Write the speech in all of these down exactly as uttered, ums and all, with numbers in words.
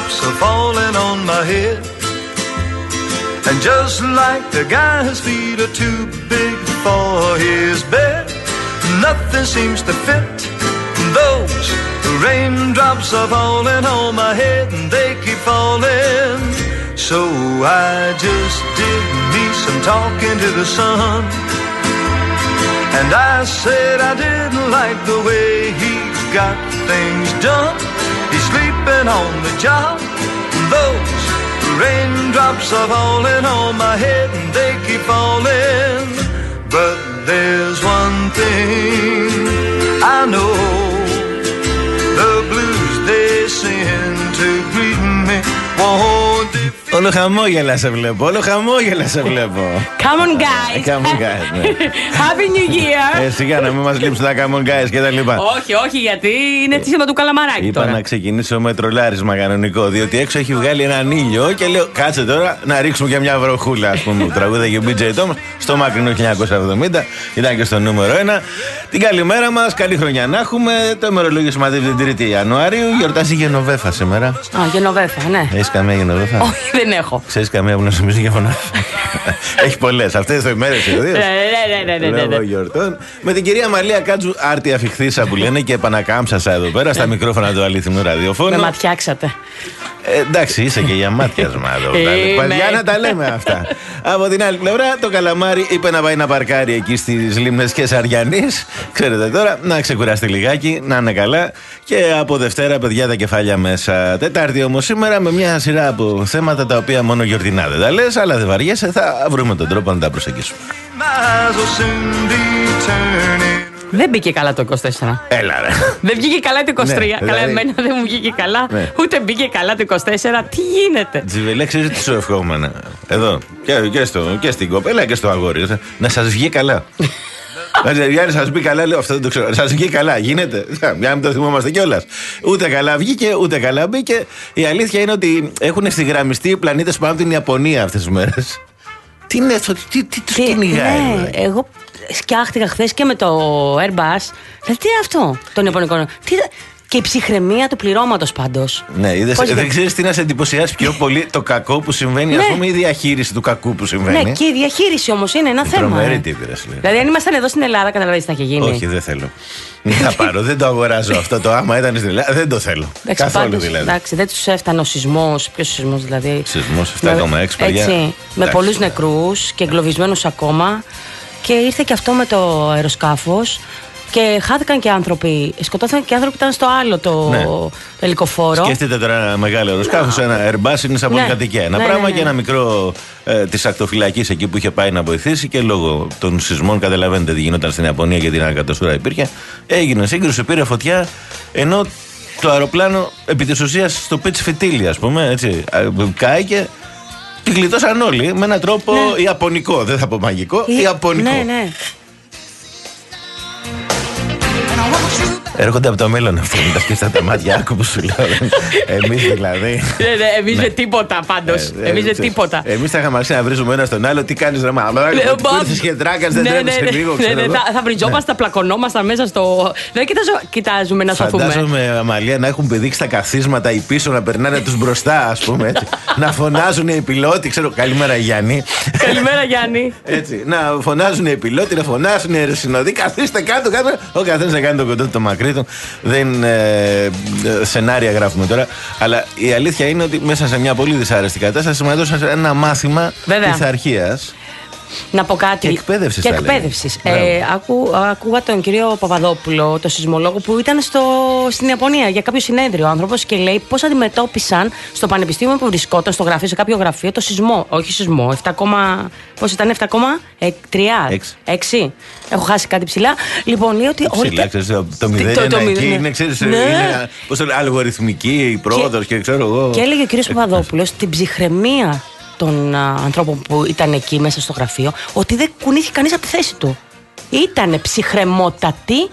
raindrops are falling on my head. And just like the guy whose feet are too big for his bed, nothing seems to fit. Those raindrops are falling on my head, and they keep falling. So I just did me some talking to the sun. And I said I didn't like the way he got things done. He's sleeping on the job. Those raindrops are falling on my head, and they keep falling. But there's one thing I know, the blues they sing to greet me won't defeat. Όλο χαμόγελα σε βλέπω, όλο χαμόγελα σε βλέπω. Come on guys. Come on guys, ναι. Happy New Year. Ε, σιγά να μην μας λείψουν τα come on guys και τα λοιπά. Όχι, όχι, γιατί είναι τσίμα του καλαμαράκι. Είπα τώρα να ξεκινήσω με τρολάρισμα κανονικό, διότι έξω έχει βγάλει έναν ήλιο και λέω κάτσε τώρα να ρίξουμε και μια βροχούλα. Ας πούμε, τραγούδα και ο μπι τζέι Thomas στο μακρινό χίλια εννιακόσια εβδομήντα, ήταν και στο νούμερο ένα. Την καλημέρα μας, καλή χρονιά να έχουμε. Το ημερολόγιο σημαδεύει την τρίτη Ιανουαρίου. Γιορτάζει Γενοβέφα σήμερα. Α, Γενοβέφα, ναι. Έχεις καμία Γενοβέφα? Όχι, δεν έχω. Ξέρεις καμία που να σου μιλήσει για Γενοβέφα? Έχει πολλές. Αυτές οι μέρες οι δύο. Ναι, ναι, ναι, ναι. Γιορτών. Με την κυρία Μαλία Κάτζου, άρτια φιχθήσα που λένε και επανακάμψασα εδώ πέρα στα μικρόφωνα του αληθινού ραδιοφώνου. Με ματιάξατε. Ε, εντάξει, είσαι και για μάτιασμα εδώ. Παλιά να τα λέμε αυτά. Από την άλλη πλευρά, το καλαμάρι είπε να πάει να παρκάρει εκεί στις Λίμνες και Σαριανής. Ξέρετε τώρα, να ξεκουραστεί λιγάκι, να είναι καλά. Και από Δευτέρα, παιδιά, τα κεφάλια μέσα. Τετάρτη όμως σήμερα με μια σειρά από θέματα τα οποία μόνο γιορτινά δεν τα λες, αλλά δεν βαριέσαι, θα βρούμε τον τρόπο να τα προσεγγίσουμε. Δεν μπήκε καλά το είκοσι τέσσερα. Έλα ρε. Δεν βγήκε καλά το είκοσι τρία. Ναι, καλά, δηλαδή... εμένα δεν μου βγήκε καλά. Ναι. Ούτε μπήκε καλά το είκοσι τέσσερα. Τι γίνεται? Τζιβελέ, ξέρεις τι σου ευχόμαι. Εδώ. Και, και, στο, και στην κοπέλα και στο αγόρι. Να σας βγει καλά. Γιάννη, σας μπει καλά, λέω αυτό δεν το ξέρω. Σας βγει καλά, γίνεται. Για να μην το θυμόμαστε κιόλας. Ούτε καλά βγήκε, ούτε καλά μπήκε. Η αλήθεια είναι ότι έχουν ευθυγραμμιστεί οι πλανήτες πάνω από την Ιαπωνία αυτές τις μέρες. Τι είναι αυτό, τι, τι τους κυνηγάει? Ναι, εγώ σκιάχτηκα χθες και με το Airbus. Δηλαδή, τι είναι αυτό των Ιαπωνικών? Τι... Και η ψυχραιμία του πληρώματος πάντως. Ναι, είδες, δεν δεν ξέρεις τι να σε εντυπωσιάσει πιο πολύ, το κακό που συμβαίνει, ναι. Ας πούμε, η διαχείριση του κακού που συμβαίνει. Ναι, και η διαχείριση όμως είναι ένα η θέμα. Τρομερή ε. τύπηρας, λέει. Δηλαδή, αν ήμασταν εδώ στην Ελλάδα, καταλαβαίνεις τι θα είχε γίνει. Όχι, δεν θέλω. Μην τα πάρω, δεν το αγοράζω αυτό το άμα ήταν στην Ελλάδα, δεν το θέλω. Εντάξει, καθόλου πάντως, δηλαδή. Εντάξει, δεν τους έφτανε ο σεισμός. Ποιος σεισμός δηλαδή? Σεισμός επτά κόμμα έξι, παιδιά. Έτσι, με πολλούς νεκρούς και εγκλωβισμένους ακόμα. Και ήρθε και αυτό με το αεροσκάφος. Και χάθηκαν και άνθρωποι. Σκοτώθηκαν και άνθρωποι που ήταν στο άλλο το, ναι. το ελικοφόρο. Σκεφτείτε τώρα ένα μεγάλο αεροσκάφος, ένα Airbus είναι σαν πολυκατοικία. Ναι. Ένα ναι, πράγμα ναι, ναι. Και ένα μικρό ε, της ακτοφυλακής εκεί που είχε πάει να βοηθήσει και λόγω των σεισμών, καταλαβαίνετε τι γινόταν στην Ιαπωνία και την ανακαταστούρα υπήρχε. Έγινε σύγκρουση, πήρε φωτιά, ενώ το αεροπλάνο επί της ουσίας στο πίτσι φυτίλι, ας πούμε, έτσι, κάηκε. Τη γλιτώσαν όλοι με έναν τρόπο ναι. ιαπωνικό, δεν θα πω μαγικό, Ή... ιαπωνικό. Ναι, ναι. Έρχονται από το μέλλον αυτό με τα σκίστα τα μάτια, άκου που σου λέω. Εμείς δηλαδή. Ναι, ναι, εμείς με τίποτα πάντως. Εμείς με τίποτα. Εμείς θα είχαμε αρχίσει να βρίζουμε ένα στον άλλο. Τι κάνεις ρε μάμα? Ήρθες και τράκας, δεν τρέπεσαι λίγο. Θα βριζόμαστε, θα πλακωνόμασταν μέσα στο. Δεν κοιτάζουμε να σωθούμε. Φαντάζομαι, Αμαλία, να έχουν πηδήξει τα καθίσματα οι πίσω, να περνάνε τους μπροστά, ας πούμε. Να φωνάζουν οι πιλότοι, ξέρω. Καλημέρα Γιάννη. Καλημέρα Γιάννη. Έτσι. Να φωνάζουν οι πιλότοι, να φωνάζουν οι αεροσυνοδοί. Καθίστε κάτω, κάτω. Ο καθένας να κάνει το κοντό του το μακρύ. Δεν ε, σενάρια γράφουμε τώρα. Αλλά η αλήθεια είναι ότι μέσα σε μια πολύ δυσάρεστη κατάσταση μας έδωσαν ένα μάθημα πειθαρχίας. Να πω κάτι. Και εκπαίδευσης. Και εκπαίδευσης. Ε, ακού, ακούγα τον κύριο Παπαδόπουλο, το σεισμολόγο, που ήταν στο, στην Ιαπωνία για κάποιο συνέδριο ο άνθρωπος και λέει πώς αντιμετώπισαν στο πανεπιστήμιο που βρισκόταν, στο γραφείο, σε κάποιο γραφείο, το σεισμό. Όχι σεισμό, επτά, πώς ήταν, επτά κόμμα τρία, έξι. Έχω χάσει κάτι ψηλά. Λοιπόν, λέει ότι. Ψηλά, ξέρεις, το μηδέν εκεί είναι, ξέρεις, ναι. Είναι πώς το λέει, αλγοριθμική η πρόοδος και, και ξέρω εγώ. Και έλεγε ο κύριος Παπαδόπουλος την ψυχραιμία των α, ανθρώπων που ήταν εκεί μέσα στο γραφείο, ότι δεν κουνήθηκε κανείς από τη θέση του. Ήτανε ψυχρεμότατοι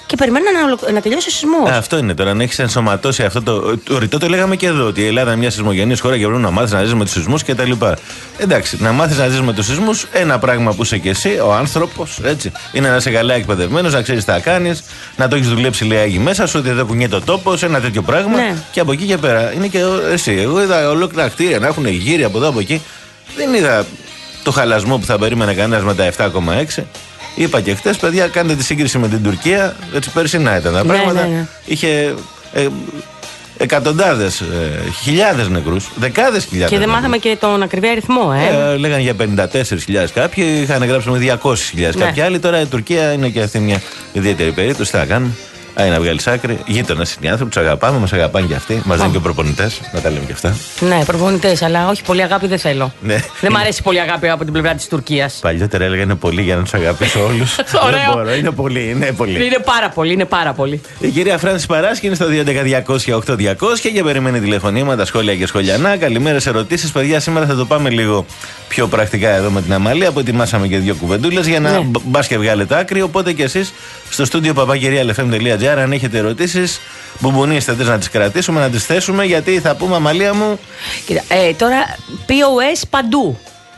και περιμένουν να, να τελειώσει ο σεισμός. Αυτό είναι τώρα, αν έχεις ενσωματώσει αυτό το. Το ρητό το λέγαμε και εδώ, ότι η Ελλάδα είναι μια σεισμογενής χώρα και πρέπει να μάθεις να ζεις με τους σεισμούς κτλ. Εντάξει, να μάθεις να ζεις με τους σεισμούς, ένα πράγμα που είσαι και εσύ, ο άνθρωπος, έτσι, είναι να είσαι καλά εκπαιδευμένος, να ξέρεις τι θα κάνεις, να το έχεις δουλέψει λιγάκι μέσα σου, ότι δεν κουνιέται το τόπος, ένα τέτοιο πράγμα. Ναι. Και από εκεί και πέρα είναι και εσύ. Εγώ είδα ολόκληρα κτίρια να έχουν γύρι από εδώ από εκεί. Δεν είδα το χαλασμό που θα περίμενε κανένας με τα επτά κόμμα έξι. Είπα και χτες, παιδιά, κάντε τη σύγκριση με την Τουρκία. Έτσι περσινά ήταν τα πράγματα. Ναι, ναι, ναι. Είχε ε, εκατοντάδες, ε, χιλιάδες νεκρούς, δεκάδες χιλιάδες. Και δεν νεκρούς. μάθαμε και τον ακριβή αριθμό, ε. ε λέγανε για πενήντα τέσσερις χιλιάδες κάποιοι, είχαν γράψει με διακόσιες χιλιάδες ναι. κάποιοι άλλοι. Τώρα η Τουρκία είναι και αυτή μια ιδιαίτερη περίπτωση. Τι θα κάνουμε. Άι να βγάλει άκρη. Γείτονες είναι οι άνθρωποι, του αγαπάμε, μας αγαπάνε και αυτοί. Μας δίνουν και προπονητές, να τα λέμε και αυτά. Ναι, προπονητές, αλλά όχι πολύ αγάπη δεν θέλω. Ναι. Δεν μ' αρέσει πολύ αγάπη από την πλευρά της Τουρκίας. Παλιότερα έλεγα είναι πολύ για να τους αγαπήσω όλους. Δεν μπορώ, είναι πολύ, είναι πολύ. Είναι πάρα πολύ, είναι πάρα πολύ. Η κυρία Φράνσις Παράσκη είναι στο δύο έντεκα διακόσια οκτώ διακόσια και περιμένει τηλεφωνήματα, σχόλια και σχολιανά. Καλημέρες, ερωτήσεις. Παιδιά, σήμερα θα το πάμε λίγο πιο πρακτικά εδώ με την Αμαλία που ετοιμάσαμε και δύο κουβεντούλες για να ναι. μπας και βγάλετε άκρη. Οπότε και εσείς στο στούντιο παπάκυριαλεφm τελεία τζι άρ αν έχετε ερωτήσεις, μπουμπουνίστε τις να τις κρατήσουμε, να τις θέσουμε, γιατί θα πούμε, Αμαλία μου. Κοίτα, ε, τώρα πι ο ες παντού.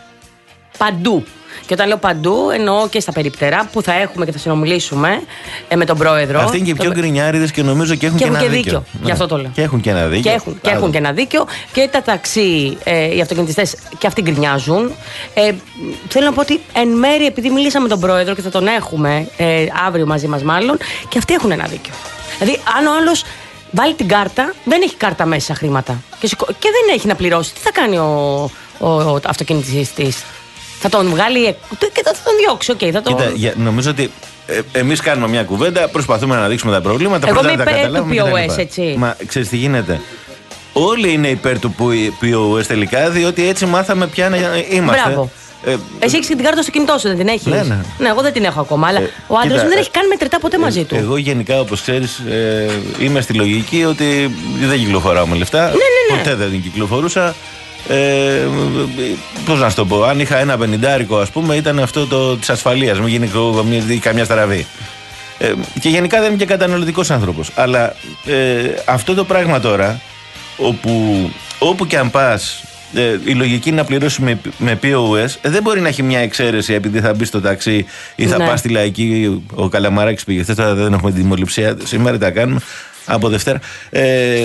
Παντού. Και όταν λέω παντού, εννοώ και στα περιπτερά που θα έχουμε και θα συνομιλήσουμε ε, με τον πρόεδρο. Αυτοί είναι και οι πιο γκρινιάριδες και νομίζω και έχουν και, και, έχουν ένα και δίκιο. δίκιο. Ναι. Γι' αυτό το λέω. Και έχουν και ένα δίκιο. Και έχουν, και, έχουν και ένα δίκιο. Και τα ταξί, ε, οι αυτοκινητιστές και αυτοί γκρινιάζουν. Ε, θέλω να πω ότι εν μέρει, επειδή μιλήσαμε με τον πρόεδρο και θα τον έχουμε ε, αύριο μαζί μας μάλλον, και αυτοί έχουν ένα δίκιο. Δηλαδή, αν ο άλλος βάλει την κάρτα, δεν έχει κάρτα μέσα χρήματα και, σηκώ, και δεν έχει να πληρώσει, τι θα κάνει ο, ο, ο αυτοκινητιστής? Θα τον βγάλει και θα τον διώξει. Okay, θα τον... Κοίτα, για, νομίζω ότι ε, εμείς κάνουμε μια κουβέντα, προσπαθούμε να δείξουμε τα προβλήματα. Εγώ είμαι υπέρ του πι ο ες, έτσι. Μα ξέρεις τι γίνεται? Όλοι είναι υπέρ του πι ο ες τελικά, διότι έτσι μάθαμε ποια να είμαστε. Μπράβο. Ε, Εσύ έχεις και την κάρτα στο κινητό σου, δεν την έχεις? Ναι, ναι. Ναι, εγώ δεν την έχω ακόμα. Αλλά ε, ο άντρας μου δεν έχει κάνει μετρητά ποτέ ε, μαζί του. Εγώ γενικά, όπως ξέρεις, ε, είμαι στη λογική ότι δεν κυκλοφοράω με λεφτά. Ναι, ναι, ναι. Ποτέ δεν κυκλοφορούσα. Ε, πώς να σου το πω, αν είχα ένα πενηντάρικο, ας πούμε, ήταν αυτό το της ασφαλείας, μην γίνει καμιά στραβή. Ε, και γενικά δεν είμαι και καταναλωτικός άνθρωπος. Αλλά ε, αυτό το πράγμα τώρα, όπου, όπου και αν πας, ε, η λογική είναι να πληρώσει με, με πι ο ες, ε, δεν μπορεί να έχει μια εξαίρεση επειδή θα μπει στο ταξί ή θα ναι. πας στη Λαϊκή. Ο Καλαμαράκης πήγε χθες, τώρα δεν έχουμε δημοληψία. Σήμερα τα κάνουμε από Δευτέρα. Ε,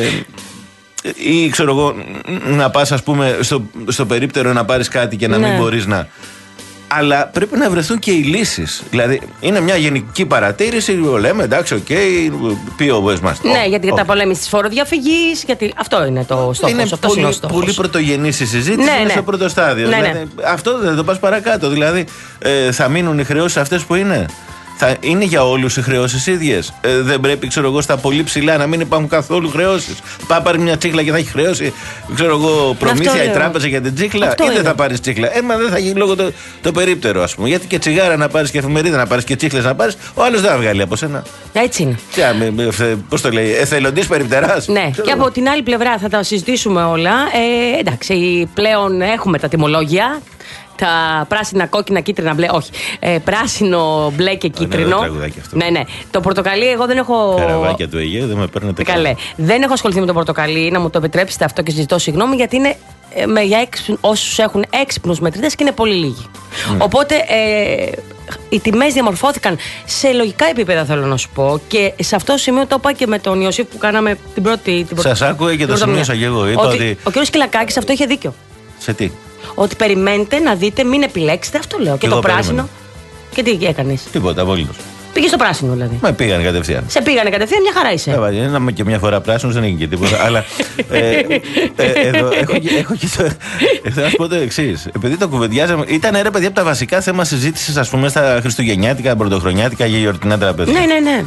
ή ξέρω εγώ να πας, ας πούμε, στο, στο περίπτερο να πάρεις κάτι και να ναι. μην μπορείς να. Αλλά πρέπει να βρεθούν και οι λύσεις. Δηλαδή είναι μια γενική παρατήρηση, λέμε εντάξει, οκ, okay, πι ο ες μας. Ναι, oh, γιατί oh. καταπολέμηση της φοροδιαφυγής, γιατί αυτό είναι το στόχος. Είναι αυτός πολύ, είναι ο στόχος. Πολύ πρωτογενής η συζήτηση, ναι, είναι ναι. στο πρώτο στάδιο. Ναι, δηλαδή, ναι. Αυτό δεν το πας παρακάτω. Δηλαδή ε, θα μείνουν οι χρεώσεις αυτές που είναι. Θα είναι για όλους οι χρεώσεις ίδιες. Ε, δεν πρέπει, ξέρω εγώ, στα πολύ ψηλά να μην υπάρχουν καθόλου χρεώσεις. Πάει πάρει μια τσίχλα και θα έχει χρεώσει, ξέρω εγώ, προμήθεια η τράπεζα για την τσίχλα, αυτό ή δεν θα πάρει τσίχλα. Ε, μα δεν θα γίνει λόγω το, το περίπτερο, ας πούμε. Γιατί και τσιγάρα να πάρει και εφημερίδα να πάρει και τσίχλες να πάρει, ο άλλος δεν θα βγάλει από σένα. Έτσι είναι. Πώς το λέει, εθελοντής περιπτεράς. Ναι, ξέρω και από την άλλη πλευρά θα τα συζητήσουμε όλα. Ε, εντάξει, πλέον έχουμε τα τιμολόγια. Τα πράσινα, κόκκινα, κίτρινα, μπλε. Όχι. Ε, πράσινο, μπλε και κίτρινο. Ναι, ναι, ναι. Το πορτοκαλί, εγώ δεν έχω. Καραβάκια του Αιγαίου, δεν με παίρνετε καλέ. Δεν έχω ασχοληθεί με το πορτοκαλί, να μου το επιτρέψετε αυτό και ζητώ συγγνώμη, γιατί είναι ε, με, για όσους έχουν έξυπνους μετρητές και είναι πολύ λίγοι. Mm. Οπότε ε, οι τιμές διαμορφώθηκαν σε λογικά επίπεδα, θέλω να σου πω. Και σε αυτό το σημείο το είπα και με τον Ιωσήφ που κάναμε την πρώτη. Σας άκουγα και το σημείωσα και εγώ. Είπα ότι, ότι... Ο κ. Κυλακάκης αυτό είχε δίκιο. Σε τι? Ότι περιμένετε να δείτε, μην επιλέξετε, αυτό λέω. Και, και το πράσινο. Περίμενα. Και τι έκανες? Τίποτα, απολύτως. Πήγε στο πράσινο δηλαδή. Με πήγανε κατευθείαν. Σε πήγανε κατευθείαν, μια χαρά είσαι. Έβαλε και μια φορά πράσινο, δεν έγινε και τίποτα. Αλλά ε, ε, εδώ έχω, έχω και το. Θέλω να σου πω το εξής. Επειδή το κουβεντιάζαμε, ήταν ρε παιδιά από τα βασικά θέμα συζήτησης, ας πούμε, στα Χριστουγεννιάτικα, Πρωτοχρονιάτικα και γιορτινά τραπέζια. Ναι, ναι, ναι.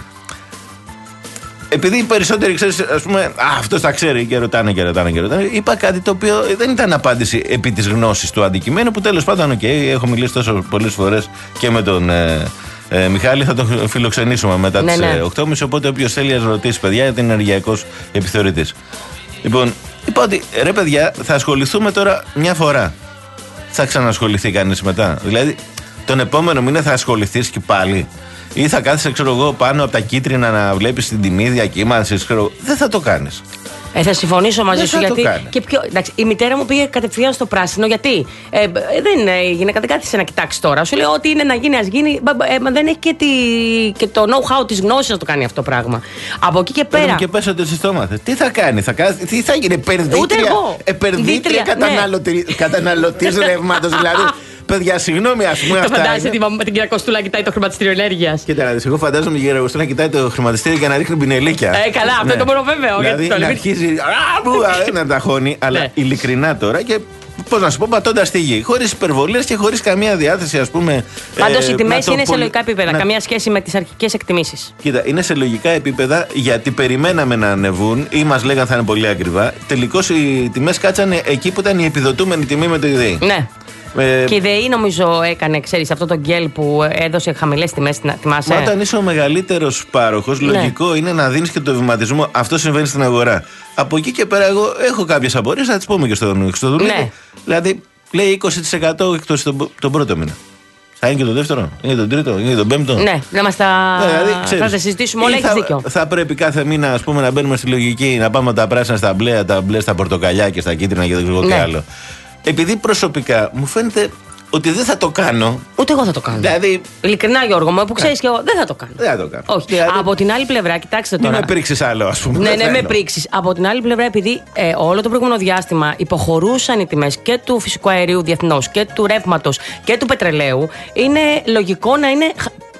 Επειδή οι περισσότεροι, ξέρεις, ας πούμε, α, αυτός τα ξέρει και ρωτάνε και ρωτάνε και ρωτάνε, είπα κάτι το οποίο δεν ήταν απάντηση επί της γνώσης του αντικειμένου, που τέλος πάντων, οκ, okay, έχω μιλήσει τόσο πολλές φορές και με τον ε, ε, Μιχάλη, θα τον φιλοξενήσουμε μετά ναι, τις ναι. οκτώ και μισή, οπότε όποιος θέλει να ρωτήσει, παιδιά, γιατί είναι ενεργειακός επιθεωρητής. Λοιπόν, είπα ότι ρε παιδιά, θα ασχοληθούμε τώρα μια φορά. Θα ξανασχοληθεί κανείς μετά? Δηλαδή, τον επόμενο μήνα θα ασχοληθείς και πάλι? Ή θα κάθεσαι, ξέρω εγώ, πάνω από τα κίτρινα να βλέπεις την τιμή διακύμανσης. Δεν θα το κάνεις. Ε, θα συμφωνήσω μαζί δεν σου γιατί. Και πιο, εντάξει, η μητέρα μου πήγε κατευθείαν στο πράσινο. Γιατί ε, δεν έγινε, δεν κάθισε να κοιτάξει τώρα. Σου λέει ότι είναι να γίνει, ας γίνει. Ε, δεν έχει και, τη, και το know-how της γνώσης να το κάνει αυτό το πράγμα. Από εκεί και πέρα. Και πες ότι εσύ το μάθες. Τι θα κάνει, θα κάνει, τι θα γίνει, επενδύτρια, επενδύτρια καταναλωτής ναι. ρεύματος δηλαδή. Παιδιά, συγγνώμη, α πούμε. Το φαντάζεσαι την, την κυρία Κοστούλα να κοιτάει το χρηματιστήριο ενέργειας. Κοίτα, δηλαδή, εγώ φαντάζομαι την κυρία Κοστούλα να κοιτάει το χρηματιστήριο και να ρίχνει πινελίκια. Ε, καλά, αυτό ναι. είναι το μόνο βέβαιο. Δηλαδή να αρχίζει. Να τα χώνει, αλλά ναι. ειλικρινά τώρα και. Πώς να σου πω, πατώντας τη γη. Χωρίς υπερβολές και χωρίς καμία διάθεση, ας πούμε. Πάντως ε, οι τιμές είναι πολυ... σε λογικά επίπεδα. Να... Καμία σχέση με τις αρχικές εκτιμήσεις. Κοίτα, είναι σε λογικά επίπεδα γιατί περιμέναμε να ανεβούν ή μας λέγαν θα είναι πολύ ακριβά. Τελικώς οι τιμές κάτσανε εκεί που ήταν η επιδοτούμενη τιμή με το ιδέη. Ναι. Ε, και η ΔΕΗ νομίζω έκανε, ξέρεις, αυτό το γκέλ που έδωσε χαμηλές τιμές. Θυμάσαι. Μα όταν είσαι ο μεγαλύτερος πάροχος, ναι. λογικό είναι να δίνεις και το βηματισμό. Αυτό συμβαίνει στην αγορά. Από εκεί και πέρα, εγώ έχω κάποιες απορίες, θα τις πούμε και στον Χρυστοδουλίδη. Ναι. Δηλαδή, λέει είκοσι τοις εκατό εκτός τον, τον πρώτο μήνα. Θα είναι και το δεύτερο, είναι τον τρίτο, είναι τον πέμπτο. Ναι, να μας τα, δηλαδή, ξέρεις, θα τα συζητήσουμε όλα, έχεις δίκιο. Θα πρέπει κάθε μήνα, ας πούμε, να μπαίνουμε στη λογική, να πάμε τα πράσινα στα μπλε, τα μπλε στα πορτοκαλιά και στα κίτρινα και δεν ξέρω τι άλλο. Επειδή προσωπικά μου φαίνεται ότι δεν θα το κάνω. Ούτε εγώ θα το κάνω. Δηλαδή. Ειλικρινά, Γιώργο μου, που ξέρεις και εγώ δεν θα το κάνω. Δεν θα το κάνω. Όχι. Δηλαδή, από την άλλη πλευρά, κοιτάξτε τώρα. Μην με πρίξεις άλλο, ας πούμε. Ναι, ναι, με πρίξεις. Από την άλλη πλευρά, επειδή ε, όλο το προηγούμενο διάστημα υποχωρούσαν οι τιμές και του φυσικού αερίου διεθνώς και του ρεύματος και του πετρελαίου, είναι λογικό να είναι.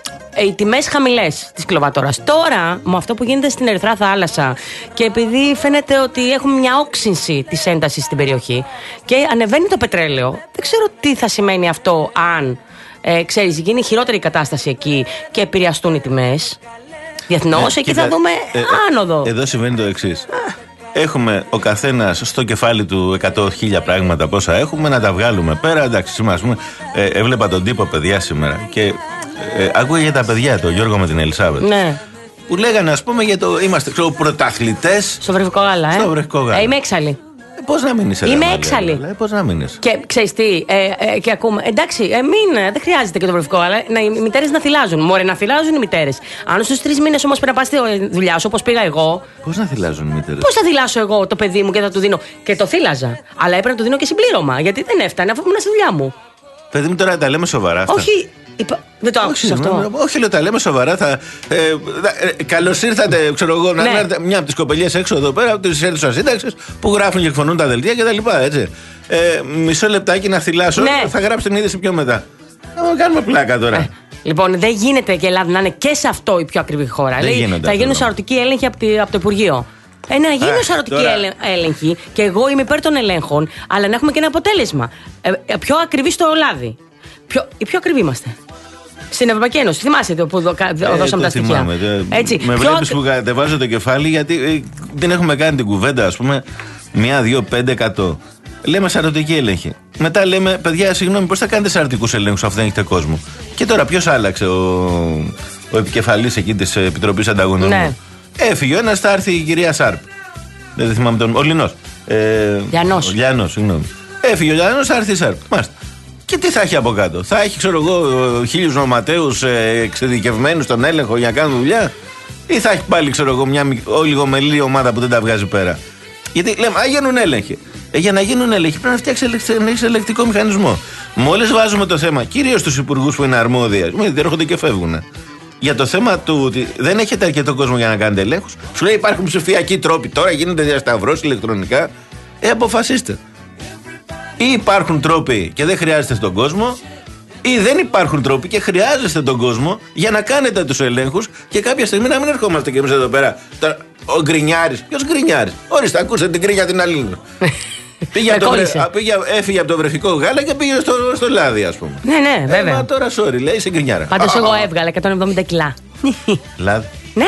Οι τιμές χαμηλές της κιλοβατόρας. Τώρα, με αυτό που γίνεται στην Ερυθρά Θάλασσα και επειδή φαίνεται ότι έχουμε μια όξυνση της έντασης στην περιοχή και ανεβαίνει το πετρέλαιο, δεν ξέρω τι θα σημαίνει αυτό αν, ε, ξέρεις, γίνει χειρότερη κατάσταση εκεί και επηρεαστούν οι τιμές. Διεθνώς, ε, εκεί κοίτα, θα δούμε ε, άνοδο. Εδώ συμβαίνει το εξής. Έχουμε ο καθένας στο κεφάλι του εκατό χίλια πράγματα πόσα έχουμε να τα βγάλουμε πέρα. Εντάξει, σήμερα, ας πούμε, ε, έβλεπα τον τύπο παιδιά σήμερα και Ε, ακούγε για τα παιδιά, το Γιώργο με την Ελισάβετ. Ναι. Που λέγανε, ας πούμε, για το. Είμαστε ξέρω, πρωταθλητές. Στο βρεφικό γάλα, ε. Στο βρεφικό γάλα. Ε, είμαι έξαλλη. Ε, πώς να μείνεις, Είμαι έξαλλη. Ε, πώς να μείνεις. Και ξέρεις τι, ε, ε, και ακούμε. Εντάξει, ε, μην, δεν χρειάζεται και το βρεφικό γάλα. Να, οι μητέρες να θυλάζουν. Μωρέ, να θυλάζουν οι μητέρες. Αν στους τρεις μήνες όμως πρέπει να πας στη δουλειά σου, όπως πήγα εγώ. Πώς να θυλάζουν οι μητέρες. Πώς θα θυλάσω εγώ το παιδί μου και θα του δίνω. Και το θύλαζα. Αλλά έπρεπε να του δίνω και συμπλήρωμα. Γιατί δεν έφτανε αφού ήμουν στη δουλειά μου. Παιδί μου, τώρα τα λέμε σοβαρά. Αυτά. Όχι. Είπα, δεν το άκουσες αυτό. Όχι, λέω, τα λέμε σοβαρά. Θα, ε, ε, καλώς ήρθατε, ξέρω εγώ, ναι. να έρθετε μια από τις κοπελιές έξω εδώ πέρα, από τις αίθουσες σύνταξης που γράφουν και εκφωνούν τα δελτία κτλ. Έτσι. Ε, μισό λεπτάκι να θυλάσω, ναι. θα γράψω την είδηση πιο μετά. Θα κάνουμε πλάκα τώρα. Ε, λοιπόν, δεν γίνεται και η Ελλάδα να είναι και σε αυτό η πιο ακριβή χώρα. Λέει, θα γίνουν σαρωτικοί έλεγχοι από, από το Υπουργείο. Ε, να γίνουν σαρωτικοί έλεγχοι και εγώ είμαι υπέρ των ελέγχων, αλλά να έχουμε και ένα αποτέλεσμα. Ε, ε, πιο ακριβή στο λάδι. Πιο, οι πιο ακριβοί είμαστε. Στην Ευρωπαϊκή Ένωση. Θυμάσαι το που δω, ε, δώσαμε τα στοιχεία. Έτσι, με πιο... βλέπεις που κατεβάζω το κεφάλι γιατί ε, δεν έχουμε κάνει την κουβέντα, ας πούμε, μία, δύο, πέντε, εκατό. Λέμε σαρωτική έλεγχη. Μετά λέμε, παιδιά, συγγνώμη, πώς θα κάνετε σαρωτικούς ελέγχους αφού δεν έχετε κόσμο. Και τώρα ποιος άλλαξε ο, ο επικεφαλής εκεί της Επιτροπής Ανταγωνισμού. Ναι. Έφυγε ο ένας, θα έρθει η κυρία Σάρπ. Δεν θυμάμαι τον. Ο Λινός. Ε, Λιανός. Λιανός, συγγνώμη. Έφυγε ο Λιανός, θα έρθει η Σάρπ. Μάλιστα. Και τι θα έχει από κάτω. Θα έχει, ξέρω εγώ, χίλιους νοματέους ε, εξειδικευμένους στον έλεγχο για να κάνουν δουλειά. Ή θα έχει πάλι, ξέρω εγώ, μια ολιγομελή ομάδα που δεν τα βγάζει πέρα. Γιατί λέμε, α, γίνουν έλεγχοι. Ε, για να γίνουν έλεγχοι πρέπει να φτιάξει ένα ελεκτικό μηχανισμό. Μόλις βάζουμε το θέμα, κυρίως στους υπουργούς που είναι αρμόδια, μην έρχονται και φεύγουν. Για το θέμα του ότι δεν έχετε αρκετό κόσμο για να κάνετε ελέγχους, σου λέει υπάρχουν ψηφιακοί τρόποι. Τώρα γίνονται διασταυρώσεις ηλεκτρονικά. Ε, αποφασίστε. Ή υπάρχουν τρόποι και δεν χρειάζεστε τον κόσμο, ή δεν υπάρχουν τρόποι και χρειάζεστε τον κόσμο για να κάνετε τους ελέγχους και κάποια στιγμή να μην ερχόμαστε κι εμείς εδώ πέρα. Ο γκρινιάρης. Ποιος γκρινιάρης? Ορίστε, ακούστε την κρίνια την άλλη. Πήγε από βρε... πήγε... Έφυγε από το βρεφικό γάλα και πήγε στο, στο λάδι, ας πούμε. Ναι, ναι, βέβαια. Ε, μα τώρα, sorry, λέει, σε γκρινιάρα. Πάντως εγώ έβγαλα εκατόν εβδομήντα κιλά. Λάδι. Ναι.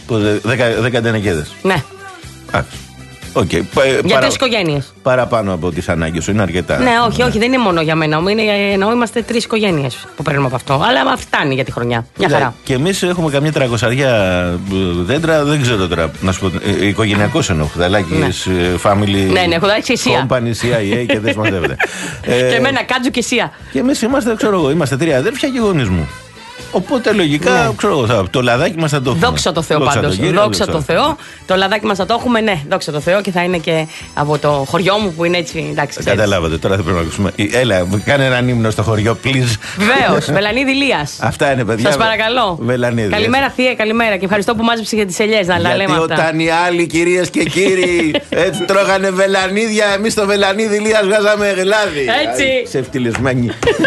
Δέκα τενεκέδες. Ναι. Άξι. Okay. Για τρεις οικογένειες. Παραπάνω από τις ανάγκες σου, είναι αρκετά. Ναι, όχι, ναι. όχι, δεν είναι μόνο για μένα. Εννοώ είμαστε τρεις οικογένειες που παίρνουμε από αυτό. Αλλά φτάνει για τη χρονιά. Μια χαρά. Και εμείς έχουμε καμιά τρακοσαριά δέντρα, δεν ξέρω τώρα να σου πω. Οικογενειακός εννοώ. Χουδαλάκης, ναι. family. Ναι, ναι, Χουδαλάκης Σία. Company, σι άι έι και δεν συμμαζεύεται. Και εμένα, Κάτζου και Σία. Και εμείς είμαστε, ξέρω εγώ, είμαστε τρία αδέρφια και γονείς μου. Οπότε λογικά ναι. ξέρω, θα, το λαδάκι μας θα το έχουμε. Δόξα τω Θεώ πάντως. Δόξα τω Θεώ. Το λαδάκι μας θα το έχουμε, ναι, δόξα τω Θεώ και θα είναι και από το χωριό μου που είναι έτσι. Εντάξει, καταλάβατε, τώρα θα πρέπει να ακούσουμε. Έλα, κάνε έναν ύμνο στο χωριό, please. Βεβαίως, Βελανίδη Λίας. Αυτά είναι, παιδιά. Σας παρακαλώ. Βελανίδη. Καλημέρα, Θεία, καλημέρα και ευχαριστώ που μάζεψε για τις ελιές να λέμε αυτά. Γιατί όταν οι άλλοι κυρίες και κύριοι έτσι τρώγανε βελανίδια, εμείς το Βελανίδη Λίας βγάζαμε γλάδι. Έτσι. Ξεφτυλισμένοι.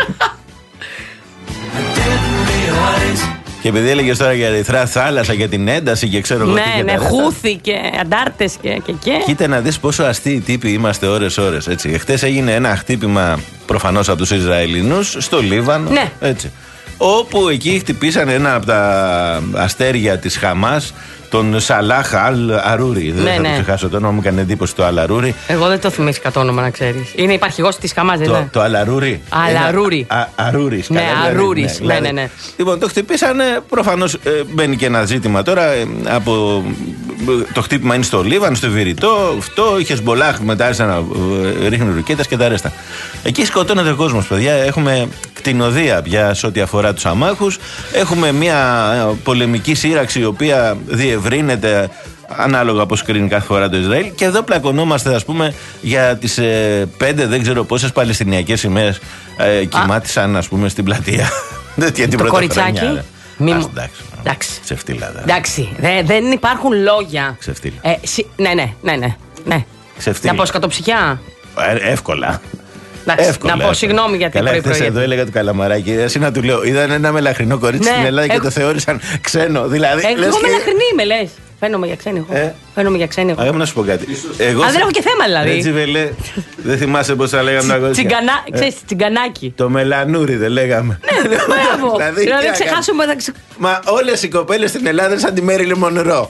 Και επειδή έλεγε τώρα για ερυθρά θάλασσα, για την ένταση και ξέρω εγώ ναι, τι. Ναι, ναι, χούθη και αντάρτες και, και, και. Κοίτα να δεις πόσο αστείοι τύποι είμαστε ώρες-ώρες. Εχθές έγινε ένα χτύπημα προφανώς από τους Ισραηλινούς στο Λίβανο. Ναι. Έτσι. Όπου εκεί χτυπήσαν ένα από τα αστέρια της Χαμάς, τον Σαλάχ Αλ Αρούρι. Ναι, δεν θα ναι. το ξεχάσω το όνομα, μου έκανε εντύπωση το Αλ Αρούρι. Εγώ δεν το θυμήθηκα το όνομα, να ξέρεις. Είναι υπαρχηγός της Χαμάς, δεν είναι. Το Αλ Αρούρι. Αλ Αρούρι. Αρούρις. Ναι, Αρούρις. Ναι, ναι, ναι. Λοιπόν, το χτυπήσανε. Προφανώς ε, μπαίνει και ένα ζήτημα τώρα. Ε, από, το χτύπημα είναι στο Λίβανο, στο Βηρητό. Αυτό είχε Χεσμπολάχ, μετά άρχισαν να ε, ρίχνουν ρουκέτες και τα ρέστα. Εκεί σκοτώνεται ο κόσμος, παιδιά. Έχουμε κτηνοδία πια σε ό,τι αφορά τους αμάχους. Έχουμε μια πολεμική σύραξη η οποία διευρύνεται ανάλογα όπως κρίνει κάθε φορά το Ισραήλ. Και εδώ πλακωνόμαστε, ας πούμε, για τις ε, πέντε δεν ξέρω πόσες παλαιστινιακές σημαίες ε, κοιμάτισαν, ας πούμε, στην πλατεία. Το κοριτσάκι. Μη μου. Εντάξει. Ξεφτύλα. Εντάξει. Δε, δεν υπάρχουν λόγια. Ξεφτύλα. Ε, σι, ναι, ναι, ναι, ναι. ναι. Ξεφτύλα. Να πω σκατοψυχιά. Ε, εύκολα. Εντάξει, εύκολα, να πω συγγνώμη για την πρωί. Καλά, χθες εδώ έλεγα του Καλαμαράκη. Εσύ να του λέω, είδαν ένα μελαχρινό κορίτσι ναι, στην Ελλάδα εγώ... και το θεώρησαν ξένο. Δηλαδή, εγώ λες μελαχρινή είμαι, λες. Φαίνομαι για ξένη εγώ. Ε? Φαίνομαι για ξένη εγώ. Α, να σου πω κάτι. Εγώ Α, δεν έχω και θέμα δηλαδή. Έτσι βελέ. Δεν θυμάσαι πώς θα λέγαμε τα κορίτσια. Τσιγκανά... ε? Ξέρεις, τσιγκανάκι. Το μελανούρι δεν λέγαμε. Ναι, μπράβο. Δηλαδή, δηλαδή ξεχάσουμε. Μα όλες οι κοπέλες στην Ελλάδα είναι σαν τη Μέριλιν Μονρό.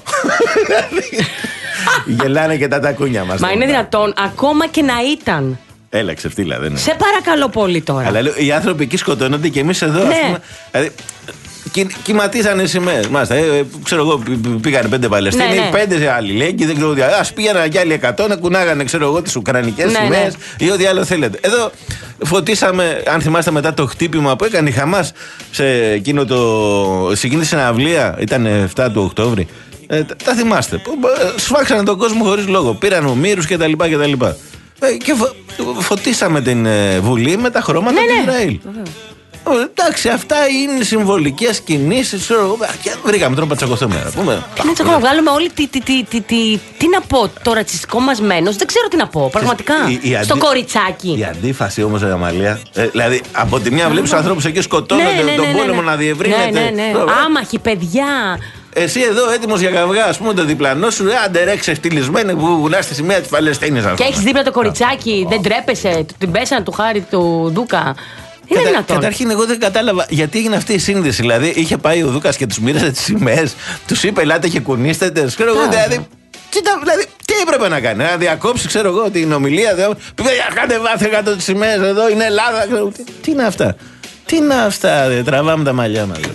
Γελάνε και τα τακούνια μας. Μα είναι δυνατόν ακόμα και να ήταν. Έλα, ξεφτύλα, δεν είναι. Σε παρακαλώ πολύ τώρα. Αλλά λέω, οι άνθρωποι εκεί σκοτώνονται και εμείς εδώ. Ναι. Ας πούμε, δηλαδή, κυ, κυματίσανε σημαίες. Μάλιστα, ε, ξέρω εγώ, πήγανε πέντε Παλαιστίνοι, ναι, ναι. πέντε άλλοι λέγκοι, δεν ξέρω τι. Α πήγαιναν κι άλλοι εκατό να κουνάγανε, ξέρω εγώ, τις ουκρανικές ναι, σημαίες ναι. ή ό,τι άλλο θέλετε. Εδώ φωτίσαμε, αν θυμάστε, μετά το χτύπημα που έκανε η Χαμάς σε εκείνο το. Σε εκείνη τη συναυλία, ήταν εφτά του Οκτώβρη. Ε, τα, τα θυμάστε. Σφάξανε τον κόσμο χωρίς λόγο. Πήραν ομήρους κτλ. Ε, και φω, φωτίσαμε την ε, Βουλή με τα χρώματα ναι, του Ισραήλ. Ναι. Ε, εντάξει, αυτά είναι συμβολικές κινήσεις. Βρήκαμε τον πατσακοθέμερα. Ναι, να βγάλουμε όλοι τι, τι, τι, τι, τι, τι να πω, το ρατσιστικό μας μένος. Δεν ξέρω τι να πω, πραγματικά. Η, η αντί... Στο κοριτσάκι. Η αντίφαση όμως, Αμαλία. Ε, δηλαδή, από τη μια βλέπεις ανθρώπους εκεί σκοτώνονται, ναι, ναι, τον ναι, ναι, πόλεμο ναι. να διευρύνεται. Ναι, ναι, ναι. Άμαχοι, παιδιά. Εσύ εδώ έτοιμος για καυγά, ας πούμε, το διπλανό σου, άντε ρε ξεφτυλισμένοι που βουλάς τη σημαία της Παλαιστίνης. Και έχεις δίπλα το κοριτσάκι, δεν τρέπεσαι, την πέσανε του χάρη του Ντούκα. Είναι Κατα, δυνατόν. Καταρχήν, εγώ δεν κατάλαβα γιατί έγινε αυτή η σύνδεση. Δηλαδή, είχε πάει ο Δούκας και τους μοίρασε τις σημαίες, τους είπε, ελάτε και κουνήστε. Ξέρω εγώ, δηλαδή. Κοίτα, δηλαδή, τι έπρεπε να κάνει, να διακόψει, ξέρω εγώ, την ομιλία. Παιδιά, κάντε βάθη κάτω τις σημαίες εδώ, είναι Ελλάδα. Ξέρω, τι, τι είναι αυτά, τι είναι αυτά, δε, τραβάμε τα μαλλιά μας.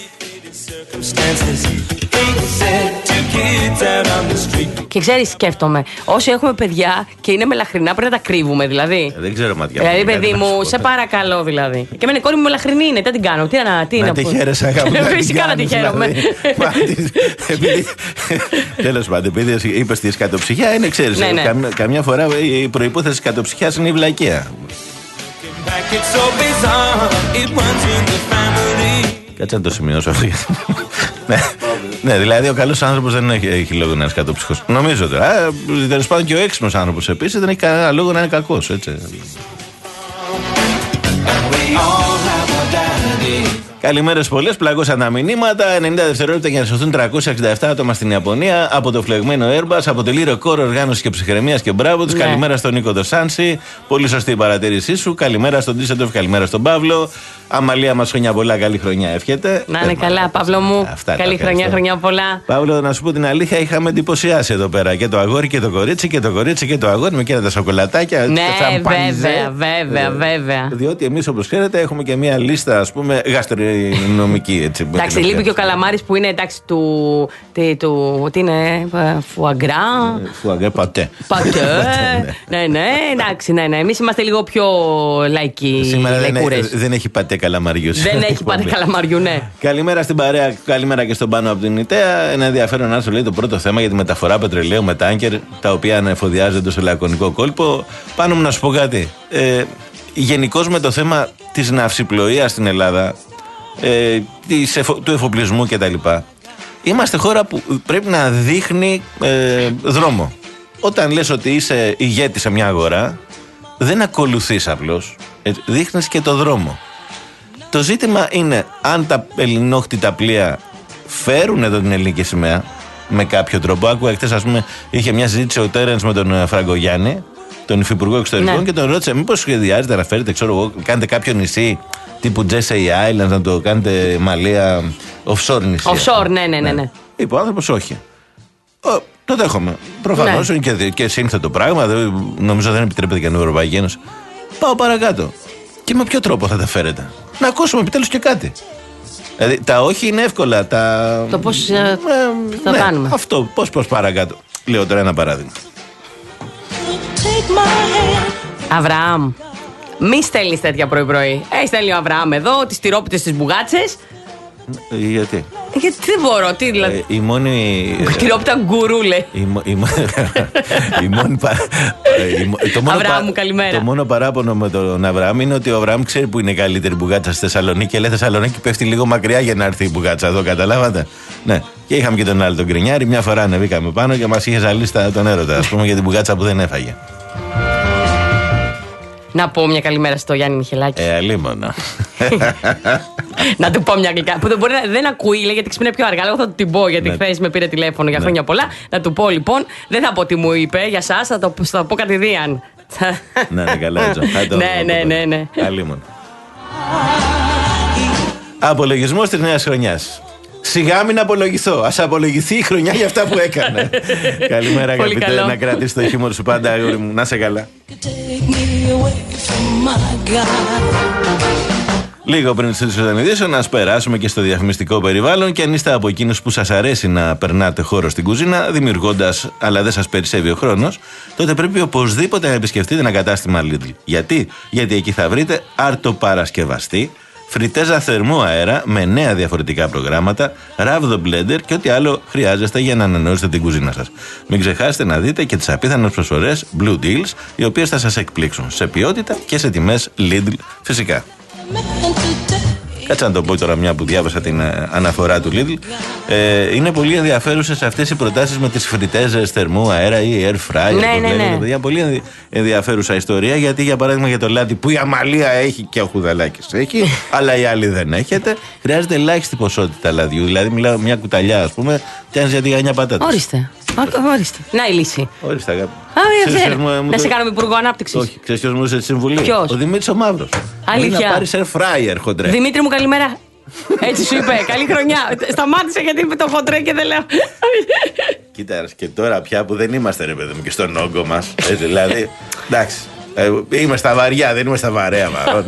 Και ξέρεις, σκέφτομαι, όσοι έχουμε παιδιά και είναι μελαχρινά, πρέπει να τα κρύβουμε, δηλαδή. Ε, δεν ξέρω, ματιά. Δηλαδή, παιδί μου, σε παρακαλώ, δηλαδή. Και εμένα η κόρη μου μελαχρινή είναι, τι την κάνω, τι να τι να τη χαίρεσαι, αγάπη. Φυσικά να τη χαίρομαι. Τέλος πάντων, επειδή είπες τη σκατοψυχιά, είναι, ξέρεις, καμιά φορά η προϋπόθεση σκατοψυχιάς είναι η βλακεία. Κάτσε να το σημειώσω αυτό. ναι, ναι, δηλαδή ο καλός άνθρωπος δεν έχει, έχει λόγο να είναι σκατόψυχος. Νομίζω τώρα. Τέλος πάντων και ο έξυπνος άνθρωπος επίσης δεν έχει κανένα λόγο να είναι κακός. Έτσι. Καλημέρες πολλές, πλάκωσαν τα μηνύματα. ενενήντα δευτερόλεπτα για να σωθούν τριακόσια εξήντα επτά άτομα στην Ιαπωνία από το φλεγμένο Airbus. Αποτελεί ρεκόρ οργάνωση και ψυχραιμίας και μπράβο τους. Ναι. Καλημέρα στον Νίκο Δοσάνση. Πολύ σωστή η παρατήρησή σου. Καλημέρα στον Ντίσεντοφ, καλημέρα στον Παύλο. Αμαλία μας, χρόνια πολλά, καλή χρονιά εύχεται. Να είναι ε, καλά, Παύλο μου. Αυτά, καλή χρονιά, χρονιά πολλά. Παύλο, να σου πω την αλήθεια, είχαμε εντυπωσιάσει εδώ πέρα και το αγόρι και το κορίτσι και το κορίτσι και το αγόρι με εκείνα τα σοκολατάκια. Ναι, βέβαια, βέβαια, βέβαια. Διότι εμείς, όπως ξέρετε, έχουμε και μια λίστα, ας πούμε, γαστρο η νομική. Έτσι, εντάξει, λείπει και ο Καλαμάρης που είναι εντάξει του. Τι, του, τι είναι, φουαγκρά. Φουαγκρά, πατέ. Πατέ. ναι, ναι, εντάξει, ναι, ναι. Εμείς είμαστε λίγο πιο λαϊκοί. Σήμερα δεν, δεν έχει πατέ καλαμαριού. Δεν έχει πατέ καλαμαριού, ναι. Καλημέρα στην παρέα, καλημέρα και στον Πάνο από την Ιταία. Ένα ενδιαφέρον άρθρο λέει το πρώτο θέμα για τη μεταφορά πετρελαίου με τάνκερ, τα οποία ανεφοδιάζονται στο λακωνικό κόλπο. Πάνω μου να σου πω κάτι. Ε, Γενικώς με το θέμα της ναυσιπλοείας στην Ελλάδα, ε, της εφο, του εφοπλισμού κτλ. Είμαστε χώρα που πρέπει να δείχνει ε, δρόμο. Όταν λες ότι είσαι ηγέτη σε μια αγορά, δεν ακολουθείς απλώς, ε, δείχνεις και το δρόμο. Το ζήτημα είναι αν τα ελληνόχτητα πλοία φέρουν εδώ την ελληνική σημαία με κάποιο τρόπο. Άκουγα χτες, ας πούμε, είχε μια συζήτηση ο Τέρενς με τον Φραγκογιάννη, τον Υφυπουργό Εξωτερικών, ναι. Και τον ρώτησε μήπως σχεδιάζετε να φέρετε, ξέρω εγώ, κάνετε κάποιο νησί τύπου Τζέσεϊ Islands, να το κάνετε Μαλία, offshore νησί. Offshore, ναι, ναι, ναι. ναι. Είπε ο άνθρωπος όχι. Ο, το δέχομαι. Προφανώς ναι. είναι και, και σύνθετο πράγμα, δε, νομίζω δεν επιτρέπεται και στην Ευρωπαϊκή Ένωση. Πάω παρακάτω. Και με ποιο τρόπο θα τα φέρετε? Να ακούσουμε επιτέλους και κάτι. Δηλαδή τα όχι είναι εύκολα. Τα... Το πώς ε, ε, θα ναι, κάνουμε. Αυτό, πώς πώς παρακάτω. Λέω τώρα ένα παράδειγμα. Αβραάμ, μη στέλνεις τέτοια πρωί-πρωί. Έχει στέλνει ο Αβραάμ εδώ, τις τυρόπιτες στις μπουγάτσες. Γιατί? Γιατί δεν μπορώ, τι δηλαδή. Ε, η μόνη. Τυρόπιτα γκουρού, λέει. Η, η, η μόνη. Το μόνο, Αβραάμ, καλημέρα. Το μόνο παράπονο με τον Αβραάμ είναι ότι ο Αβραάμ ξέρει που είναι η καλύτερη μπουγάτσα στη Θεσσαλονίκη και λέει Θεσσαλονίκη πέφτει λίγο μακριά για να έρθει η μπουγάτσα εδώ, καταλάβατε. Ναι. Και είχαμε και τον άλλο τον Γκρινιάρη. Μια φορά ανεβήκαμε πάνω και μας είχε ζαλίσει τον έρωτα, ας πούμε, για την μπουγάτσα που δεν έφαγε. Να πω μια καλημέρα στο Γιάννη Μιχελάκη. Ε, αλίμονα. Να του πω μια γλυκά. Που δεν, μπορεί να, δεν ακούει, λέει, γιατί ξυπνάει πιο αργά. Εγώ θα του την πω, γιατί χθες με πήρε τηλέφωνο για χρόνια πολλά. Να του πω λοιπόν, δεν θα πω τι μου είπε για σας, θα το, θα το πω κατηδίαν. Να είναι καλά, Τζο. Ναι, ναι, ναι, ναι. Αλίμονα. Απολογισμός της νέας χρονιάς. Σιγά μην απολογηθώ. Ας απολογηθεί η χρονιά για αυτά που έκανα. Καλημέρα, αγαπητέ. Να κρατήσεις το χιούμορ σου πάντα, αγόρι μου. Να είσαι καλά. Λίγο πριν στις ειδήσεις, να περάσουμε και στο διαφημιστικό περιβάλλον. Και αν είστε από εκείνους που σας αρέσει να περνάτε χώρο στην κουζίνα, δημιουργώντας, αλλά δεν σας περισσεύει ο χρόνος, τότε πρέπει οπωσδήποτε να επισκεφτείτε ένα κατάστημα Lidl. Γιατί? Γιατί εκεί θα βρείτε αρτοπαρασκευαστή, φριτέζα θερμού αέρα με εννέα διαφορετικά προγράμματα, ράβδο μπλέντερ και ό,τι άλλο χρειάζεστε για να ανανεώσετε την κουζίνα σας. Μην ξεχάσετε να δείτε και τις απίθανες προσφορές Blue Deals, οι οποίες θα σας εκπλήξουν σε ποιότητα και σε τιμές Lidl φυσικά. Κάτσε να το πω τώρα, μια που διάβασα την ε, αναφορά του Lidl. Ε, είναι πολύ ενδιαφέρουσες αυτές οι προτάσεις με τις φριτέζες θερμού αέρα ή air fryer. Ναι, ναι, ναι. Παιδιά, πολύ ενδιαφέρουσα ιστορία, γιατί για παράδειγμα για το λάδι που η Αμαλία έχει και ο Χουδαλάκης έχει, αλλά οι άλλοι δεν έχετε, χρειάζεται ελάχιστη ποσότητα λαδιού. Δηλαδή, μιλάω μια κουταλιά, ας πούμε, πιάνεις για τη γανιά πατάτας. Ορίστε. Ορίστε. Να η λύση. Ορίστε, αγάπη. Α, μου, να σε κάνουμε υπουργό ανάπτυξης. Όχι, ξέρεις ποιος μου έδωσε τη συμβουλή? Ποιος? Ο Δημήτρης ο Μαύρος. Αλήθεια. Να πάρεις air fryer, χοντρέ. Δημήτρη μου, καλημέρα. Έτσι σου είπε. Καλή χρονιά. Σταμάτησε γιατί είπε το χοντρέ και δεν λέω. Κοίτα, και τώρα πια που δεν είμαστε, ρε παιδί μου, και στον όγκο μας. Έτσι, δηλαδή, εντάξει. Ε, είμαι στα βαριά, δεν είμαι στα βαρέα, μάλλον.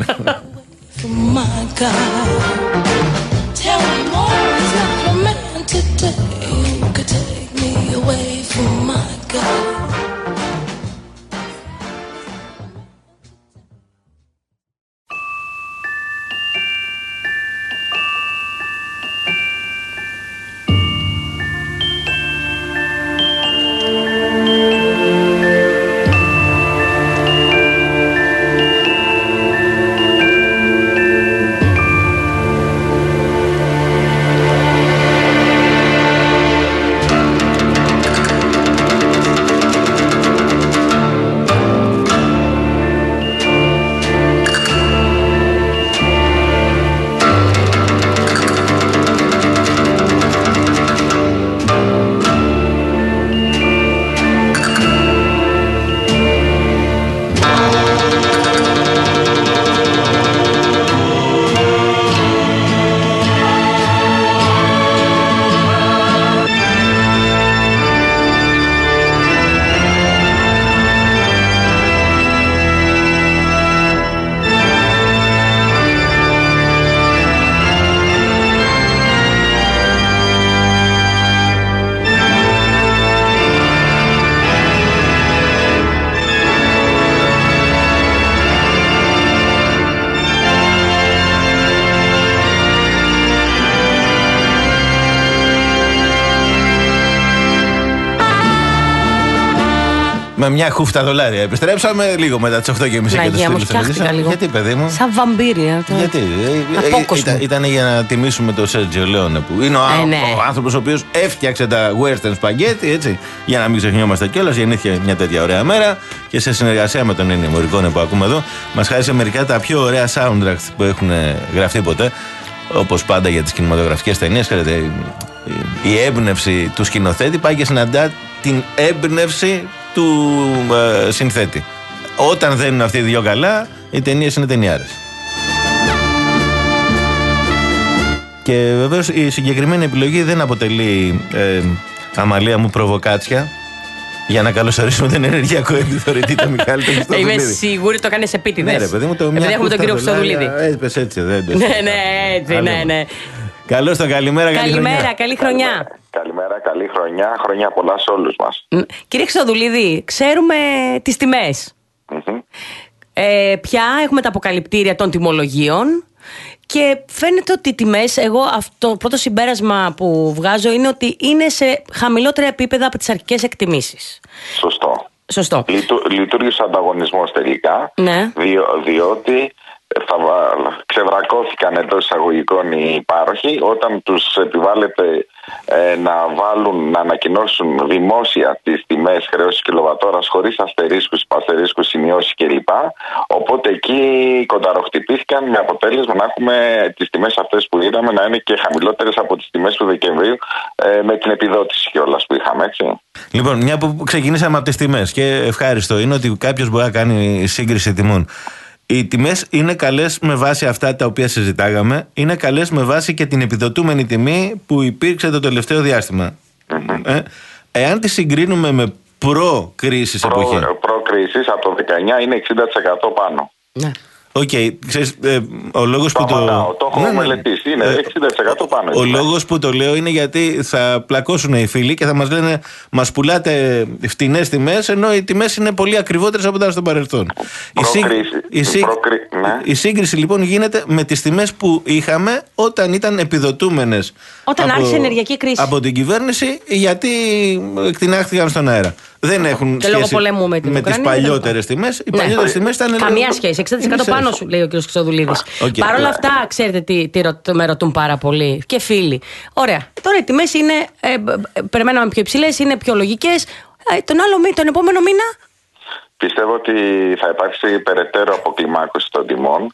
με μια χούφτα δολάρια. Επιστρέψαμε λίγο μετά τις οκτώ και μισή και το στείλω. Γιατί, παιδί μου? Σαν βαμπύρια. Γιατί? Ήταν, ήταν για να τιμήσουμε τον Σέρτζιο Λεόνε, που είναι ο, ε, ναι. ο άνθρωπος ο οποίος έφτιαξε τα western spaghetti, έτσι. Για να μην ξεχνιόμαστε κιόλας, γεννήθηκε μια τέτοια ωραία μέρα και σε συνεργασία με τον Ennio Morricone που ακούμε εδώ, μας χάρισε μερικά τα πιο ωραία soundtracks που έχουν γραφτεί ποτέ. Όπως πάντα για τις κινηματογραφικές ταινίες, ξέρετε, η έμπνευση του σκηνοθέτη πάει και συναντά την έμπνευση του ε, συνθέτη. Όταν δεν είναι αυτοί οι δυο καλά, οι ταινίες είναι ταινιάρες. Και βεβαίως η συγκεκριμένη επιλογή δεν αποτελεί, ε, Αμαλία μου, προβοκάτσια. Για να καλωσορίσουμε τον ενεργειακό επιθεωρητή, τον Μιχάλη τον Χριστοδουλίδη. Είμαι σίγουρη το κάνεις επίτηδες. Ναι, ρε παιδί μου, το Επειδή έχουμε τον κύριο Χριστοδουλίδη. Έπεσε έτσι, δεν το. Ναι, ναι, έτσι, ναι, ναι. Καλώς τον καλημέρα, καλή καλημέρα, χρονιά. καλή χρονιά. Καλημέρα, καλή χρονιά. Χρονιά πολλά σε όλους μας. Κύριε Χριστοδουλίδη, ξέρουμε τις τιμές. Mm-hmm. Ε, πια έχουμε τα αποκαλυπτήρια των τιμολογίων. Και φαίνεται ότι οι τιμές, εγώ αυτό το πρώτο συμπέρασμα που βγάζω είναι ότι είναι σε χαμηλότερα επίπεδα από τις αρχικές εκτιμήσεις. Σωστό. Σωστό. Λειτου, λειτουργήσε ο ανταγωνισμός τελικά, ναι. διο, διότι θα ξεβρακώθηκαν εντός εισαγωγικών οι πάροχοι όταν τους επιβάλλεται ε, να βάλουν, να ανακοινώσουν δημόσια τις τιμές χρέωσης κιλοβατόρας χωρίς αστερίσκους, υπαστερίσκους, σημειώσεις κλπ. Οπότε εκεί κονταροχτυπήθηκαν με αποτέλεσμα να έχουμε τις τιμές αυτές που είδαμε να είναι και χαμηλότερες από τις τιμές του Δεκεμβρίου ε, με την επιδότηση κιόλας που είχαμε, έτσι. Λοιπόν, μια που ξεκινήσαμε από τις τιμές και ευχάριστο είναι ότι κάποιος μπορεί να κάνει σύγκριση τιμών. Οι τιμές είναι καλές με βάση αυτά τα οποία συζητάγαμε, είναι καλές με βάση και την επιδοτούμενη τιμή που υπήρξε το τελευταίο διάστημα. Mm-hmm. Ε, εάν τη συγκρίνουμε με προ-κρίσης προ, εποχή. Προ-κρίσης από το δεκαεννιά είναι εξήντα τοις εκατό πάνω. Ναι. Οκ, okay, ξέρεις, ε, ο λόγος το που το... το έχω ναι, μελετήσει, είναι εξήντα τοις εκατό πάνω. Ο λόγος που το λέω είναι γιατί θα πλακώσουν οι φίλοι και θα μας λένε μας πουλάτε φτηνές τιμές, ενώ οι τιμές είναι πολύ ακριβότερες από τα στο παρελθόν. Η, σύγκ... η, σύγκ... Προκρι... ναι. η σύγκριση λοιπόν γίνεται με τις τιμές που είχαμε όταν ήταν επιδοτούμενες όταν από... άρχισε η ενεργειακή κρίση από την κυβέρνηση, γιατί εκτινάχθηκαν στον αέρα. Δεν έχουν και σχέση με, με, με τις παλιότερες τιμές. Οι ναι. παλιότερες τιμές ήταν. Καμία σχέση. εξήντα τοις εκατό πάνω σου, λέει ο κ. Χριστοδουλίδης. Okay. Παρ' όλα αυτά, ξέρετε τι, τι ρω, με ρωτούν πάρα πολύ και φίλοι. Ωραία. Τώρα οι τιμές είναι. Ε, περιμέναμε πιο υψηλές, είναι πιο λογικές. Ε, τον, άλλο, τον επόμενο μήνα. Πιστεύω ότι θα υπάρξει περαιτέρω αποκλιμάκωση των τιμών.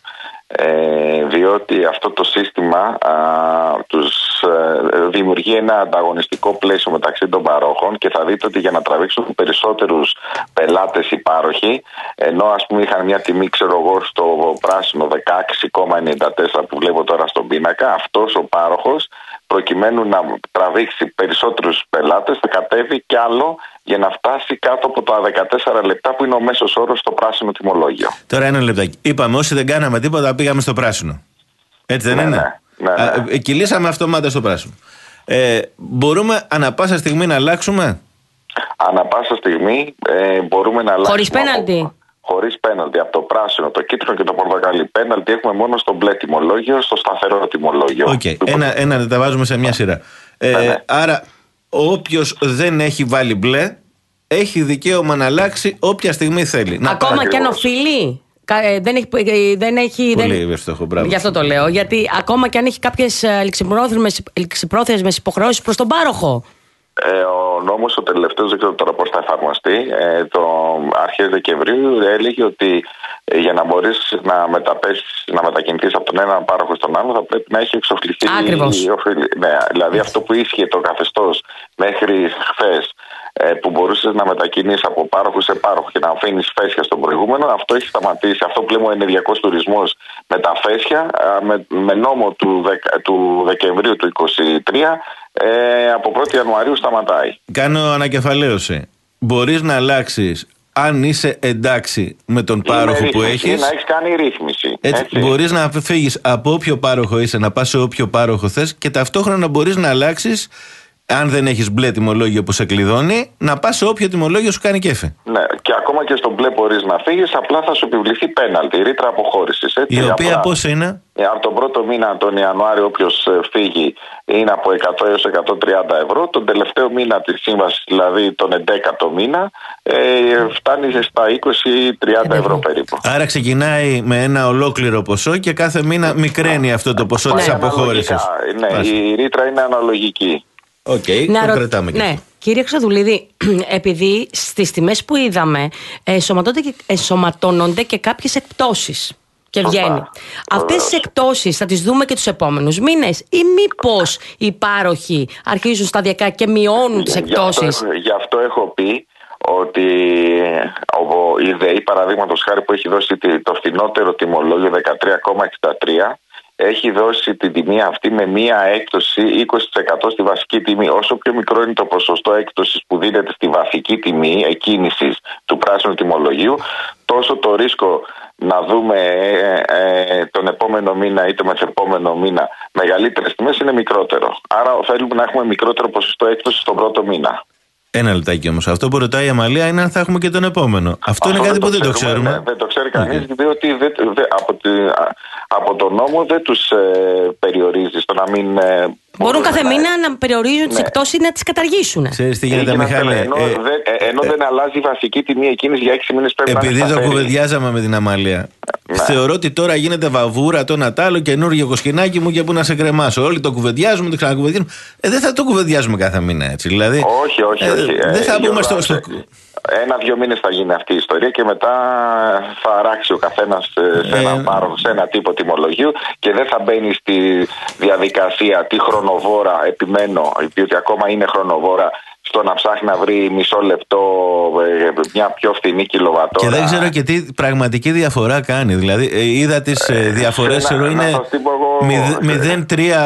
Ε, διότι αυτό το σύστημα α, τους ε, δημιουργεί ένα ανταγωνιστικό πλαίσιο μεταξύ των παρόχων και θα δείτε ότι για να τραβήξουν περισσότερους πελάτες οι πάροχοι, ενώ ας πούμε είχαν μια τιμή, ξέρω εγώ, στο πράσινο δεκαέξι κόμμα ενενήντα τέσσερα που βλέπω τώρα στον πίνακα, αυτός ο πάροχος προκειμένου να τραβήξει περισσότερους πελάτες θα κατέβει κι άλλο για να φτάσει κάτω από τα δεκατέσσερα λεπτά που είναι ο μέσος όρος στο πράσινο τιμολόγιο. Τώρα ένα λεπτάκι. Είπαμε όσοι δεν κάναμε τίποτα πήγαμε στο πράσινο. Έτσι δεν ναι, είναι? Ναι, ναι, ναι. Α, κυλήσαμε αυτομάτα στο πράσινο. Ε, μπορούμε ανα πάσα στιγμή να αλλάξουμε? Ανα πάσα στιγμή ε, μπορούμε να αλλάξουμε. Χωρίς πέναλτι? Χωρίς πέναλτι. Από το πράσινο, το κίτρινο και το πορτοκαλί. Πέναλτι έχουμε μόνο στο μπλε τιμολόγιο, στο σταθερό τιμολόγιο. Okay. Ένα, ένα τα βάζουμε σε μια σειρά. Ε, ναι, ναι. Άρα όποιος δεν έχει βάλει μπλε έχει δικαίωμα να αλλάξει όποια στιγμή θέλει. Ακόμα και αν οφείλει. Δεν έχει. Δεν έχει Πολύ δεν... εύστοχο, μπράβο. Γι' αυτό το λέω. Γιατί ακόμα και αν έχει κάποιες ληξιπρόθεσμες υποχρεώσεις προς τον πάροχο. Ε, ο νόμος ο τελευταίος, δεν ξέρω τώρα πώς θα εφαρμοστεί, ε, το αρχές Δεκεμβρίου έλεγε ότι ε, για να μπορείς να μεταπέσεις, να μετακινηθείς από τον έναν πάροχο στον άλλο θα πρέπει να έχει εξοφληθεί. Ακριβώς. Ναι, δηλαδή αυτό που ίσχυε το καθεστώς μέχρι χθες, ε, που μπορούσες να μετακινήσεις από πάροχο σε πάροχο και να αφήνεις φέσια στον προηγούμενο, αυτό έχει σταματήσει. Αυτό που λέμε ο ενεργειακός τουρισμός με τα φέσια, με, με νόμο του, δεκα, του Δεκεμβρίου του είκοσι τρία, ε, από πρώτη Ιανουαρίου σταματάει. Κάνω ανακεφαλαίωση. Μπορείς να αλλάξεις αν είσαι εντάξει με τον είναι πάροχο ρύθμιση, που έχεις. Να έχεις κάνει ρύθμιση. Έτσι, έτσι. Μπορείς να φύγεις από όποιο πάροχο είσαι, να πας σε όποιο πάροχο θες και ταυτόχρονα μπορείς να αλλάξεις αν δεν έχεις μπλε τιμολόγιο που σε κλειδώνει, να πας σε όποιο τιμολόγιο σου κάνει κέφι. Ναι, και ακόμα και στο μπλε μπορείς να φύγεις, απλά θα σου επιβληθεί πέναλτι, ρήτρα αποχώρησης. Έτσι, η οποία απλά, πώς είναι? Από τον πρώτο μήνα, τον Ιανουάριο, όποιος φύγει είναι από εκατό έως εκατόν τριάντα ευρώ. Τον τελευταίο μήνα της σύμβασης, δηλαδή τον εντέκατο μήνα, ε, φτάνει στα είκοσι τριάντα ευρώ περίπου. Άρα ξεκινάει με ένα ολόκληρο ποσό και κάθε μήνα μικραίνει αυτό το ποσό, ναι, της αποχώρησης. Ναι, Πάση. Η ρήτρα είναι αναλογική. Οκ, okay, το ρω... κρατάμε και ναι. αυτό. Κύριε Χρυστοδουλίδη, επειδή στις τιμές που είδαμε ενσωματώνονται και κάποιες εκπτώσεις και βγαίνει. Αυτές τις εκπτώσεις θα τις δούμε και τους επόμενους μήνες ή μήπως οι πάροχοι αρχίζουν σταδιακά και μειώνουν τις εκπτώσεις? Γι' αυτό, γι' αυτό έχω πει ότι η ΔΕΗ, παραδείγματος χάρη, που έχει δώσει το φθηνότερο τιμολόγιο δεκατρία κόμμα εξήντα τρία, έχει δώσει την τιμή αυτή με μία έκπτωση είκοσι τοις εκατό στη βασική τιμή. Όσο πιο μικρό είναι το ποσοστό έκπτωσης που δίνεται στη βασική τιμή εκκίνησης του πράσινου τιμολογίου, τόσο το ρίσκο να δούμε ε, ε, τον επόμενο μήνα ή το μεθεπόμενο μήνα μεγαλύτερες τιμές είναι μικρότερο. Άρα θέλουμε να έχουμε μικρότερο ποσοστό έκπτωσης τον πρώτο μήνα. Ένα λεπτάκι όμως. Αυτό που ρωτάει η Αμαλία είναι αν θα έχουμε και τον επόμενο. Αυτό, Αυτό είναι κάτι που δεν το ξέρουμε. Ναι, δεν το ξέρει κανείς, okay. διότι δεν, δεν, από, τη, από τον νόμο δεν τους ε, περιορίζει στο να μην. Ε, Μπορούν κάθε να... μήνα να περιορίζουν ναι. τις εκπτώσεις ή να τις καταργήσουν. Ξέρεις τι γίνεται, Μιχάλη? Ενώ, ε, δε, ενώ ε, δεν αλλάζει η βασική τιμή εκείνης για έξι μήνες πρέπει επειδή να είναι. Επειδή το κουβεντιάζαμε με την Αμαλία. Ναι. Θεωρώ ότι τώρα γίνεται βαβούρα το Νατάλο, καινούργιο κοσκινάκι μου και πού να σε κρεμάσω. Όλοι το κουβεντιάζουμε, το ξανακουβεντιάζουμε. Ε, δεν θα το κουβεντιάζουμε κάθε μήνα έτσι. Δηλαδή, όχι, όχι, όχι. Ε, δεν θα μπούμε στο. στο... Ένα-δύο μήνες θα γίνει αυτή η ιστορία και μετά θα αράξει ο καθένας σε ένα, ε... πάροχο, σε ένα τύπο τιμολογίου και δεν θα μπαίνει στη διαδικασία τη χρονοβόρα, επιμένω, διότι ακόμα είναι χρονοβόρα, στο να ψάχνει να βρει μισό λεπτό μια πιο φθηνή κιλοβατόρα. Και δεν ξέρω και τι πραγματική διαφορά κάνει. Δηλαδή, είδα τις ε, διαφορές εδώ είναι μηδέν κόμμα τρία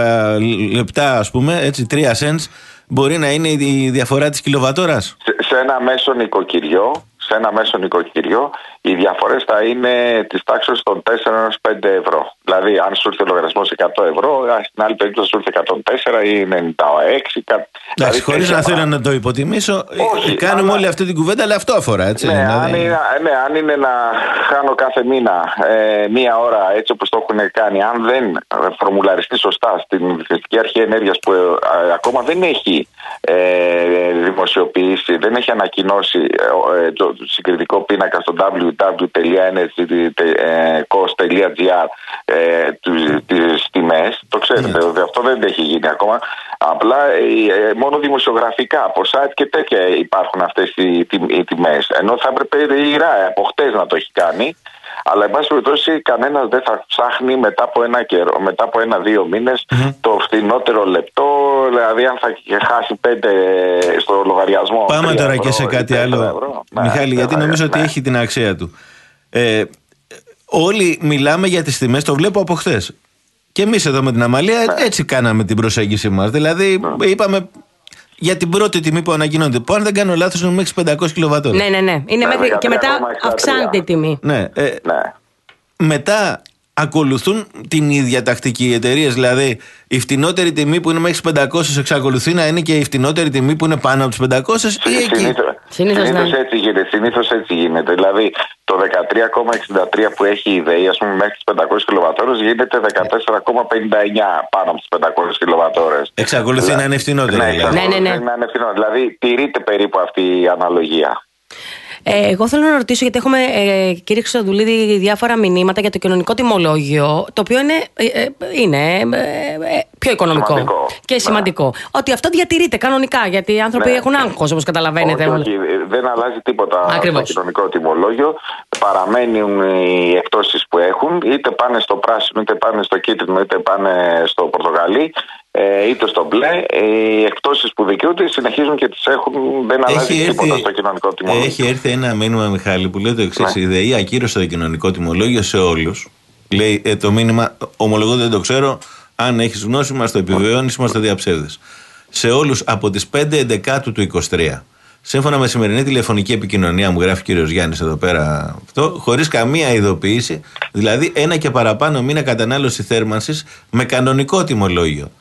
λεπτά, ας πούμε, έτσι, τρία cents. Μπορεί να είναι η διαφορά της κιλοβατόρας. Σε, σε ένα μέσο νοικοκυριό, σε ένα μέσο νοικοκυριό, οι διαφορές θα είναι της τάξης των τέσσερα έως πέντε ευρώ. Δηλαδή, αν σου έρθει ο λογαριασμός εκατό ευρώ, στην άλλη περίπτωση σου έρθει εκατόν τέσσερα ή ενενήντα έξι. Εντάξει, δηλαδή, χωρίς να θέλω να το υποτιμήσω, όχι, κάνουμε αλλά... όλη αυτή την κουβέντα, αλλά αυτό αφορά, έτσι. Ναι, δηλαδή... αν, είναι, ναι αν είναι να χάνω κάθε μήνα ε, μία ώρα έτσι όπως το έχουν κάνει, αν δεν φορμουλαριστεί σωστά στην Ρυθμιστική Αρχή Ενέργειας που ε, ακόμα δεν έχει ε, δημοσιοποιήσει, δεν έχει ανακοινώσει ε, το συγκριτικό πίνακα στο double-u double-u double-u τελεία energy cost τελεία gr ε, τις τιμές, το ξέρετε, yeah. αυτό δεν έχει γίνει ακόμα. Απλά ε, μόνο δημοσιογραφικά από site και τέτοια υπάρχουν αυτές οι, οι τιμές. Ενώ θα έπρεπε η ΡΑΕ από χτες να το έχει κάνει. Αλλά εν πάση περιπτώσει κανένας δεν θα ψάχνει μετά από ένα καιρό, μετά από ένα-δύο μήνες mm-hmm. το φθηνότερο λεπτό, δηλαδή αν θα χάσει πέντε στο λογαριασμό. Πάμε τώρα και σε κάτι άλλο, ευρώ. Μιχάλη, ναι, γιατί ναι, νομίζω ναι. ότι έχει την αξία του. Ε, όλοι μιλάμε για τις τιμές, το βλέπω από χθες. Και εμείς εδώ με την Αμαλία ναι. έτσι κάναμε την προσέγγιση μας. Δηλαδή ναι. είπαμε για την πρώτη τιμή που ανακοινώνεται, που αν δεν κάνω λάθος είναι μέχρι πεντακόσιες κιλοβατόρες. Ναι, ναι, ναι. Είναι ναι, μέχρι... Και μετά αυξάνεται η τιμή. Ναι. Ε, ναι. Μετά ακολουθούν την ίδια τακτική οι εταιρείες. Δηλαδή η φτηνότερη τιμή που είναι μέχρι πεντακόσιες εξακολουθεί να είναι και η φτηνότερη τιμή που είναι πάνω από τις πεντακόσιες ή εκεί. Συνήθως, συνήθως, ναι. έτσι γίνεται, συνήθως έτσι γίνεται. Δηλαδή το δεκατρία κόμμα εξήντα τρία που έχει η ΔΕΗ, ας πούμε, μέχρι τις πεντακόσιες κιλοβατόρες γίνεται δεκατέσσερα κόμμα πενήντα εννιά πάνω από τις πεντακόσιες κιλοβατόρες. Εξακολουθεί δηλαδή, να είναι φτηνότερη. Ναι, δηλαδή. ναι, ναι, ναι. Να είναι φτηνότερη. Δηλαδή τηρείται περίπου αυτή η αναλογία. Ε, εγώ θέλω να ρωτήσω, γιατί έχουμε, ε, κύριε Χρυστοδουλίδη, διάφορα μηνύματα για το κοινωνικό τιμολόγιο, το οποίο είναι, ε, είναι ε, πιο οικονομικό σημαντικό. και σημαντικό. Ναι. Ότι αυτό διατηρείται κανονικά, γιατί οι άνθρωποι ναι. έχουν άγχος, όπως καταλαβαίνετε. Όχι, όχι, δεν αλλάζει τίποτα Ακριβώς. στο κοινωνικό τιμολόγιο. Παραμένουν οι εκπτώσεις που έχουν, είτε πάνε στο πράσινο, είτε πάνε στο κίτρινο, είτε πάνε στο πορτοκαλί. Ε, είτε στο μπλε, οι εκπτώσεις που δικαιούνται συνεχίζουν και τις έχουν, δεν αλλάζει έχει τίποτα έρθει, στο κοινωνικό τιμολόγιο. Έχει έρθει ένα μήνυμα, Μιχάλη, που λέει το εξής: ναι. Η ΔΕΗ ακύρωσε το κοινωνικό τιμολόγιο σε όλους. Λέει ε, το μήνυμα, ομολογώ δεν το ξέρω, αν έχεις γνώση μας το επιβεβαιώνεις, μας το διαψεύδεις. Σε όλους από τις πέντε Ενδεκάτου του είκοσι τρία. Σύμφωνα με σημερινή τηλεφωνική επικοινωνία, μου γράφει ο κύριος Γιάννης εδώ πέρα αυτό, χωρίς καμία ειδοποίηση, δηλαδή ένα και παραπάνω μήνα κατανάλωση θέρμανσης με κανονικό τιμολόγιο.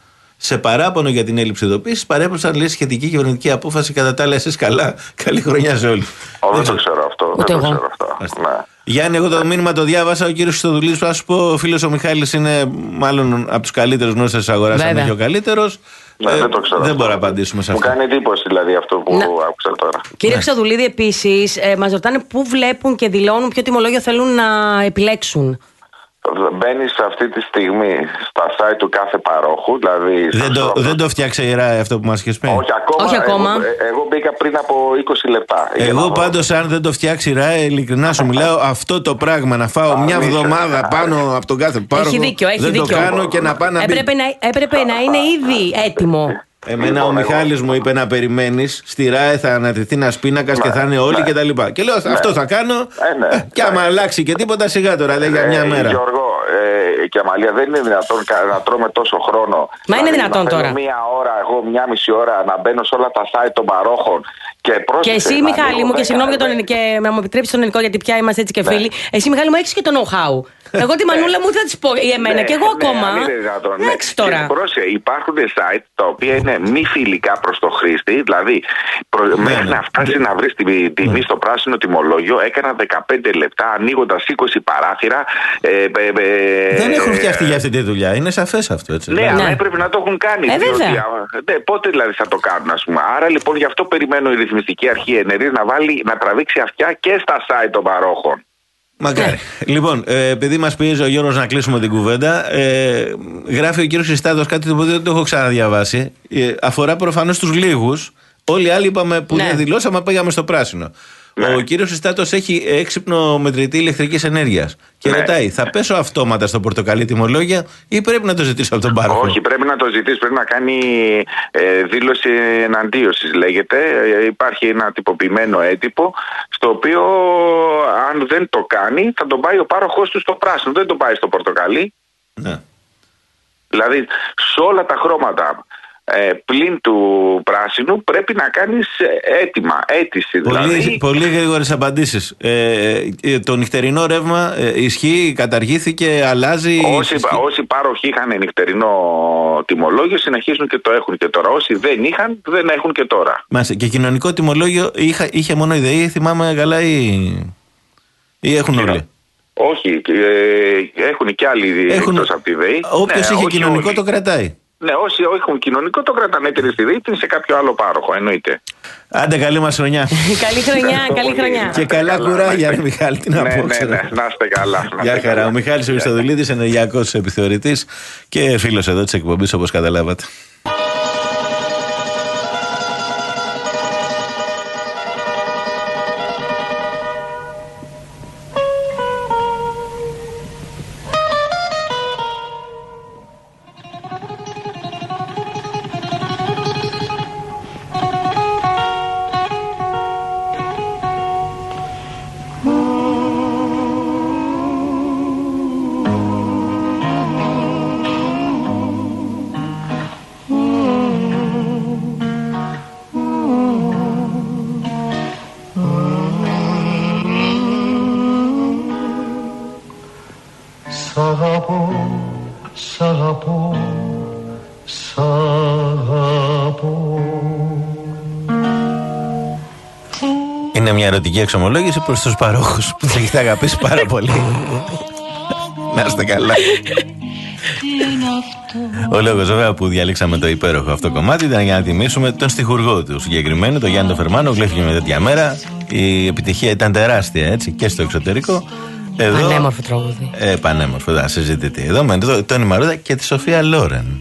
Σε παράπονο για την έλλειψη ειδοποίησης, παρέπρωσαν λέει σχετική κυβερνητική απόφαση. Κατά τα άλλα, εσείς καλά. Καλή χρονιά σε όλους. Oh, δεν το ξέρω αυτό. Δεν το ξέρω αυτό. Ναι. Γιάννη, εγώ το μήνυμα το διάβασα. Ο κύριος Χριστοδουλίδης, θα σου πω, ο φίλος ο Μιχάλης είναι μάλλον από τους καλύτερους γνώστες της αγοράς, αν όχι ο καλύτερος. Ναι, ε, δεν το ξέρω. Δεν μπορώ να απαντήσουμε σε αυτό. Μου κάνει εντύπωση δηλαδή αυτό που να. άκουσα τώρα. Κύριε Χριστοδουλίδη, επίσης, ε, μας ρωτάνε πού βλέπουν και δηλώνουν ποιο τιμολόγιο θέλουν να επιλέξουν. Μπαίνει αυτή τη στιγμή στα site του κάθε παρόχου. Δηλαδή δεν, το, δεν το φτιάξε η ΡΑΕ αυτό που μας είχες πει. Όχι ακόμα. Όχι ακόμα. Εγώ, εγώ μπήκα πριν από είκοσι λεπτά. Εγώ πάντως, αν δεν το φτιάξει η ΡΑΕ, ειλικρινά σου μιλάω, αυτό το πράγμα να φάω μια εβδομάδα πάνω από τον κάθε πάροχο. Έχει δίκιο, έχει δεν δίκιο. το κάνω και να πάω να μπει. Έπρεπε να, έπρεπε να είναι ήδη έτοιμο. Εμένα λοιπόν, ο Μιχάλης εγώ... μου είπε να περιμένεις. Στη ΡΑΕ θα ανατεθεί ένας πίνακας ναι, και θα είναι όλοι ναι. κτλ. Και, και λέω ναι. αυτό θα κάνω. Ε, ναι, ε, και άμα ναι. αλλάξει και τίποτα, σιγά τώρα λέει για μια μέρα. Γιώργο ε, και Αμαλία, δεν είναι δυνατόν να τρώμε τόσο χρόνο. Μα δηλαδή, είναι δυνατόν να τώρα. Μία ώρα, εγώ μια μισή ώρα να μπαίνω σε όλα τα site των παρόχων. Και, και εσύ, Μιχάλη μου, και συγγνώμη για τον και να μου επιτρέψει τον ελληνικό, γιατί πια είμαστε έτσι και φίλοι. Ναι. Εσύ, Μιχάλη μου, έχεις και το know-how. Εγώ τη μανούλα μου θα τη πω ή εμένα ναι, και εγώ ναι, ακόμα. Εντάξει τώρα. Και πρόσεχε, υπάρχουν site τα οποία είναι μη φιλικά προς το χρήστη. Δηλαδή, προ... ναι, μέχρι ναι. να φτάσει να βρει την τιμή ναι. στο πράσινο τιμολόγιο, έκανα δεκαπέντε λεπτά ανοίγοντας είκοσι παράθυρα. Ε, ε, ε, δεν έχουν φτιαχτεί για αυτή τη δουλειά. Είναι σαφές αυτό. Έτσι, ναι, ναι, αλλά έπρεπε να το έχουν κάνει. Ε, διότι, ναι, πότε δηλαδή θα το κάνουν, ας πούμε. Άρα λοιπόν γι' αυτό περιμένω η ρυθμιστική αρχή ενέργειας να, να τραβήξει αυτιά και στα site των παρόχων. Μακάρι. Λοιπόν, ε, επειδή μας πιέζει ο Γιώργος να κλείσουμε την κουβέντα, ε, γράφει ο κύριος Χριστάδος κάτι το οποίο δεν το έχω ξαναδιαβάσει. Ε, αφορά προφανώς τους λίγους. Όλοι οι άλλοι είπαμε που ναι. δεν δηλώσαμε, πήγαμε στο πράσινο. Ναι. Ο κύριος Χριστάδος έχει έξυπνο μετρητή ηλεκτρικής ενέργειας. Και ναι. ρωτάει, θα πέσω αυτόματα στο πορτοκαλί τιμολόγια ή πρέπει να το ζητήσω από τον πάροχο? Όχι, πρέπει να το ζητήσει. Πρέπει να κάνει ε, δήλωση εναντίωσης, λέγεται. Ε, υπάρχει ένα τυποποιημένο έντυπο, στο οποίο αν δεν το κάνει, θα τον πάει ο πάροχος του στο πράσινο. Δεν τον πάει στο πορτοκαλί. Ναι. Δηλαδή, σε όλα τα χρώματα. Ε, πλην του πράσινου πρέπει να κάνεις έτοιμα, αίτηση δηλαδή. Πολύ, πολύ γρήγορες απαντήσεις. Ε, ε, το νυχτερινό ρεύμα ε, ισχύει, καταργήθηκε, αλλάζει. Όσοι, όσοι πάροχοι είχαν νυχτερινό τιμολόγιο συνεχίζουν και το έχουν και τώρα. Όσοι δεν είχαν, δεν έχουν και τώρα. Μάλιστα. Και κοινωνικό τιμολόγιο είχα, είχε μόνο η ΔΕΗ, θυμάμαι καλά, ή, ή έχουν όλοι? Όχι, ε, έχουν και άλλοι έχουν... εκτός από τη ΔΕΗ. Όποιος ναι, είχε κοινωνικό όλοι. Το κρατάει. Ναι, όσοι έχουν κοινωνικό το κρατάνε έτοιμοι στη ΔΕΗ, είναι σε κάποιο άλλο πάροχο, εννοείται. Άντε, καλή μας χρονιά. Καλή χρονιά, καλή χρονιά. Και καλά κουράγια, ρε Μιχάλη, τι να πω. Ναι, ναι, ναι, να είστε καλά. Γεια χαρά. Ο Μιχάλης ο Χριστοδουλίδης, ενεργειακός επιθεωρητής και φίλος εδώ της εκπομπής, όπως καταλάβατε. Είναι μια ερωτική εξομολόγηση προς τους παρόχους που θα έχετε αγαπήσει πάρα πολύ. Να είστε καλά. Ο λόγος βέβαια που διαλέξαμε το υπέροχο αυτό κομμάτι ήταν για να τιμήσουμε τον στιχουργό του συγκεκριμένου, τον Γιάννη τον Φερμάνο. Γλέφθηκε με τέτοια μέρα. Η επιτυχία ήταν τεράστια, έτσι, και στο εξωτερικό. Εδώ, πανέμορφο τραγούδι. Ε, πανέμορφο, θα συζητηθεί. Εδώ με τον Τόνι Μαρούδα και τη Σοφία Λόρεν.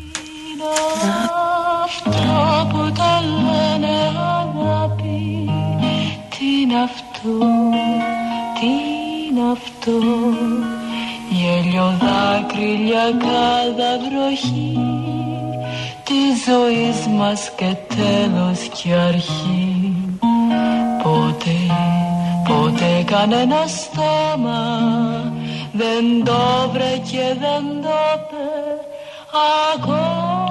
Αυτό που τα λένε αγάπη, τι είναι αυτό, τι είναι αυτό, γέλιο δάκρυ, κάδα βροχή, της ζωής μας και τέλος και αρχή. Πότε, πότε κανένα στόμα δεν το βρε και δεν το πε ακόμα.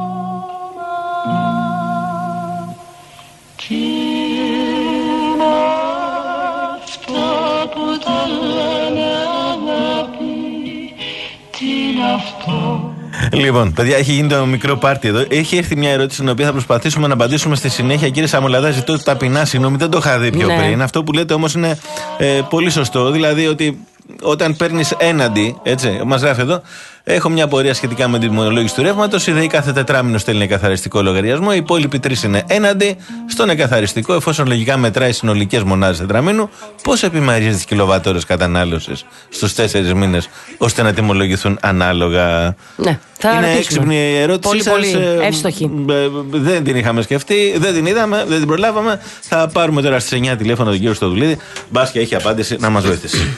Τι είναι αυτό που τα λένε αγάπη, τι είναι αυτό. Λοιπόν, παιδιά, έχει γίνει το μικρό πάρτι εδώ. Έχει έρθει μια ερώτηση την οποία θα προσπαθήσουμε να απαντήσουμε στη συνέχεια. Κύριε Σαμολαδά, ζητώ ταπεινά συγγνώμη, δεν το είχα δει πιο ναι. πριν. Αυτό που λέτε όμως είναι ε, πολύ σωστό. Δηλαδή ότι όταν παίρνεις έναντι, έτσι, μας γράφει εδώ, έχω μια απορία σχετικά με την τιμολόγηση του ρεύματος. Η ΔΕΗ κάθε τετράμινο στέλνει εκαθαριστικό λογαριασμό. Οι υπόλοιποι τρεις είναι έναντι στον εκαθαριστικό, εφόσον λογικά μετράει συνολικές μονάδες τετραμήνου. Πώς επιμερίζει τις κιλοβατόρες κατανάλωσης στους τέσσερις μήνες, ώστε να τιμολογηθούν ανάλογα? Ναι, θα είναι ρωτήσουμε. Έξυπνη η ερώτηση. Πολύ, σας, πολύ ε, εύστοχη. Ε, ε, δεν την είχαμε σκεφτεί, δεν την είδαμε, δεν την προλάβαμε. Θα πάρουμε τώρα στις εννιά τηλέφωνο τον κύριο Στοδουλίδη. Μπας και έχει απάντηση να μας βοηθήσει.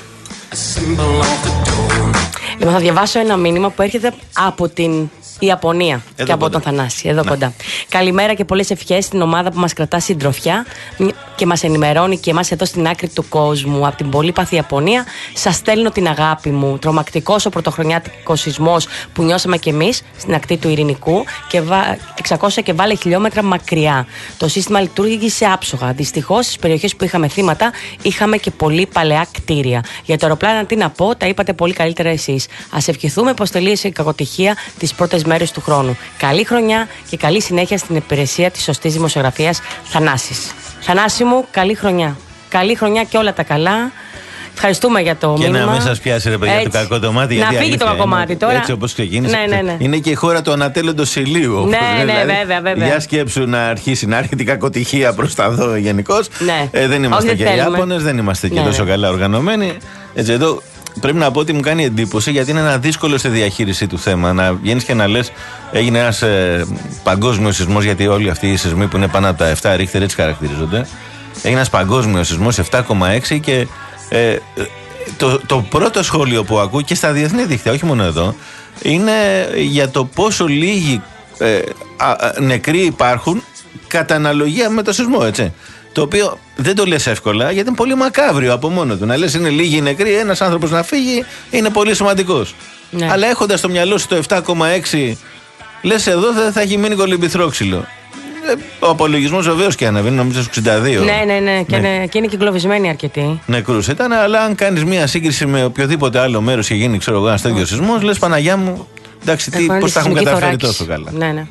Λοιπόν, θα διαβάσω ένα μήνυμα που έρχεται από την Ιαπωνία εδώ και από κοντά. τον Θανάση, εδώ Να. κοντά. Καλημέρα και πολλές ευχές στην ομάδα που μας κρατά συντροφιά και μας ενημερώνει και εμάς εδώ στην άκρη του κόσμου. Από την πολύπαθη Ιαπωνία σας στέλνω την αγάπη μου. Τρομακτικός ο πρωτοχρονιάτικος σεισμός που νιώσαμε κι εμείς στην ακτή του Ειρηνικού και βα... εξακόσια και βάλε χιλιόμετρα μακριά. Το σύστημα λειτουργήσε άψογα. Δυστυχώς στις περιοχές που είχαμε θύματα είχαμε και πολύ παλαιά κτίρια. Για το αεροπλάνο, τι να πω, τα είπατε πολύ καλύτερα εσείς. Ας ευχηθούμε πως τελείωσε η κακοτυχία τις πρώτες μέρες του χρόνου. Καλή χρονιά και καλή συνέχεια στην υπηρεσία της σωστής δημοσιογραφίας. Θανάσης. Θανάση μου, καλή χρονιά. Καλή χρονιά και όλα τα καλά. Ευχαριστούμε για το και μήνυμα. Και να μην σας πιάσει ρε παιδιά έτσι. Το κακό το μάτι. Να φύγει το κακό μάτι τώρα. Έτσι όπως ξεκίνησε. Ναι, ναι, ναι. Είναι και η χώρα του ανατέλλοντος ηλίου. Ναι, ναι, δηλαδή, βέβαια, βέβαια. Για σκέψου να αρχίσει να έρχεται η κακοτυχία προς τα δω γενικώς. Ναι. Ε, δεν είμαστε Όχι, και δεν Ιάπωνες, δεν είμαστε και ναι, τόσο ναι. καλά οργανωμένοι. Έτσι εδώ πρέπει να πω ότι μου κάνει εντύπωση γιατί είναι ένα δύσκολο στη διαχείρισή του θέμα. Να βγαίνεις και να λες έγινε ένας ε, παγκόσμιος σεισμός, γιατί όλοι αυτοί οι σεισμοί που είναι πάνω από τα επτά ρίχτερ έτσι χαρακτηρίζονται. Έγινε ένας παγκόσμιος σεισμός επτά κόμμα έξι και. Ε, Το, το πρώτο σχόλιο που ακούω και στα διεθνή δίκτυα, όχι μόνο εδώ, είναι για το πόσο λίγοι ε, α, α, νεκροί υπάρχουν κατά αναλογία με το σεισμό, έτσι. Το οποίο δεν το λες εύκολα γιατί είναι πολύ μακάβριο από μόνο του. Να λες είναι λίγοι νεκροί, ένας άνθρωπος να φύγει είναι πολύ σημαντικός. Ναι. Αλλά έχοντας στο μυαλό σου το επτά κόμμα έξι, λες εδώ δεν θα έχει μείνει κολυμπηθρόξυλο. Ο απολογισμός βεβαίως και ανεβαίνει, νομίζω στους εξήντα δύο. Ναι, ναι, ναι. Και, ναι. Είναι, και είναι κυκλωβισμένοι αρκετοί. Νεκρούς ήταν, αλλά αν κάνεις μία σύγκριση με οποιοδήποτε άλλο μέρος και γίνει, ξέρω εγώ, ένας τέτοιος σεισμός, λες Παναγιά μου, εντάξει, τι, πώς τα έχουν καταφέρει θωράκης. Τόσο καλά. Ναι, ναι.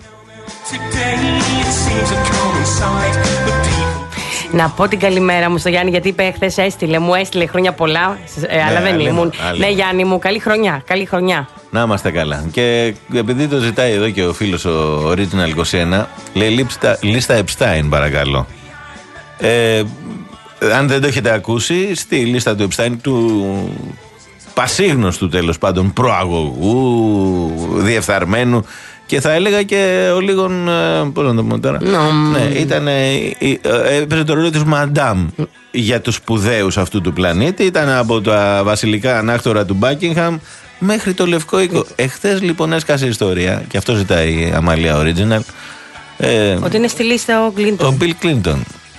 Να πω την καλημέρα μου στο Γιάννη, γιατί είπε χθες έστειλε, μου έστειλε χρόνια πολλά, ε, ναι, αλλά δεν άλλη, ήμουν. Άλλη. Ναι, Γιάννη μου, καλή χρονιά, καλή χρονιά. Να είμαστε καλά. Και επειδή το ζητάει εδώ και ο φίλος ο Original είκοσι ένα, λέει λίστα, λίστα Epstein, παρακαλώ. Ε, αν δεν το έχετε ακούσει, στη λίστα του Epstein, του πασίγνωστου τέλος πάντων προαγωγού, διεφθαρμένου, και θα έλεγα και ο λίγον. Πώς να το πούμε τώρα. No. Ναι, ήταν. Έπαιζε το ρόλο της Μαντάμ για τους σπουδαίους αυτού του πλανήτη. Ήταν από τα βασιλικά ανάκτορα του Buckingham μέχρι το Λευκό Οίκο. Εχθές λοιπόν έσκασε ιστορία, και αυτό ζητάει η Αμαλία Original. Ε, ότι είναι στη λίστα ο Κλίντον. Ο Bill Clinton.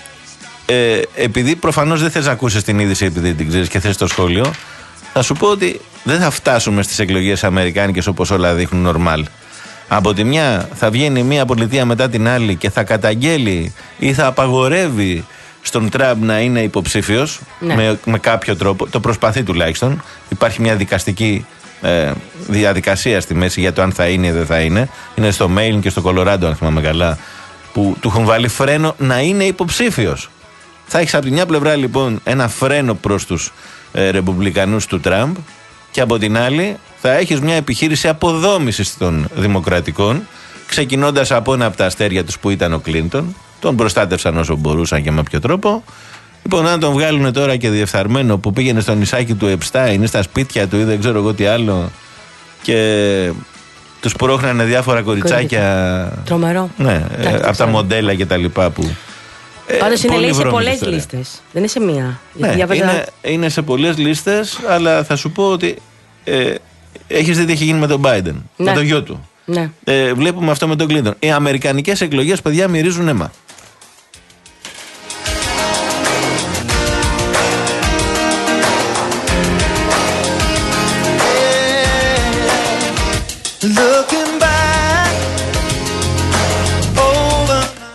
Ε, επειδή προφανώς δεν θες να ακούσεις την είδηση, επειδή την ξέρεις και θες το σχόλιο, θα σου πω ότι δεν θα φτάσουμε στις εκλογές αμερικάνικες όπως όλα δείχνουν νορμάλ. Από τη μια θα βγαίνει μία πολιτεία μετά την άλλη και θα καταγγέλει ή θα απαγορεύει στον Τραμπ να είναι υποψήφιος, ναι, με, με κάποιο τρόπο. Το προσπαθεί τουλάχιστον. Υπάρχει μια δικαστική ε, διαδικασία στη μέση για το αν θα είναι ή δεν θα είναι. Είναι στο Μέιλ και στο Κολοράντο, αν θυμάμαι καλά, που του έχουν βάλει φρένο να είναι υποψήφιος. Θα έχεις από τη μια πλευρά λοιπόν ένα φρένο προς τους ε, ρεπουμπλικανούς του Τραμπ, και από την άλλη θα έχεις μια επιχείρηση αποδόμησης των δημοκρατικών, ξεκινώντας από ένα από τα αστέρια τους που ήταν ο Κλίντον. Τον προστάτευσαν όσο μπορούσαν και με ποιο τρόπο. Λοιπόν, να τον βγάλουν τώρα και διεφθαρμένο που πήγαινε στο νησάκι του Epstein ή στα σπίτια του ή δεν ξέρω εγώ τι άλλο, και τους πρόχνανε διάφορα κοριτσάκια. Τρομερό. Ναι, ε, από τα μοντέλα και τα λοιπά που. Πάντως είναι λέει σε πολλές λίστες. Δεν είναι σε μία. Ναι, διάβαζα... είναι, είναι σε πολλές λίστες, αλλά θα σου πω ότι ε, έχεις δει τι έχει γίνει με τον Biden, ναι, με το γιο του. Ναι. Ε, βλέπουμε αυτό με τον Clinton. Οι αμερικανικές εκλογές, παιδιά, μυρίζουν αίμα.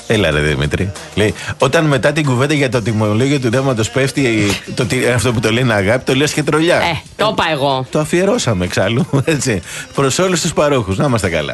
Έλα ρε Δημήτρη. Λέει, όταν μετά την κουβέντα για το τιμολόγιο του ρεύματος πέφτει το, αυτό που το λένε αγάπη, το λες και τρολιά. Ε, το είπα εγώ. Το αφιερώσαμε εξάλλου, έτσι. Προς όλους τους παρόχους. Να είμαστε καλά.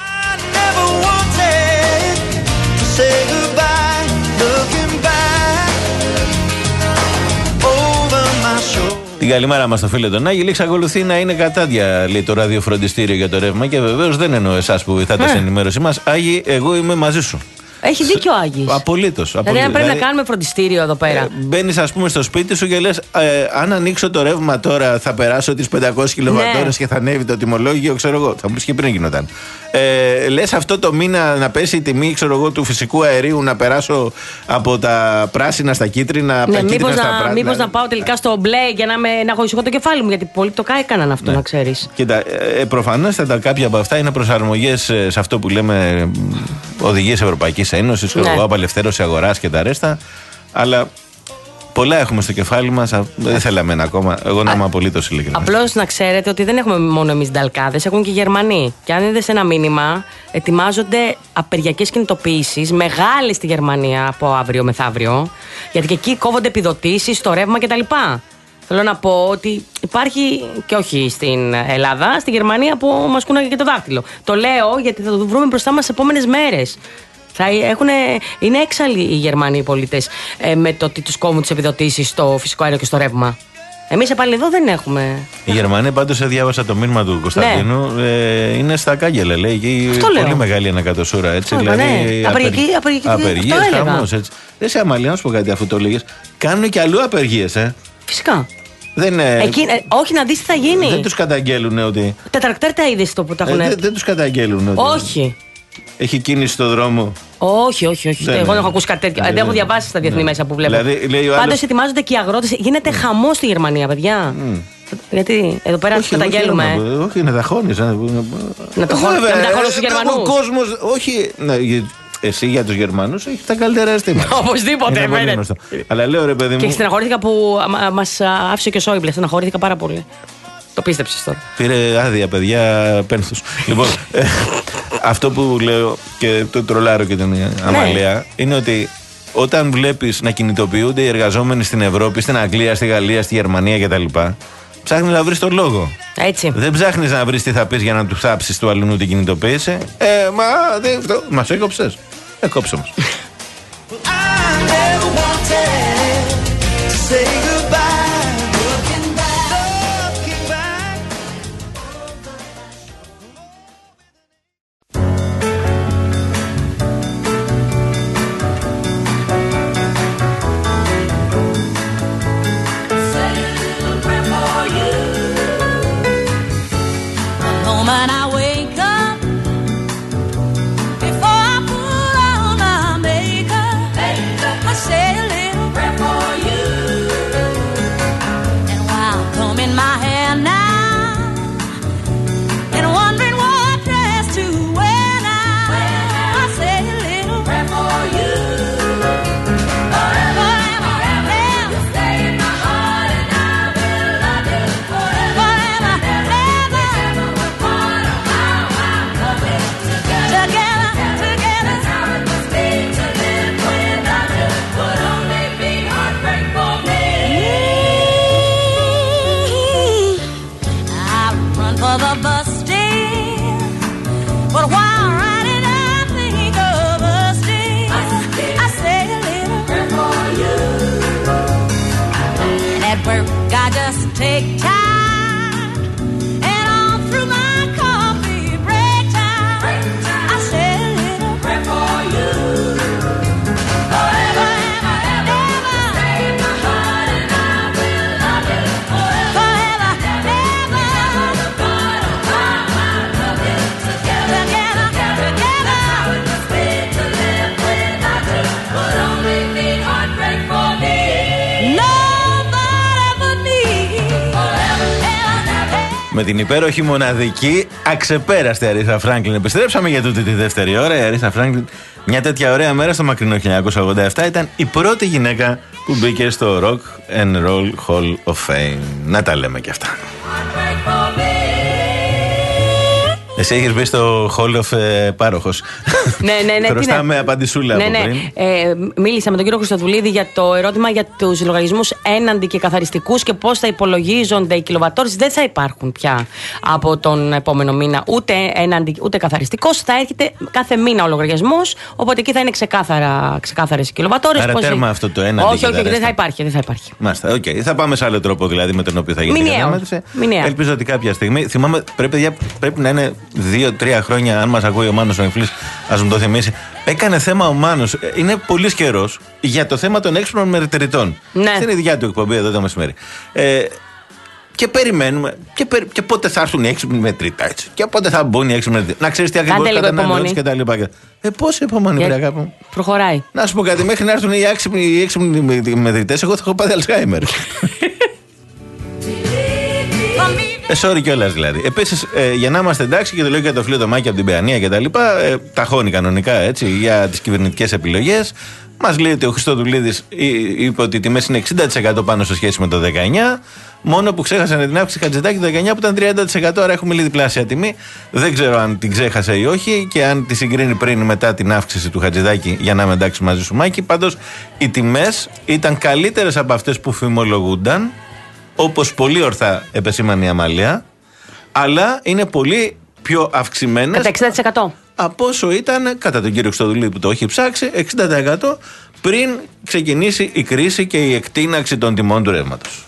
Την καλημέρα μας στο φίλο τον Άγγελ. Εξακολουθεί να είναι κατάντια, λέει, το ραδιοφροντιστήριο για το ρεύμα και βεβαίως δεν εννοώ εσάς που βοηθάτε στην ενημέρωσή μας. Άγγι, εγώ είμαι μαζί σου. Έχει δίκιο ο Άγγις. Απολύτως. Δηλαδή, αν πρέπει δηλαδή, να κάνουμε φροντιστήριο εδώ πέρα. Ε, Μπαίνεις, ας πούμε, στο σπίτι σου και λες, ε, αν ανοίξω το ρεύμα τώρα, θα περάσω τις πεντακόσιες κιλοβατόρες ναι. και θα ανέβει το τιμολόγιο, ξέρω εγώ. Θα μου πεις και πριν γινόταν. Ε, λες αυτό το μήνα να πέσει η τιμή, ξέρω εγώ, του φυσικού αερίου, να περάσω από τα πράσινα στα κίτρινα, από ναι, τα κίτρινα στα πράσινα. Μήπως να πάω τελικά στο μπλε για να, με, να έχω ησυχό το κεφάλι μου, γιατί πολλοί το έκαναν αυτό, ναι. να ξέρεις. Κοίτα, ε, προφανέστατα κάποια από αυτά είναι προσαρμογές σε αυτό που λέμε οδηγίες Ευρωπαϊκής Ένωσης, ναι. απελευθέρωση αγοράς και τα ρέστα. Αλλά πολλά έχουμε στο κεφάλι μας. Δεν θέλαμε ένα ακόμα. Εγώ να είμαι απολύτως ειλικρινής. Απλώς να ξέρετε ότι δεν έχουμε μόνο εμείς νταλκάδες, έχουν και οι Γερμανοί. Και αν είδες ένα μήνυμα, ετοιμάζονται απεργιακές κινητοποιήσεις μεγάλες στη Γερμανία από αύριο μεθαύριο. Γιατί και εκεί κόβονται επιδοτήσεις στο ρεύμα κτλ. Θέλω να πω ότι υπάρχει και όχι στην Ελλάδα, στη Γερμανία που μας κούναγε και το δάχτυλο. Το λέω γιατί θα το βρούμε μπροστά μας τις επόμενες μέρες. Θα έχουνε, είναι έξαλλοι οι Γερμανοί οι πολίτες ε, με το ότι τους κόβουν τις επιδοτήσεις στο φυσικό αέριο και στο ρεύμα. Εμείς πάλι εδώ δεν έχουμε. Η Γερμανία, πάντως, διάβασα το μήνυμα του Κωνσταντίνου, ναι. ε, είναι στα κάγκελα, λέει. Και πολύ λέω. Μεγάλη ανακατοσούρα, έτσι. Αυτό, δηλαδή, ναι. Απεργίες, απεργίες, χαμός, έτσι. Δεν σε αμαλία, να σου πω κάτι αφού το λέγες. Κάνουν και αλλού απεργίες, ε. Φυσικά. Δεν, Εκεί, ε, όχι, να δεις τι θα γίνει. Δεν τους καταγγέλουν ότι. Τα τρακτέρ τα είδες το που τα έχουν. Ε, δεν δεν τους καταγγέλουν ότι. Όχι. Έχει κίνηση στο δρόμο. Όχι, όχι, όχι. Δεν, Εγώ δεν έχω ακούσει κάτι τέτοιο. Δεν έχω διαβάσει στα διεθνή ναι. μέσα που βλέπω. Δηλαδή, άλλος... Πάντως ετοιμάζονται και οι αγρότες. Γίνεται mm. χαμός στη Γερμανία, παιδιά. Mm. Γιατί εδώ πέρα τους καταγγέλουμε. Όχι, όχι, όχι, να τα χώνεις. Να το χώνεις στους Γερμανούς. Ο κόσμος, όχι. Εσύ για τους Γερμανούς έχει τα καλύτερα αισθήματα. Οπωσδήποτε, εμένα. Αλλά λέω ρε παιδί μου. Και στεναχωρήθηκα που μας άφησε και ο Σόιμπλε. Στεναχωρήθηκα πάρα πολύ. Το πίστεψες τώρα. Πήρε άδεια, παιδιά, πένθους. Λοιπόν, ε, αυτό που λέω και το τρολάρω και την Αμαλία ναι. είναι ότι όταν βλέπεις να κινητοποιούνται οι εργαζόμενοι στην Ευρώπη, στην Αγγλία, στη Γαλλία, στη Γερμανία κτλ. Ψάχνεις να βρεις τον λόγο. Έτσι. Δεν ψάχνεις να βρεις τι θα πεις για να του θάψεις του αλλού την κινητοποίηση. Ε, μα δεν αυτό. Μας έκοψες. Έκοψε όμως. Με την υπέροχη, μοναδική, αξεπέραστη Αρίθα Φράγκλιν επιστρέψαμε για τούτη τη δεύτερη ώρα. Η Αρίθα Φράγκλιν, μια τέτοια ωραία μέρα στο μακρινό χίλια εννιακόσια ογδόντα επτά, ήταν η πρώτη γυναίκα που μπήκε στο Rock and Roll Hall of Fame. Να τα λέμε και αυτά. Εσύ έχεις μπει στο Hall of ε, Πάροχος. Ναι, ναι, ναι. Χρωστάμε απαντησούλα ναι, από ναι. πριν. Ε, μίλησα με τον κύριο Χρυστοδουλίδη για το ερώτημα για τους λογαριασμούς έναντι και καθαριστικούς και πώς θα υπολογίζονται οι κιλοβατόρες. Δεν θα υπάρχουν πια από τον επόμενο μήνα ούτε έναντι ούτε καθαριστικός. Θα έρχεται κάθε μήνα ο λογαριασμός. Οπότε εκεί θα είναι ξεκάθαρα, ξεκάθαρες οι κιλοβατόρες. Άρα πώς τέρμα η... αυτό το έναντι. Όχι, όχι, όχι, δεν θα υπάρχει. Δεν θα υπάρχει. Μάλιστα, οκ. Okay. Θα πάμε σε άλλο τρόπο δηλαδή με τον οποίο θα γίνει η καταμέτρηση. Ελπίζω ότι κάποια στιγμή. Θυμάμαι, πρέπει, πρέπει να είναι δύο τρία χρόνια, αν μας ακούει ο Μάνος ο Εμφλής, ας μου το θυμίσει. Έκανε θέμα ο Μάνος, είναι πολύ καιρός, για το θέμα των έξυπνων μετρητών. Ναι. Στην ίδια του εκπομπή εδώ το μεσημέρι. Ε, και περιμένουμε. Και, περι, και πότε θα έρθουν οι έξυπνοι μετρητά, έτσι. Και πότε θα μπουν οι έξυπνοι μετρητά. Να ξέρεις τι ακριβώς καταναλώνεις και τα λοιπά. Ε, πώς υπομονή, βρε αγάπη μου. Προχωράει. Να σου πω κάτι, μέχρι να έρθουν οι έξυπνοι, οι έξυπνοι μετρητές, εγώ θα έχω πάθει Αλτσχάιμερ. Ε, sorry κιόλας δηλαδή. Επίσης, ε, για να είμαστε εντάξει, και το λέω και το φίλο το Μάκη από την Παιανία και τα λοιπά, ε, ταχώνει κανονικά έτσι για τις κυβερνητικές επιλογές. Μας λέει ότι ο Χριστοδουλίδης είπε ότι οι τιμές είναι εξήντα τοις εκατό πάνω σε σχέση με το δεκαεννιά. Μόνο που ξέχασαν την αύξηση Χατζηδάκη το δεκαεννιά που ήταν τριάντα τοις εκατό, άρα έχουμε λίγη διπλάσια τιμή. Δεν ξέρω αν την ξέχασε ή όχι και αν τη συγκρίνει πριν ή μετά την αύξηση του Χατζηδάκη, για να είμαι εντάξει μαζί σου, Μάκη. Πάντως οι τιμές ήταν καλύτερες από αυτές που φημολογούνταν, όπως πολύ ορθά επεσήμανε η Αμαλία, αλλά είναι πολύ πιο αυξημένες κατά εξήντα τοις εκατό από όσο ήταν, κατά τον κύριο Χρυστοδουλίδη που το έχει ψάξει, εξήντα τοις εκατό πριν ξεκινήσει η κρίση και η εκτείναξη των τιμών του ρεύματος.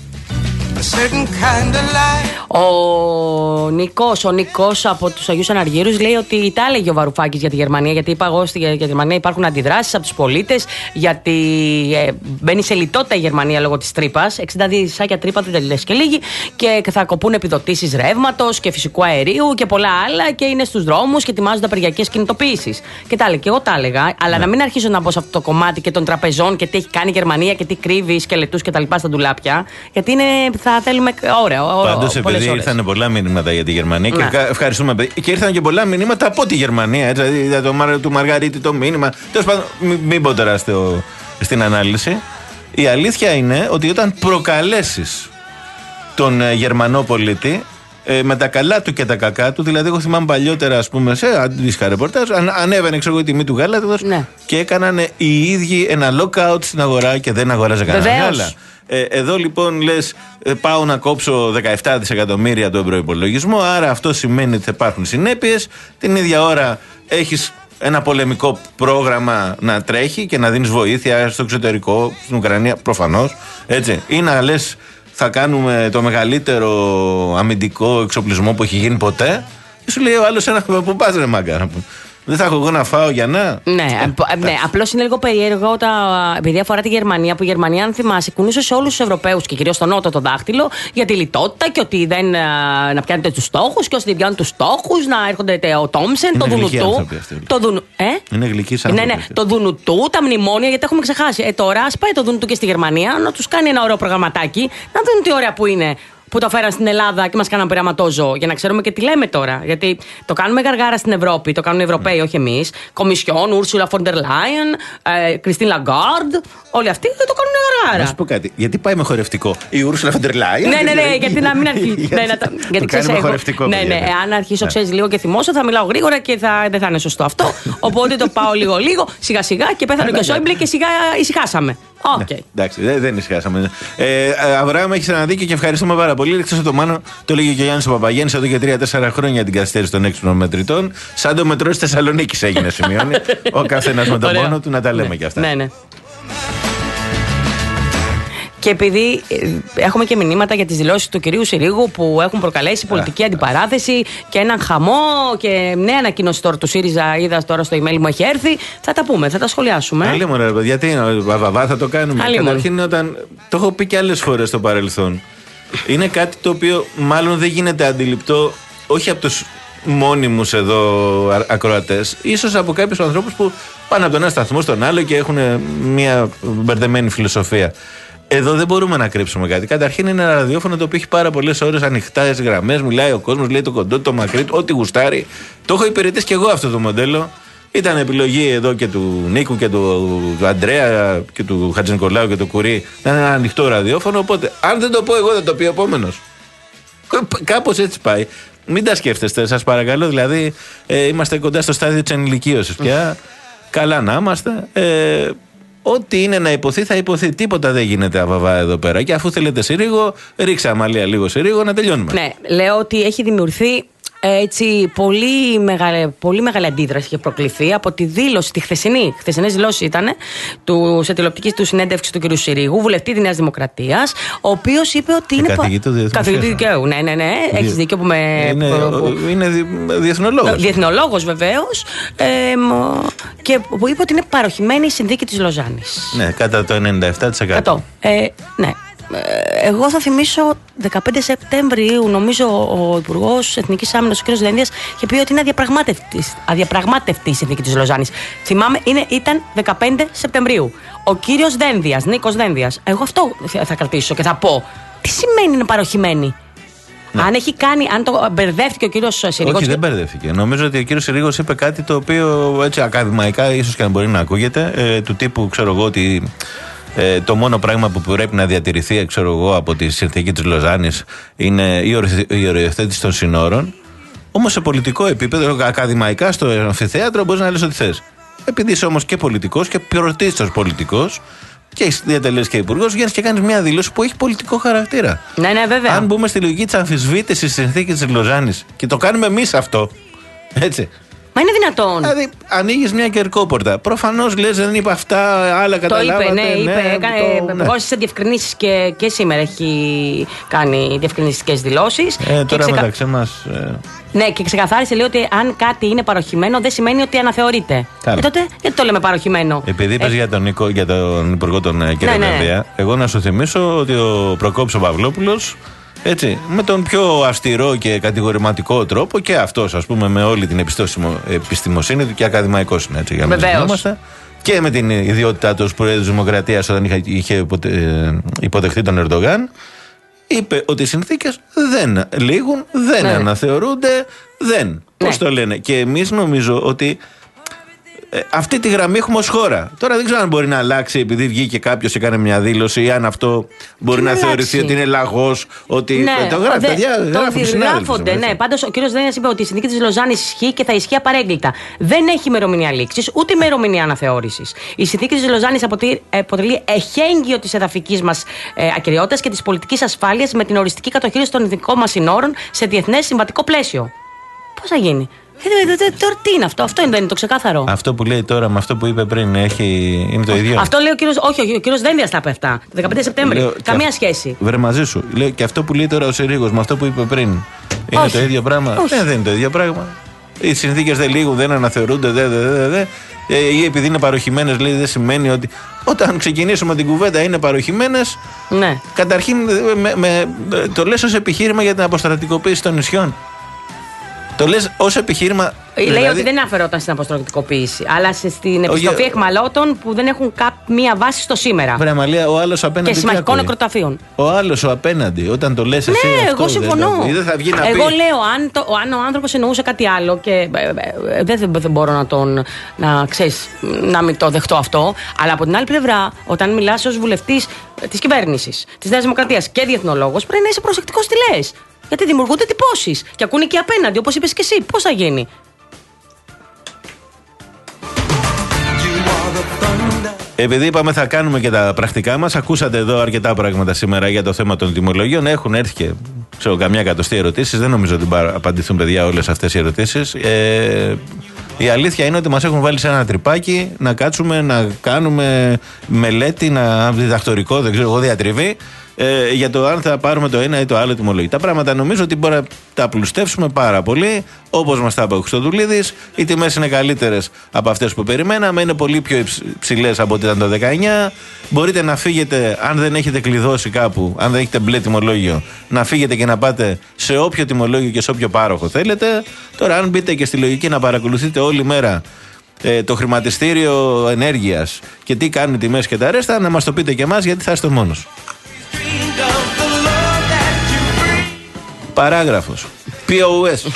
Ο Νίκος, ο Νίκος από τους Αγίους Αναργύρους λέει ότι τα έλεγε ο Βαρουφάκης για τη Γερμανία. Γιατί είπα εγώ στη για τη Γερμανία υπάρχουν αντιδράσεις από τους πολίτες. Γιατί ε, μπαίνει σε λιτότητα η Γερμανία λόγω της τρύπας. εξήντα δισάκια τρύπα δεν λες και λίγη. Και θα κοπούν επιδοτήσεις ρεύματος και φυσικού αερίου και πολλά άλλα. Και είναι στους δρόμους και ετοιμάζονται απεργιακές κινητοποιήσεις. Και τα έλεγε. Και εγώ τα έλεγα. Αλλά ναι. να μην αρχίσω να μπω σε αυτό το κομμάτι και των τραπεζών και τι έχει κάνει η Γερμανία και τι κρύβει σκελετούς και τα λοιπά στα ντουλάπια. Γιατί είναι. Θα θέλουμε ώρα. Πάντως, επειδή ήρθαν πολλά μηνύματα για τη Γερμανία ναι. και ευχαριστούμε. Και ήρθαν και πολλά μηνύματα από τη Γερμανία. Έτσι, δηλαδή για το του Μαργαρίτη το μήνυμα. Τέλος πάντων, μην, μην πω τώρα στο, στην ανάλυση. Η αλήθεια είναι ότι όταν προκαλέσεις τον ε, Γερμανό πολίτη ε, με τα καλά του και τα κακά του, δηλαδή, εγώ θυμάμαι παλιότερα, ας πούμε, σε αντίστοιχα ρεπορτάζ, αν, ανέβαινε ξέρω, η τιμή του γάλατος ναι. και έκαναν οι ίδιοι ένα lockout στην αγορά και δεν αγοράζε κανένα γάλα. Ε, εδώ λοιπόν λες ε, πάω να κόψω δεκαεπτά δισεκατομμύρια τον προϋπολογισμό, άρα αυτό σημαίνει ότι θα υπάρχουν συνέπειες. Την ίδια ώρα έχεις ένα πολεμικό πρόγραμμα να τρέχει και να δίνεις βοήθεια στο εξωτερικό, στην Ουκρανία προφανώς, έτσι. Ή να λες θα κάνουμε το μεγαλύτερο αμυντικό εξοπλισμό που έχει γίνει ποτέ και σου λέει ο άλλος ένα που πας ρε μάγκα. Δεν θα έχω εγώ να φάω για να. Ναι, ναι απλώς είναι λίγο περίεργο τα, επειδή αφορά τη Γερμανία, που η Γερμανία, αν θυμάσαι, κουνούσε σε όλους τους Ευρωπαίους και κυρίως στον Νότο το δάχτυλο για τη λιτότητα και ότι δεν. Να πιάνετε τους στόχους και όσοι δεν πιάνουν τους στόχους να έρχονται ο Τόμσεν, το Δουνουτού. Το Δουνου, ε? Είναι γλυκοί άνθρωποι. Ναι, ναι, το Δουνουτού, τα μνημόνια, γιατί έχουμε ξεχάσει. Ε, τώρα ας πάει το Δουνουτού και στη Γερμανία να τους κάνει ένα ωραίο προγραμματάκι, να δουν τι ωραία που είναι. Που το φέραν στην Ελλάδα και μας κάναν πειραματόζω, για να ξέρουμε και τι λέμε τώρα. Γιατί το κάνουμε γαργάρα στην Ευρώπη, το κάνουν οι Ευρωπαίοι, όχι εμείς. Κομισιόν, Ούρσουλα Φοντερ Λάιεν, Κριστίν Λαγκάρντ, όλοι αυτοί το κάνουν γαργάρα. Να σου πω κάτι, γιατί πάει με χορευτικό η Ούρσουλα Φοντερ Λάιεν. Ναι, ναι, ναι, γιατί να μην αρχίσει. Γιατί κάνει με χορευτικό. Ναι, ναι, αν αρχίσω, ξέρεις, λίγο και θυμώσω, θα μιλάω γρήγορα και δεν θα είναι σωστό αυτό. Οπότε το πάω λίγο-λίγο, σιγά-σιγά και πέθανε και ο Σόιμπλε και σιγά ησυχάσαμε. Okay. Εντάξει, δεν, δεν ησυχάσαμε. Ε, Αβραάμ, έχεις ένα δίκιο και ευχαριστούμε πάρα πολύ. Εκτός από το Μάνο, το λέγει και ο Γιάννης ο Παπαγέννης εδώ και τρία τέσσερα χρόνια την καθυστέρηση των έξυπνων μετρητών. Σαν το μετρό της Θεσσαλονίκης έγινε, σημειώνει. Ο καθένας με τον πόνο του, να τα λέμε ναι, κι αυτά. Ναι, ναι. Και επειδή έχουμε και μηνύματα για τις δηλώσεις του κυρίου Συρίγου που έχουν προκαλέσει πολιτική αντιπαράθεση και έναν χαμό και νέα ανακοίνωση τώρα του ΣΥΡΙΖΑ, είδα τώρα στο email μου έχει έρθει, θα τα πούμε, θα τα σχολιάσουμε. Άλλη μου ρε παιδιά, γιατί βαβαβά θα το κάνουμε. Καταρχήν, όταν το έχω πει και άλλες φορές στο παρελθόν, είναι κάτι το οποίο μάλλον δεν γίνεται αντιληπτό όχι από τους μόνιμους εδώ ακροατές, ίσως από κάποιους ανθρώπους που πάνε από τον ένα σταθμό στον άλλο και έχουν μια μπερδεμένη φιλοσοφία. Εδώ δεν μπορούμε να κρύψουμε κάτι. Καταρχήν είναι ένα ραδιόφωνο το οποίο έχει πάρα πολλές ώρες ανοιχτές γραμμές. Μιλάει ο κόσμος, λέει το κοντό, το μακρύ, ό,τι γουστάρει. Το έχω υπηρετήσει και εγώ αυτό το μοντέλο. Ήταν επιλογή εδώ και του Νίκου και του, του Αντρέα και του Χατζηνικολάου και του Κουρί. Να είναι ένα ανοιχτό ραδιόφωνο. Οπότε, αν δεν το πω εγώ, θα το πει ο επόμενος. Κάπως έτσι πάει. μην τα σκέφτεστε, σας παρακαλώ. Δηλαδή, ε, είμαστε κοντά στο στάδιο της ενηλικίωσης πια. Καλά να είμαστε. Ε, ό,τι είναι να υποθεί, θα υποθεί. Τίποτα δεν γίνεται αβαβά εδώ πέρα. Και αφού θέλετε συρίγο, ρίξε αμαλία λίγο συρίγο να τελειώνουμε. Ναι, λέω ότι έχει δημιουργηθεί. Έτσι, πολύ μεγάλη, πολύ μεγάλη αντίδραση είχε προκληθεί από τη δήλωση, τη χθεσινή. Χθεσινές δηλώσεις ήταν του, σε τηλεοπτική του συνέντευξη του κ. Συρίγου, βουλευτή της Νέας Δημοκρατίας, ο οποίος είπε ότι είναι. Καθηγητή καθηγητή δικαίου. Ναι, ναι, ναι. Έχεις δίκιο που με. Είναι, που, είναι διεθνολόγος. Διεθνολόγος βεβαίως. Ε, και που είπε ότι είναι παροχημένη η συνθήκη της Λοζάνης. Ναι, κατά το ενενήντα επτά τοις εκατό. Ε, ναι. Εγώ θα θυμίσω δεκαπέντε Σεπτεμβρίου, νομίζω ο Υπουργός Εθνικής Άμυνας, ο κ. Δένδιας, είχε πει ότι είναι αδιαπραγμάτευτη η συνθήκη της Λοζάνης. Θυμάμαι, είναι, ήταν δεκαπέντε Σεπτεμβρίου. Ο κύριος Δένδιας, Νίκος Δένδιας, εγώ αυτό θα κρατήσω και θα πω. Τι σημαίνει είναι παροχημένη? Ναι. Αν έχει κάνει, αν το μπερδεύτηκε ο κύριος Συρίγος. Όχι, δεν μπερδεύτηκε. Νομίζω ότι ο κύριος Συρίγος είπε κάτι το οποίο έτσι ακαδημαϊκά ίσως και να μπορεί να ακούγεται, ε, του τύπου, ξέρω εγώ, ότι. Ε, το μόνο πράγμα που πρέπει να διατηρηθεί, ξέρω εγώ, από τη συνθήκη της Λοζάνης είναι η οριοθέτηση των συνόρων. Όμως σε πολιτικό επίπεδο, ακαδημαϊκά στο αμφιθέατρο, μπορείς να λες ό,τι θες. Επειδή είσαι όμως και πολιτικός και πρωτίστως πολιτικός και έχεις διατελέσει και υπουργός, βγαίνεις και κάνεις μια δήλωση που έχει πολιτικό χαρακτήρα. Ναι, ναι, βέβαια. Αν μπούμε στη λογική της αμφισβήτησης της συνθήκης της Λοζάνης και το κάνουμε εμείς αυτό, έτσι. Μα είναι δυνατόν. Δηλαδή, ανοίγεις μια κερκόπορτα. Προφανώς λες, δεν είπα αυτά, άλλα καταλάβατε. Το είπε, ναι, είπε. Ναι, έκανε ναι. σε διευκρινήσεις και, και σήμερα έχει κάνει διευκρινιστικές δηλώσεις. Ε, τώρα ξεκα... μεταξύ μας. Ε... Ναι, και ξεκαθάρισε, λέει, ότι αν κάτι είναι παροχημένο, δεν σημαίνει ότι αναθεωρείται. Ε, τότε, γιατί το λέμε παροχημένο. Επειδή είπες ε... για, τον Νίκο, για τον Υπουργό τον κ. Ναι, Δένδια, ναι. Εγώ να σου θυμίσω ότι ο Προκόπης ο Παυλόπουλος. Έτσι, με τον πιο αυστηρό και κατηγορηματικό τρόπο και αυτός, ας πούμε, με όλη την επιστημοσύνη του και ακαδημαϊκός είναι, έτσι, για να μην και με την ιδιότητά του ως Πρόεδρος της Δημοκρατίας όταν είχε, είχε υποδεχθεί τον Ερντογάν, είπε ότι οι συνθήκες δεν λήγουν, δεν ναι. αναθεωρούνται, δεν. Ναι. Πώς το λένε. Και εμείς νομίζω ότι Ε, αυτή τη γραμμή έχουμε ως χώρα. Τώρα δεν ξέρω αν μπορεί να αλλάξει επειδή βγήκε κάποιος και έκανε μια δήλωση ή αν αυτό μπορεί να, να θεωρηθεί ότι είναι λαγός. Ότι ναι, το γράφει, δε, παιδιά. Το γράφονται, ναι. Πάντως ο κύριος Δένδιας είπε ότι η συνθήκη της Λοζάνης ισχύει και θα ισχύει απαρέγκλιτα. Δεν έχει ημερομηνία λήξης ούτε ημερομηνία αναθεώρησης. Η συνθήκη της Λοζάνης αποτελεί εχέγγυο της εδαφικής μας ε, ακεραιότητας και της πολιτικής ασφάλειας με την οριστική κατοχήρωση των εθνικών μας συνόρων σε διεθνές συμβατικό πλαίσιο. Πώς θα γίνει? Τώρα τι είναι αυτό, αυτό δεν είναι το ξεκάθαρο. Αυτό που λέει τώρα με αυτό που είπε πριν έχει... είναι το ίδιο. Αυτό λέει ο κύριος, όχι, όχι, ο κύριος Δένδιας τα είπε αυτά. δεκαπέντε Σεπτεμβρίου. Καμία σχέση. Βρε μαζί σου. Λέω, και αυτό που λέει τώρα ο Συρίγος με αυτό που είπε πριν. Είναι όχι. το ίδιο πράγμα. Ναι, δεν είναι το ίδιο πράγμα. Οι συνθήκες δεν λήγουν, δεν αναθεωρούνται, δεν, δεν, δεν, δεν. Ή επειδή είναι παροχημένες, λέει, δεν σημαίνει ότι. Όταν ξεκινήσουμε την κουβέντα είναι παροχημένες. Ναι. Καταρχήν με, με, το λες ως επιχείρημα για την αποστρατικοποίηση των νησιών. Το λες ως επιχείρημα. Λέει δηλαδή... ότι δεν αφαιρόταν στην αποστρατικοποίηση, αλλά στην επιστροφή ο... εχμαλώτων που δεν έχουν καμία βάση στο σήμερα. Βρε Αμαλία, ο άλλος απέναντι. Και σημαντικών νεκροταφείων. Ο άλλος ο απέναντι, όταν το λες εσύ. Ναι, αυτό, εγώ συμφωνώ. Δεν, δεν θα βγει να εγώ πει... λέω, αν, το, αν ο άνθρωπος εννοούσε κάτι άλλο και ε, ε, δεν, δεν μπορώ να τον. Να, ξέρεις, να μην το δεχτώ αυτό. Αλλά από την άλλη πλευρά, όταν μιλάς ως βουλευτής της κυβέρνησης, της Νέας Δημοκρατίας και διεθνολόγος, πρέπει να είσαι προσεκτικός τι λες. Γιατί δημιουργούνται εντυπώσεις και ακούνε και απέναντι, όπως είπες και εσύ. Πώς θα γίνει? Επειδή είπαμε θα κάνουμε και τα πρακτικά μας, ακούσατε εδώ αρκετά πράγματα σήμερα για το θέμα των τιμολογίων. Έχουν έρθει και ξέρω, καμιά εκατοστή ερωτήσεις. Δεν νομίζω ότι απαντηθούν, παιδιά, όλες αυτές οι ερωτήσεις. Ε, η αλήθεια είναι ότι μας έχουν βάλει σε ένα τρυπάκι να κάτσουμε, να κάνουμε μελέτη, να διδακτορικό, δεν ξέρω εγώ, διατριβή. Ε, για το αν θα πάρουμε το ένα ή το άλλο τιμολόγιο. Τα πράγματα νομίζω ότι μπορεί να τα απλουστεύσουμε πάρα πολύ. Όπως μας τα είπε ο Χριστοδουλίδης, οι τιμές είναι καλύτερες από αυτές που περιμέναμε, είναι πολύ πιο ψηλές από ό,τι ήταν το δεκαεννιά. Μπορείτε να φύγετε, αν δεν έχετε κλειδώσει κάπου, αν δεν έχετε μπλε τιμολόγιο, να φύγετε και να πάτε σε όποιο τιμολόγιο και σε όποιο πάροχο θέλετε. Τώρα, αν μπείτε και στη λογική να παρακολουθείτε όλη μέρα ε, το χρηματιστήριο ενέργειας και τι κάνουν οι τιμές και τα ρέστα, να μας το πείτε και εμάς, γιατί θα είστε μόνος. Παράγραφος. πι ο ες.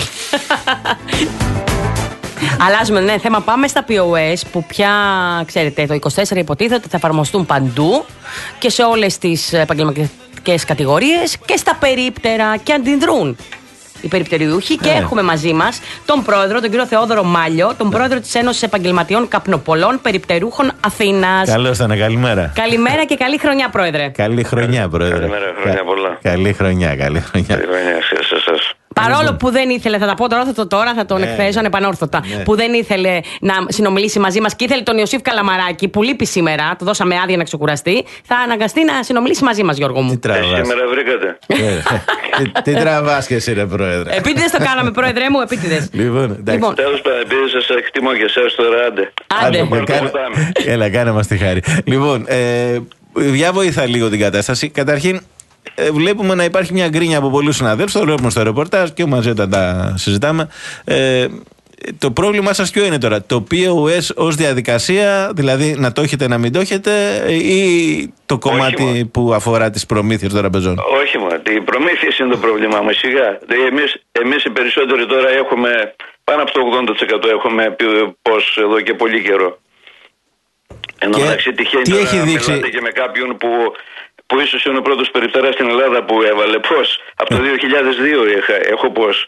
Αλλάζουμε, ναι, θέμα. Πάμε στα πι ο ες που πια, ξέρετε, το είκοσι τέσσερα υποτίθεται ότι θα εφαρμοστούν παντού και σε όλες τις επαγγελματικές κατηγορίες και στα περίπτερα και αντιδρούν. οι περιπτεριούχοι, και Ε. έχουμε μαζί μας τον πρόεδρο, τον κύριο Θεόδωρο Μάλιο, τον πρόεδρο της Ένωσης Επαγγελματιών Καπνοπολών Περιπτερούχων Αθήνας. Καλώς ήταν, καλημέρα. Καλημέρα και καλή χρονιά, πρόεδρε. Καλή χρονιά, πρόεδρε. Καλημέρα, χρόνια πολλά. Καλή χρονιά, καλή χρονιά. Καλή χρονιά σε εσάς. Παρόλο που δεν ήθελε, θα τα πω τώρα, θα το τώρα, θα τον Ναι. εκθέσω ανεπανόρθωτα. Ναι. Που δεν ήθελε να συνομιλήσει μαζί μας και ήθελε τον Ιωσήφ Καλαμαράκη, που λείπει σήμερα, του δώσαμε άδεια να ξεκουραστεί, θα αναγκαστεί να συνομιλήσει μαζί μας, Γιώργο Τι μου. τραβάς. Σήμερα βρήκατε. Ε, τι- Τι τραβάς και εσύ, ρε πρόεδρε. Επίτηδες το κάναμε, πρόεδρε μου, επίτηδες. Λοιπόν, εντάξει. Λοιπόν, Τέλος πάντων, επειδή σας εκτιμώ και εσάς τώρα, άντε. άντε. Άντε, πάρω το κάνε- ποτάμι. Έλα, κάνε μας τη χάρη. Λοιπόν, ε, για βοήθα λίγο την κατάσταση. Καταρχήν, ε, βλέπουμε να υπάρχει μια γκρίνια από πολλούς συναδέλφους. Το βλέπουμε στο ρεπορτάζ και μαζί όταν τα συζητάμε. Ε, το πρόβλημά σας ποιο είναι τώρα? Το πι ο ες ως διαδικασία, δηλαδή να το έχετε να μην το έχετε, ή το κομμάτι μόνο. που αφορά τις προμήθειες των τραπεζών? Όχι μόνο, οι προμήθειες είναι το πρόβλημά μας, σιγά. Δηλαδή, εμείς, εμείς οι περισσότεροι τώρα έχουμε, πάνω από το ογδόντα τοις εκατό έχουμε πει πως εδώ και πολύ καιρό. Εν τω Και μεταξύ τυχαίνει τι τώρα έχει να δείξει- μιλάτε και με κάποιον που, που ίσως είναι ο πρώτος περιπτεράς στην Ελλάδα που έβαλε πως. Από το δύο χιλιάδες δύο είχα, έχω πως.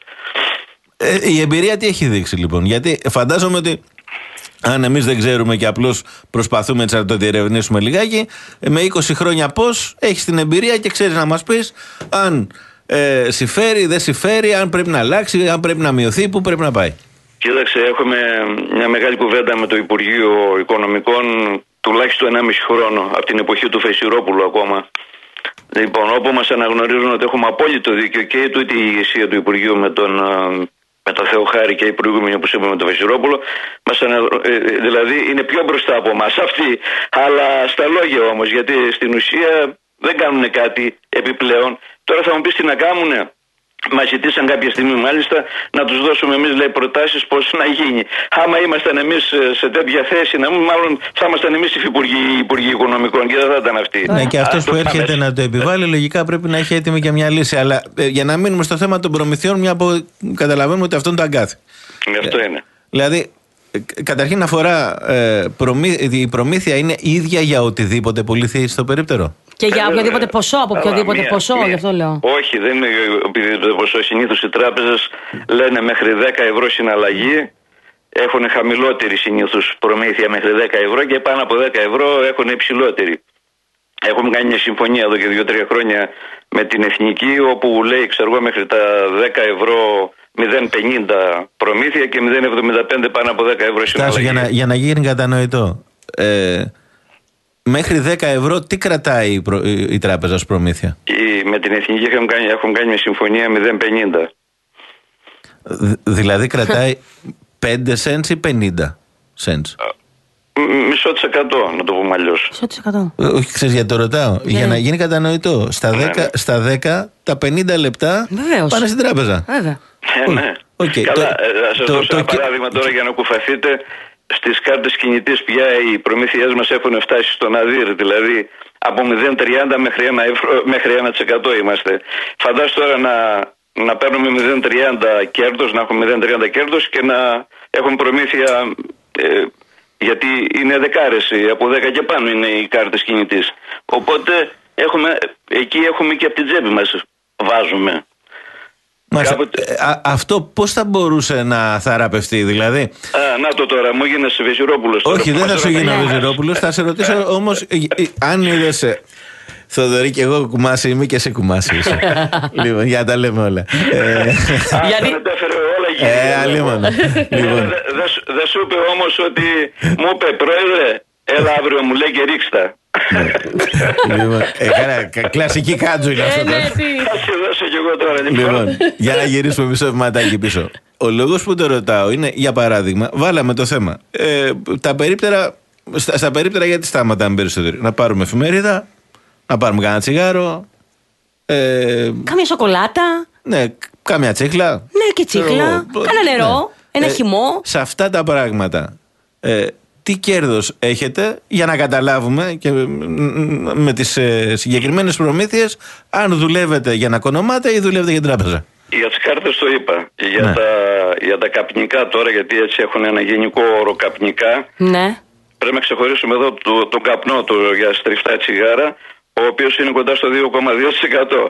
Ε, η εμπειρία τι έχει δείξει λοιπόν? Γιατί φαντάζομαι ότι αν εμείς δεν ξέρουμε και απλώς προσπαθούμε να το διερευνήσουμε λιγάκι, με είκοσι χρόνια πώς έχεις την εμπειρία και ξέρεις να μας πεις αν ε, συμφέρει, δεν συμφέρει, αν πρέπει να αλλάξει, αν πρέπει να μειωθεί, πού πρέπει να πάει. Κοίταξε, έχουμε μια μεγάλη κουβέντα με το Υπουργείο Οικονομικών τουλάχιστον ενάμιση χρόνο, από την εποχή του Φεσιρόπουλου ακόμα. Λοιπόν, όπου μας αναγνωρίζουν ότι έχουμε απόλυτο δίκιο και τούτη η ηγεσία του Υπουργείου με τον, με τον Θεοχάρη και οι προηγούμενοι, όπως είπαμε, με τον Φεσιρόπουλο, μας ανα... δηλαδή είναι πιο μπροστά από εμάς αυτοί, αλλά στα λόγια όμως, γιατί στην ουσία δεν κάνουν κάτι επιπλέον. Τώρα θα μου πεις τι να κάνουνε. Μας ζητήσαν κάποια στιγμή μάλιστα να τους δώσουμε εμείς, λέει, προτάσεις πώς να γίνει. Άμα ήμασταν εμείς σε τέτοια θέση, να μην, μάλλον θα ήμασταν εμείς υφυπουργοί, υπουργοί οικονομικών και δεν θα ήταν αυτοί. Ναι, και αυτός Α, που το έρχεται πάμε. να το επιβάλλει, λογικά πρέπει να έχει έτοιμη και μια λύση. Αλλά ε, για να μείνουμε στο θέμα των προμηθειών, μια που καταλαβαίνουμε ότι αυτό είναι το αγκάθι. Γι' αυτό είναι. Δηλαδή, ε, καταρχήν αφορά ε, προμή, η προμήθεια είναι ίδια για οτιδήποτε πουληθεί στο περίπτερο. Και για Ε, οποιοδήποτε βέβαια. ποσό, από Αλλά οποιοδήποτε μία- ποσό, μία- γι' αυτό λέω. Όχι, δεν είναι οποιοδήποτε ποσό. Συνήθως οι τράπεζες λένε μέχρι δέκα ευρώ συναλλαγή. Έχουν χαμηλότερη συνήθως προμήθεια μέχρι δέκα ευρώ και πάνω από δέκα ευρώ έχουν υψηλότερη. Έχουμε κάνει μια συμφωνία εδώ και δύο τρία χρόνια με την Εθνική, όπου λέει, ξέρω εγώ, μέχρι τα δέκα ευρώ μηδέν κόμμα πενήντα προμήθεια και μηδέν κόμμα εβδομήντα πέντε πάνω από δέκα ευρώ συναλλαγή. Στάσου, για να, για να γίνει κατανοητό. Ε, μέχρι δέκα ευρώ τι κρατάει η, προ, η, η τράπεζα ως προμήθεια? Η- με την Εθνική έχουμε κάνει, έχουμε κάνει μια συμφωνία μηδέν κόμμα πενήντα. Δ- δηλαδή κρατάει πέντε cents ή πενήντα cents? Μ- Μισό της εκατό, να το πούμε αλλιώς. Μισό της εκατό. Ε, Όχι, ξέρεις γιατί το ρωτάω. Για να γίνει κατανοητό. Στα Ναι, δέκα, ναι. στα δέκα τα πενήντα λεπτά Βεβαίως. πάνε στην τράπεζα. Βέβαια. Ε, ναι. Οκ, Καλά, το- ε, θα σας το- δώσω το ένα και- παράδειγμα τώρα για να κουφαθείτε. Στις κάρτες κινητής πια οι προμήθειές μας έχουν φτάσει στο ναδύρ, δηλαδή από μηδέν κόμμα τριάντα μέχρι ένα, ευρώ, μέχρι ένα τοις εκατό είμαστε. Φαντάσου τώρα να, να παίρνουμε μηδέν κόμμα τριάντα κέρδος, να έχουμε μηδέν κόμμα τριάντα κέρδος και να έχουμε προμήθεια, ε, γιατί είναι δεκάρες, από δέκα και πάνω είναι οι κάρτες κινητής. Οπότε έχουμε, εκεί έχουμε και από την τσέπη μας βάζουμε. Μάλιστα. Κάποτε- Ε, α- αυτό πώς θα μπορούσε να θεραπευτεί, δηλαδή? Α, να το τώρα, μου έγινες Βεζιρόπουλος. τώρα Όχι, που δεν θα μας σου γίνει ο ρωτάει. Βεζιρόπουλος. Θα σε ρωτήσω όμως, ε, ε, αν είδες. ε, Θοδωρή, και εγώ κουμάσι είμαι και σε κουμάσι είσαι. Λοιπόν, για να τα λέμε όλα. Ε, Α, Γιατί- τα μετέφερε όλα Ε, γύρω. αλίμονο. Λοιπόν, Δεν δε, σου- δε σου είπε όμως ότι μου είπε, πρόεδρε, έλα αύριο, μου λέει, και ρίξτα. λοιπόν, έκανα κα- κλασική κάτζου είναι αυτό Ε, τώρα. ναι, τι. Θα σε δώσω κι εγώ τώρα, λοιπόν. Λοιπόν, για να γυρίσουμε μισό βηματάκι πίσω. Ο λόγος που το ρωτάω είναι, για παράδειγμα, βάλαμε το θέμα. Ε, τα περίπτερα, στα, στα περίπτερα γιατί σταματάμε περισσότερο? Να πάρουμε εφημερίδα, να πάρουμε κανένα τσιγάρο, ε, Κάμια σοκολάτα. ναι, κάμια τσίχλα. Ναι, και τσίχλα. Ξέρω εγώ, Κάνα νερό. ναι. Ένα Ε, χυμό. Σε αυτά τα πράγματα, ε, τι κέρδος έχετε για να καταλάβουμε και μ, μ, με τις ε, συγκεκριμένες προμήθειες αν δουλεύετε για να κονομάτε ή δουλεύετε για την τράπεζα? Για τις κάρτες το είπα. Για, Ναι. τα, για τα καπνικά τώρα, γιατί έτσι έχουν ένα γενικό όρο καπνικά, Ναι. πρέπει να ξεχωρίσουμε εδώ το, τον καπνό του για στριφτά τσιγάρα, ο οποίος είναι κοντά στο δύο κόμμα δύο τοις εκατό.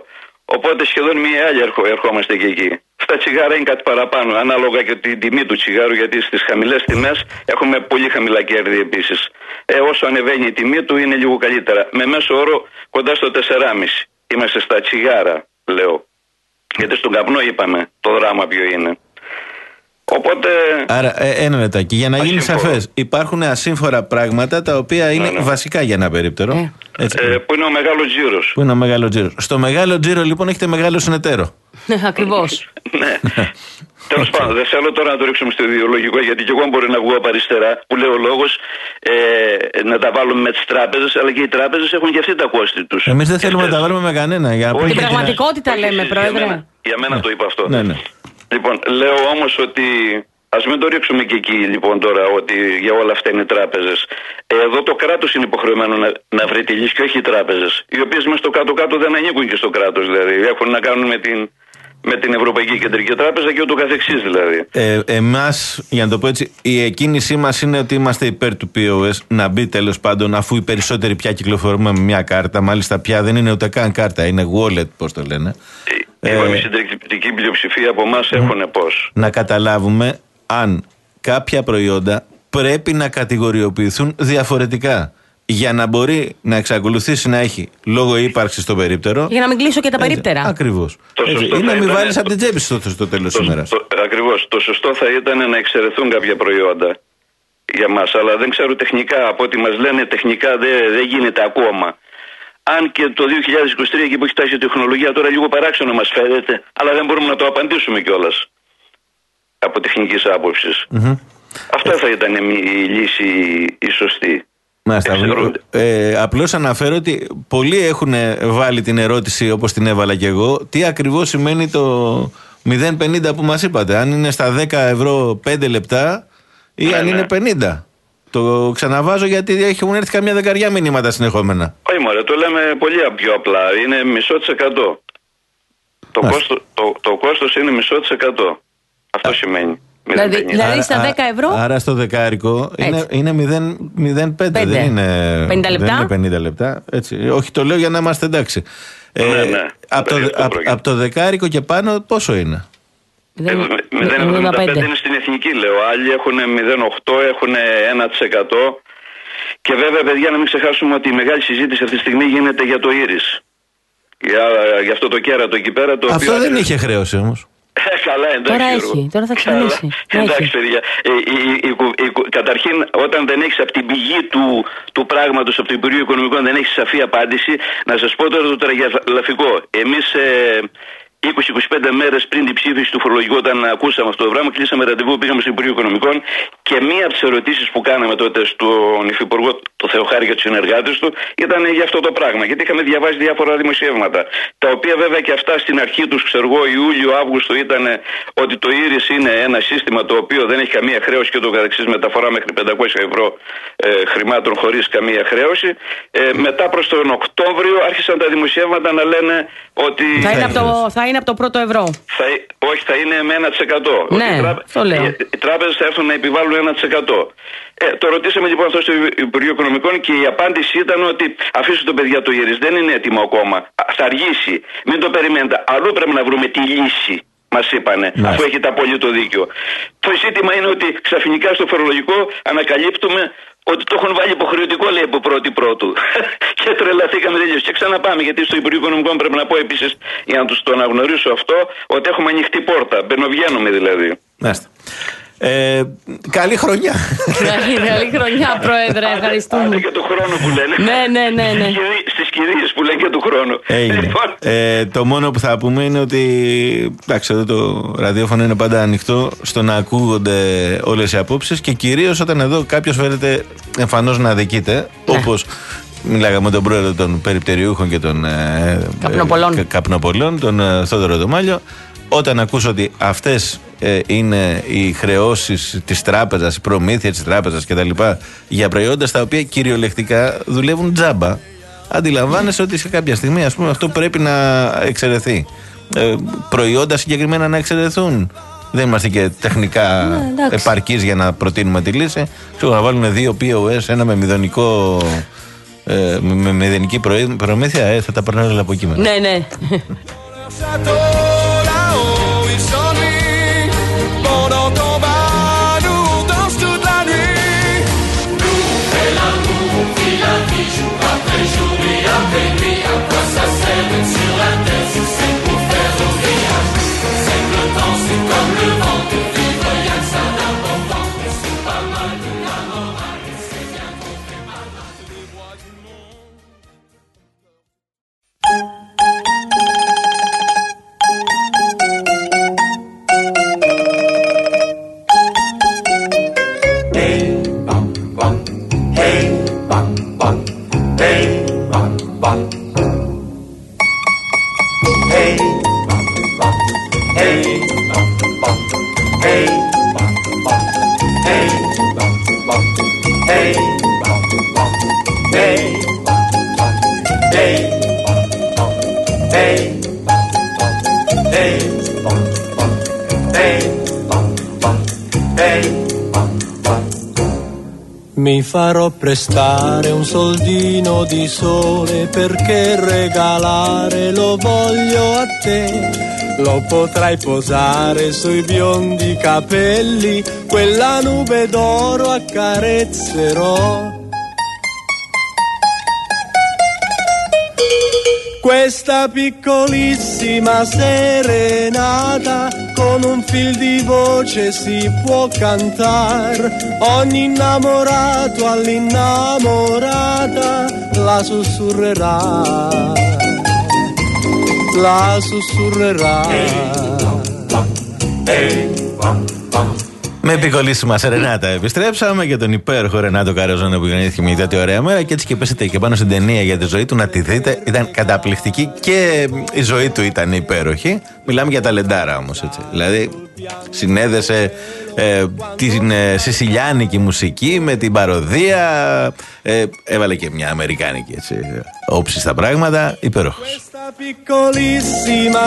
Οπότε σχεδόν μία άλλη ερχο, ερχόμαστε και εκεί. Στα τσιγάρα είναι κάτι παραπάνω, ανάλογα και την τιμή του τσιγάρου, γιατί στις χαμηλές τιμές έχουμε πολύ χαμηλά κέρδη επίσης. Ε, όσο ανεβαίνει η τιμή του είναι λίγο καλύτερα. Με μέσο όρο κοντά στο τέσσερα κόμμα πέντε. Είμαστε στα τσιγάρα, λέω. Γιατί στον καπνό είπαμε το δράμα ποιο είναι. Οπότε... Άρα, ε, ένα λεπτάκι. Για να γίνει σαφές, υπάρχουν ασύμφορα πράγματα τα οποία είναι ναι, ναι. βασικά για ένα περίπτερο. Έτσι. Ε, που είναι ο μεγάλος τζίρος. Που είναι ο μεγάλος τζίρος. Στο μεγάλο τζίρο, λοιπόν, έχετε μεγάλο συνεταίρο. Ακριβώς. Ναι. Τέλος πάντων, δεν θέλω τώρα να το ρίξουμε στο ιδεολογικό, γιατί και εγώ μπορεί να βγω από αριστερά, που λέει ο λόγος, ε, να τα βάλουμε με τις τράπεζες, αλλά και οι τράπεζες έχουν και αυτοί τα κόστη τους. Εμείς δεν θέλουμε να τα βάλουμε με κανένα. Για την πραγματικότητα λέμε, για Πρόεδρε. Μένα, για μένα το είπα αυτό. Ναι, ναι. Λοιπόν, λέω όμως ότι ας μην το ρίξουμε και εκεί λοιπόν τώρα, ότι για όλα αυτά είναι οι τράπεζες. Εδώ το κράτος είναι υποχρεωμένο να, να βρει τη λύση και όχι οι τράπεζες. Οι οποίες μέσα στο κάτω-κάτω δεν ανήκουν και στο κράτος, δηλαδή. Έχουν να κάνουν με την, με την Ευρωπαϊκή Κεντρική Τράπεζα και ούτω καθεξής, δηλαδή. Ε, εμάς, για να το πω έτσι, η εκκίνησή μας είναι ότι είμαστε υπέρ του πι ο ες να μπει τέλος πάντων, αφού οι περισσότεροι πια κυκλοφορούμε με μια κάρτα. Μάλιστα πια δεν είναι ούτε καν κάρτα, είναι wallet, πώς το λένε. Είπαμε, η συντριπτική πλειοψηφία από εμάς έχουν πώς. Να καταλάβουμε αν κάποια προϊόντα πρέπει να κατηγοριοποιηθούν διαφορετικά για να μπορεί να εξακολουθήσει να έχει λόγο ύπαρξη στο περίπτερο. Για να μην κλείσω και τα περίπτερα. Ακριβώς. Ή να μην βάλεις από την τσέπη στο, στο τέλος της ημέρας. Ακριβώς. Το σωστό θα ήταν να εξαιρεθούν κάποια προϊόντα για μας, αλλά δεν ξέρω τεχνικά, από ό,τι μας λένε τεχνικά δεν, δεν γίνεται ακόμα. Αν και το δύο χιλιάδες είκοσι τρία εκεί που έχει φτάσει η τεχνολογία τώρα λίγο παράξενο μας φαίνεται, αλλά δεν μπορούμε να το απαντήσουμε κιόλας από τεχνικής άποψης. Mm-hmm. Αυτό θα ήταν η λύση η σωστή. Μάλιστα. Ε, απλώς αναφέρω ότι πολλοί έχουν βάλει την ερώτηση, όπως την έβαλα κι εγώ, τι ακριβώς σημαίνει το μηδέν κόμμα πενήντα που μας είπατε. Αν είναι στα δέκα ευρώ πέντε λεπτά ή ναι, αν ναι. είναι πενήντα. Το ξαναβάζω γιατί έχουν έρθει καμιά δεκαριά μηνύματα συνεχόμενα. Όχι μωρέ, το λέμε πολύ πιο απλά. Είναι μισό της εκατό. Το, κόστο, το, το κόστος είναι μισό της εκατό. Αυτό Α. σημαίνει. Δηλαδή, δηλαδή στα δέκα ευρώ. Άρα στο δεκάρικο είναι, είναι μηδέν κόμμα πέντε, δεν είναι πενήντα λεπτά. Δεν είναι πενήντα λεπτά. Έτσι. Όχι, το λέω για να είμαστε εντάξει. Ναι, ε, ναι. Από το, απ, απ το δεκάρικο και πάνω πόσο είναι? μηδέν κόμμα εβδομήντα πέντε είναι στην εθνική, λέω. Άλλοι έχουν μηδέν κόμμα οκτώ, έχουν ένα τοις εκατό. Και βέβαια, παιδιά, να μην ξεχάσουμε ότι η μεγάλη συζήτηση αυτή τη στιγμή γίνεται για το Ήρις. Για, για αυτό το κέρατο εκεί πέρα. Το αυτό οποίο δεν είχε χρέωση όμως. Ε, καλά, εντάξει. Τώρα έχει, τώρα θα ξαναίσει. Εντάξει, παιδιά. Ε, η, η, η, η, καταρχήν, όταν δεν έχεις από την πηγή του, του πράγματος, από το Υπουργείο Οικονομικών, δεν έχεις σαφή απάντηση, να σας πω τώρα το τραγελαφικό. Εμείς ε, είκοσι με είκοσι πέντε μέρες πριν την ψήφιση του φορολογικού, όταν ακούσαμε αυτό το πράγμα, κλείσαμε ραντεβού, πήγαμε στο Υπουργείο Οικονομικών και μία από τις ερωτήσεις που κάναμε τότε στον Υφυπουργό, το Θεοχάρη και τους συνεργάτες του, ήταν για αυτό το πράγμα. Γιατί είχαμε διαβάσει διάφορα δημοσιεύματα. Τα οποία βέβαια και αυτά στην αρχή τους, ξέρω εγώ, Ιούλιο-Αύγουστο, ήταν ότι το Ήρις είναι ένα σύστημα το οποίο δεν έχει καμία χρέωση και το καθεξής, μεταφορά μέχρι πεντακόσια ευρώ ε, χρημάτων χωρίς καμία χρέωση. Ε, μετά προς τον Οκτώβριο άρχισαν τα δημοσιεύματα να λένε ότι. Θα είναι από το, θα είναι από το πρώτο ευρώ. Θα, όχι, θα είναι με ένα τοις εκατό. Ναι, τράπε... το λέω. Οι, οι τράπεζες θα έρθουν να επιβάλλουν ένα τοις εκατό. Ε, το ρωτήσαμε λοιπόν αυτό στο Υπουργείο Οικονομικών και η απάντηση ήταν ότι αφήστε το παιδιά το Ήρις, δεν είναι έτοιμο ακόμα. Θα αργήσει. Μην το περιμένετε. Αλλού πρέπει να βρούμε τη λύση. Μας είπανε, ναι. Αφού έχετε απολύτω δίκιο. Το ζήτημα είναι ότι ξαφνικά στο φορολογικό ανακαλύπτουμε ότι το έχουν βάλει υποχρεωτικό, λέει, από πρώτη πρώτου. Και τρελαθήκαμε τελείως. Και ξαναπάμε, γιατί στο Υπουργείο Οικονομικών πρέπει να πω επίσης, για να τους το αναγνωρίσω αυτό, ότι έχουμε ανοιχτή πόρτα. Μπαινοβγαίνουμε δηλαδή. Μάλιστα. Ε, καλή χρονιά. Καλή χρονιά, Πρόεδρε. Ευχαριστούμε. Άντε και του χρόνου που λένε. Ναι, ναι, ναι, ναι. Στις κυρίες που λένε και του χρόνου. Λοιπόν. Ε, το μόνο που θα πούμε είναι ότι εντάξει, εδώ το ραδιόφωνο είναι πάντα ανοιχτό στο να ακούγονται όλες οι απόψεις και κυρίως όταν εδώ κάποιος φέρεται εμφανώς να αδικείται, ναι. Όπως μιλάγαμε με τον πρόεδρο των περιπτεριούχων και των ε, καπνοπολών, ε, καπνοπολών, τον ε, Θόδωρο Δωμάλιο. Όταν ακούσω ότι αυτές ε, είναι οι χρεώσεις της τράπεζας, η προμήθεια της τράπεζας κτλ. Για προϊόντα στα οποία κυριολεκτικά δουλεύουν τζάμπα, αντιλαμβάνεσαι ότι σε κάποια στιγμή, ας πούμε, αυτό πρέπει να εξαιρεθεί. Ε, προϊόντα συγκεκριμένα να εξαιρεθούν. Δεν είμαστε και τεχνικά ναι, επαρκείς για να προτείνουμε τη λύση. Ξέρω, να βάλουν δύο πι ο ες, ένα με μηδενικό. Ε, με μηδενική προμήθεια, ε, θα τα περνάνε όλα από εκεί μετά. Ναι, ναι. Mi farò prestare un soldino di sole perché regalare lo voglio a te. Lo potrai posare sui biondi capelli, quella nube d'oro accarezzerò. Questa piccolissima serenata con un fil di voce si può cantare. Ogni innamorato all'innamorata la sussurrerà, la sussurrerà. Με επικολλήσιμα σε Ρενάτα επιστρέψαμε για τον υπέροχο Ρενάτο Καροζόνο που γεννήθηκε μια τέτοια ωραία μέρα και έτσι και πέσετε και πάνω στην ταινία για τη ζωή του να τη δείτε. Ήταν καταπληκτική και η ζωή του ήταν υπέροχη. Μιλάμε για ταλεντάρα όμως, έτσι. Δηλαδή συνέδεσε ε, την ε, σισιλιάνικη μουσική με την παροδία, ε, έβαλε και μια αμερικάνικη έτσι, όψη στα πράγματα, υπέροχος. Piccolissima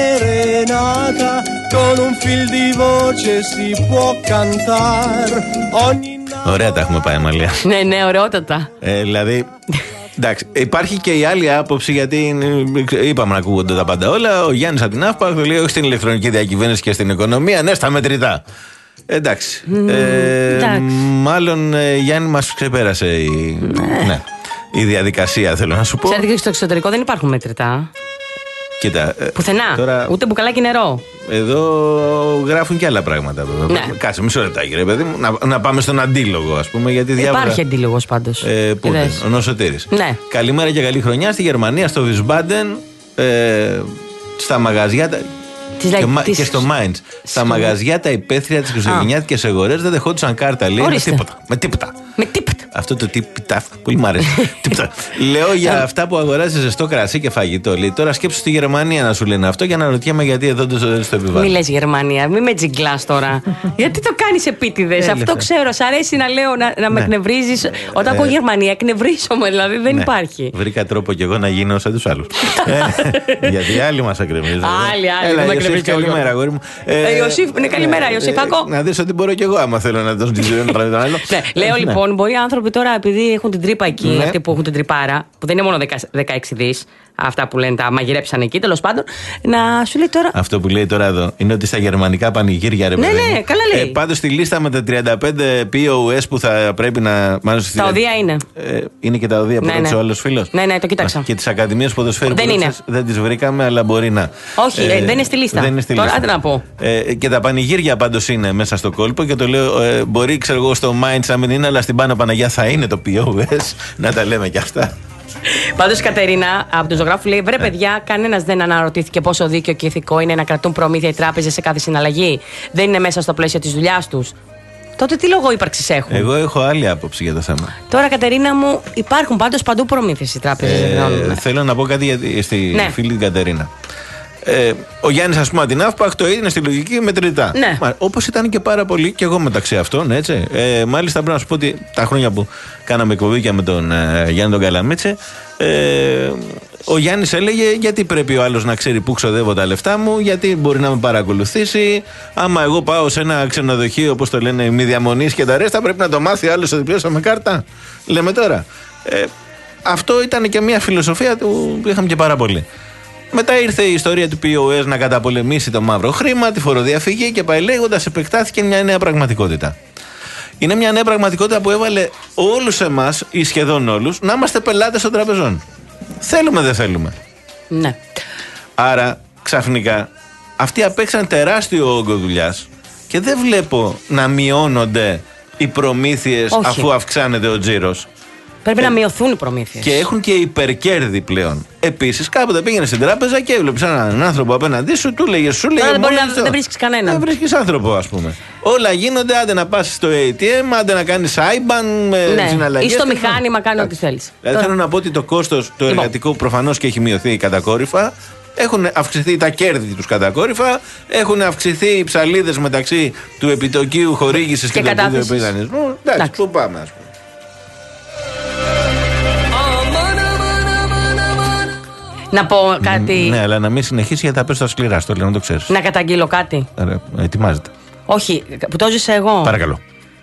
serenata con un fil di voce si può cantare. Ωραία τα έχουμε πάει, Μαλία. Ναι, ναι, ωραιότατα. Ε, δηλαδή, εντάξει, υπάρχει και η άλλη άποψη, γιατί είπαμε να ακούγονται τα πάντα όλα. Ο Γιάννης από την ΑΦΠΑ λέει όχι στην ηλεκτρονική διακυβέρνηση και στην οικονομία, ναι στα μετρητά. Εντάξει. Mm, ε, εντάξει. Μάλλον, ε, Γιάννη, μας ξεπέρασε η, ναι. Ναι, η διαδικασία, θέλω να σου πω. Ξέρετε και στο εξωτερικό δεν υπάρχουν μετρητά. Κοίτα, πουθενά. Τώρα, ούτε μπουκαλάκι νερό. Εδώ γράφουν και άλλα πράγματα. Ναι. Κάτσε, μισό λεπτάκι, ρε παιδί μου. Να, να πάμε στον αντίλογο, ας πούμε. Γιατί διάβολα... Υπάρχει αντίλογος πάντως. Ε, πού είναι, ο Νοσοτήρης. Ναι. Καλημέρα και καλή χρονιά στη Γερμανία, στο Wiesbaden, ε, στα μαγαζιά. Της, και, της... και στο Mainz. Στα μαγαζιά τα υπαίθρια της χριστουγεννιάτικες αγορές δεν δεχόντουσαν κάρτα, λέει. Με τίποτα. Με τίποτα. Με τίποτα. Αυτό το τύπητα, πολύ μ' αρέσει. Λέω για αυτά που αγοράζει ζεστό κρασί και φαγητό. Λέει, τώρα σκέψου στη Γερμανία να σου λένε αυτό και αναρωτιέμαι γιατί εδώ το, στο επιβάλλει. Μη λες Γερμανία, μη με τζιγκλάς τώρα. Γιατί το κάνεις επίτηδες. Αυτό ξέρω, σ' αρέσει να λέω να, να με εκνευρίζεις. Όταν ακούω Γερμανία, εκνευρίζομαι, δηλαδή δεν ναι. υπάρχει. Βρήκα τρόπο κι εγώ να γίνω σαν τους άλλους. Γιατί άλλοι μας εκνευρίζουν. Άλλοι, άλλοι. Ιωσήφ, καλημέρα, αγόρι μου. Ιωσήφ, ναι, καλημέρα, Ιωσήφακο. Να δεις ότι μπορώ κι εγώ άμα θέλω να τον ζητήσω ένα τραγούδι τον άλλο. Λέω λοιπόν, μπορεί άνθρωποι τώρα επειδή έχουν την τρύπα εκεί, ναι. Αυτοί που έχουν την τρυπάρα, που δεν είναι μόνο δεκαέξι δις, αυτά που λένε τα μαγειρέψαν εκεί, τέλος πάντων, να σου λέει τώρα. Αυτό που λέει τώρα εδώ είναι ότι στα γερμανικά πανηγύρια, ρε παιδί. Ναι, ναι, καλά λέει. Ε, πάντως στη λίστα με τα τριάντα πέντε πι ο ες που θα πρέπει να. Μάλλον, τα οδεία είναι. Ε, είναι και τα οδεία που ρώτησε ο άλλος φίλος. Ναι, ναι, το κοίταξα. Και τις ακαδημίες ποδοσφαίρου δεν που είναι. Δεν τις βρήκαμε, αλλά μπορεί να. Όχι, ε, δεν είναι στη λίστα. Δεν είναι στη τώρα, λίστα. Τώρα, να πω. Ε, και τα πανηγύρια πάντως είναι μέσα στο κόλπο και το λέω, ε, μπορεί ξέρω εγώ στο Mainz να μην είναι, αλλά στην Πάνω Παναγιά θα είναι το πι ο ες, να τα λέμε κι αυτά. Πάντως η Κατερίνα από τον ζωγράφο λέει: βρε παιδιά, κανένας δεν αναρωτήθηκε πόσο δίκαιο και ηθικό είναι να κρατούν προμήθεια οι τράπεζες σε κάθε συναλλαγή. Δεν είναι μέσα στο πλαίσιο της δουλειάς τους. Τότε τι λόγο ύπαρξης έχουν. Εγώ έχω άλλη άποψη για το θέμα. Τώρα, Κατερίνα μου, υπάρχουν πάντως παντού προμήθειες οι τράπεζες. Ε, θέλω να πω κάτι για, στη ναι. φίλη την Κατερίνα. Ε, ο Γιάννης, ας πούμε, την ΑΦΠΑ το είναι στη λογική μετρητά. Ναι. Όπως ήταν και πάρα πολύ και εγώ μεταξύ αυτών, έτσι. Ε, μάλιστα πρέπει να σου πω ότι τα χρόνια που κάναμε εκπομπή και με τον ε, Γιάννη τον Καλαμίτσε, ε, ο Γιάννης έλεγε γιατί πρέπει ο άλλος να ξέρει πού ξοδεύω τα λεφτά μου, γιατί μπορεί να με παρακολουθήσει. Άμα εγώ πάω σε ένα ξενοδοχείο, όπως το λένε, μη διαμονής και τα ρέστα, πρέπει να το μάθει ο άλλος ότι πλήρωσα με κάρτα. Λέμε τώρα. Ε, αυτό ήταν και μια φιλοσοφία του που είχαμε και πάρα πολύ. Μετά ήρθε η ιστορία του πι ο ες να καταπολεμήσει το μαύρο χρήμα, τη φοροδιαφυγή και πάει λέγοντας, επεκτάθηκε μια νέα πραγματικότητα. Είναι μια νέα πραγματικότητα που έβαλε όλους εμάς, ή σχεδόν όλους, να είμαστε πελάτες των τραπεζών. Θέλουμε, δεν θέλουμε. Ναι. Άρα, ξαφνικά, αυτοί απέξαν τεράστιο όγκο δουλειάς και δεν βλέπω να μειώνονται οι προμήθειες. Όχι. Αφού αυξάνεται ο τζίρος. Πρέπει ε, να μειωθούν οι προμήθειες. Και έχουν και υπερκέρδη πλέον. Επίσης, κάποτε πήγαινε στην τράπεζα και έβλεπες έναν άνθρωπο απέναντί σου, του λέγε, σου λέγε. Δεν, να, δεν βρίσκεις κανέναν. Δεν βρίσκεις άνθρωπο, ας πούμε. Όλα γίνονται, άντε να πας στο έι τι εμ, άντε να κάνεις άιμπαν με ναι. συναλλαγές. Ή στο μηχάνημα, κάνει ό,τι θέλεις. Δηλαδή, Τώρα... θέλω να πω ότι το κόστος, το εργατικό προφανώς και έχει μειωθεί κατακόρυφα. Έχουν αυξηθεί τα κέρδη τους κατακόρυφα, έχουν αυξηθεί οι ψαλίδες μεταξύ του επιτοκίου χορήγησης και, και του επιδανισμού. Εντάξει, πού πάμε, ας πούμε. Να πω κάτι. Ναι, αλλά να μην συνεχίσει γιατί θα πέσω στα σκληρά. Στο λέω να το ξέρεις. Να καταγγείλω κάτι. Άρα, ετοιμάζεται. Όχι, που το ζήσα εγώ. Παρακαλώ.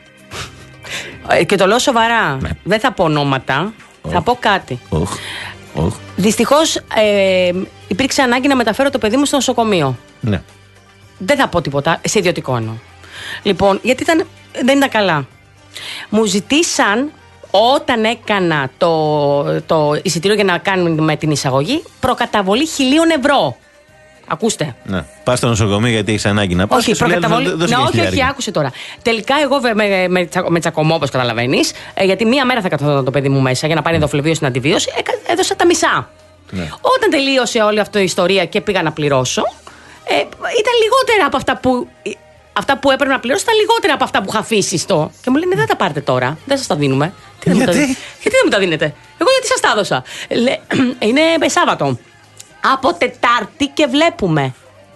Και το λέω σοβαρά. Ναι. Δεν θα πω ονόματα. Oh. Θα πω κάτι. Oh. Oh. Δυστυχώς ε, υπήρξε ανάγκη να μεταφέρω το παιδί μου στο νοσοκομείο. Ναι. Δεν θα πω τίποτα. Σε ιδιωτικό εννοώ. Λοιπόν, γιατί ήταν, δεν ήταν καλά. Μου ζητήσαν. Όταν έκανα το, το εισιτήριο για να κάνουμε την εισαγωγή, προκαταβολή χιλίων ευρώ. Ακούστε. Ναι. Πας στο νοσοκομείο γιατί έχεις ανάγκη να πας. Όχι, προκαταβολή. Ναι, όχι, όχι, άκουσε τώρα. Τελικά εγώ με, με, με, με τσακωμό, όπως καταλαβαίνεις, γιατί μία μέρα θα καθόταν το παιδί μου μέσα για να πάρει ενδοφλεβείο στην αντιβίωση, έδωσα τα μισά. Ναι. Όταν τελείωσε όλη αυτή η ιστορία και πήγα να πληρώσω, ε, ήταν λιγότερα από αυτά που. Αυτά που έπρεπε να πληρώσω ήταν λιγότερα από αυτά που είχα αφήσει στο. Και μου λένε δεν τα πάρετε τώρα, δεν σας τα δίνουμε. Τι δεν γιατί? Μου τα... γιατί δεν μου τα δίνετε? Εγώ γιατί σας τα έδωσα. Λε... Είναι Σάββατο. Από Τετάρτη και βλέπουμε.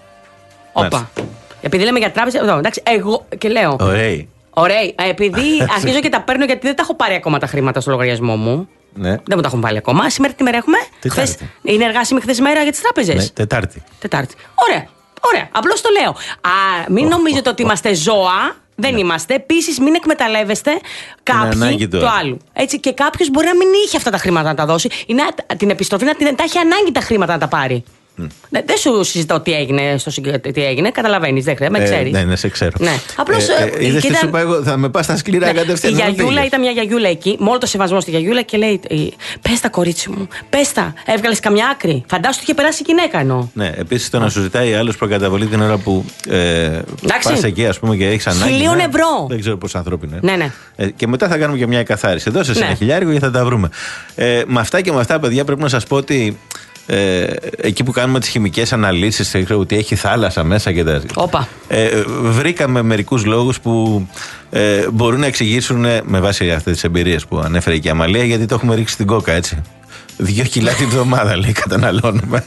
Όπα. Επειδή λέμε για τράπεζα. Εδώ, εντάξει, εγώ και λέω. Ωραία. Ωραία. Επειδή αρχίζω και τα παίρνω γιατί δεν τα έχω πάρει ακόμα τα χρήματα στο λογαριασμό μου. Ναι. Δεν μου τα έχουν βάλει ακόμα. Σήμερα τι μέρα έχουμε? Χθες... Είναι εργάσιμη χθες μέρα για τις τράπεζες. Ναι, Τετάρτη. Τετάρτη. Ωραία. Ωραία, απλώς το λέω. Α, μην oh, νομίζετε oh, ότι oh. είμαστε ζώα. Δεν ναι. είμαστε. Επίσης, μην εκμεταλλεύεστε κάποιοι το άλλο. Έτσι, και κάποιος μπορεί να μην είχε αυτά τα χρήματα να τα δώσει ή να, την επιστροφή να την, τα έχει ανάγκη τα χρήματα να τα πάρει. Mm. Ναι, δεν σου συζητώ τι έγινε, στο, τι έγινε. Καταλαβαίνεις, δεν χρειάζεται, με ξέρεις. Ναι, ναι, σε ξέρω. Ναι. Απλώς. Ε, ε, είδες τι σου είπα εγώ, θα με πας στα σκληρά ναι. κατευθείαν. Η γιαγιούλα ήταν μια γιαγιούλα εκεί, με όλο το σεβασμό στη γιαγιούλα και λέει: πες τα, κορίτσι μου, πες τα. Έβγαλες καμιά άκρη. Φαντάσου ότι είχε περάσει η γυναίκα εννοώ. Ναι, επίσης το να σου ζητάει άλλο προκαταβολή την ώρα που ε, πας εκεί, ας πούμε, και έχεις ανάγκη. Χιλίων ευρώ. Δεν ξέρω πόσο ανθρώπινο είναι. Ναι, ναι. Ε, και μετά θα κάνουμε και μια εκαθάριση. Δώσε ναι. ένα χιλιάρικο και θα τα βρούμε. Ε, με αυτά και με αυτά, παιδιά, πρέπει να σας πω ότι. Ε, εκεί που κάνουμε τις χημικές αναλύσεις, ότι έχει θάλασσα μέσα και τα. Όπα. Ε, βρήκαμε μερικούς λόγους που ε, μπορούν να εξηγήσουν με βάση αυτές τις εμπειρίες που ανέφερε και η Αμαλία, γιατί το έχουμε ρίξει στην κόκα, έτσι. Δύο κιλά την εβδομάδα, λέει, καταναλώνουμε.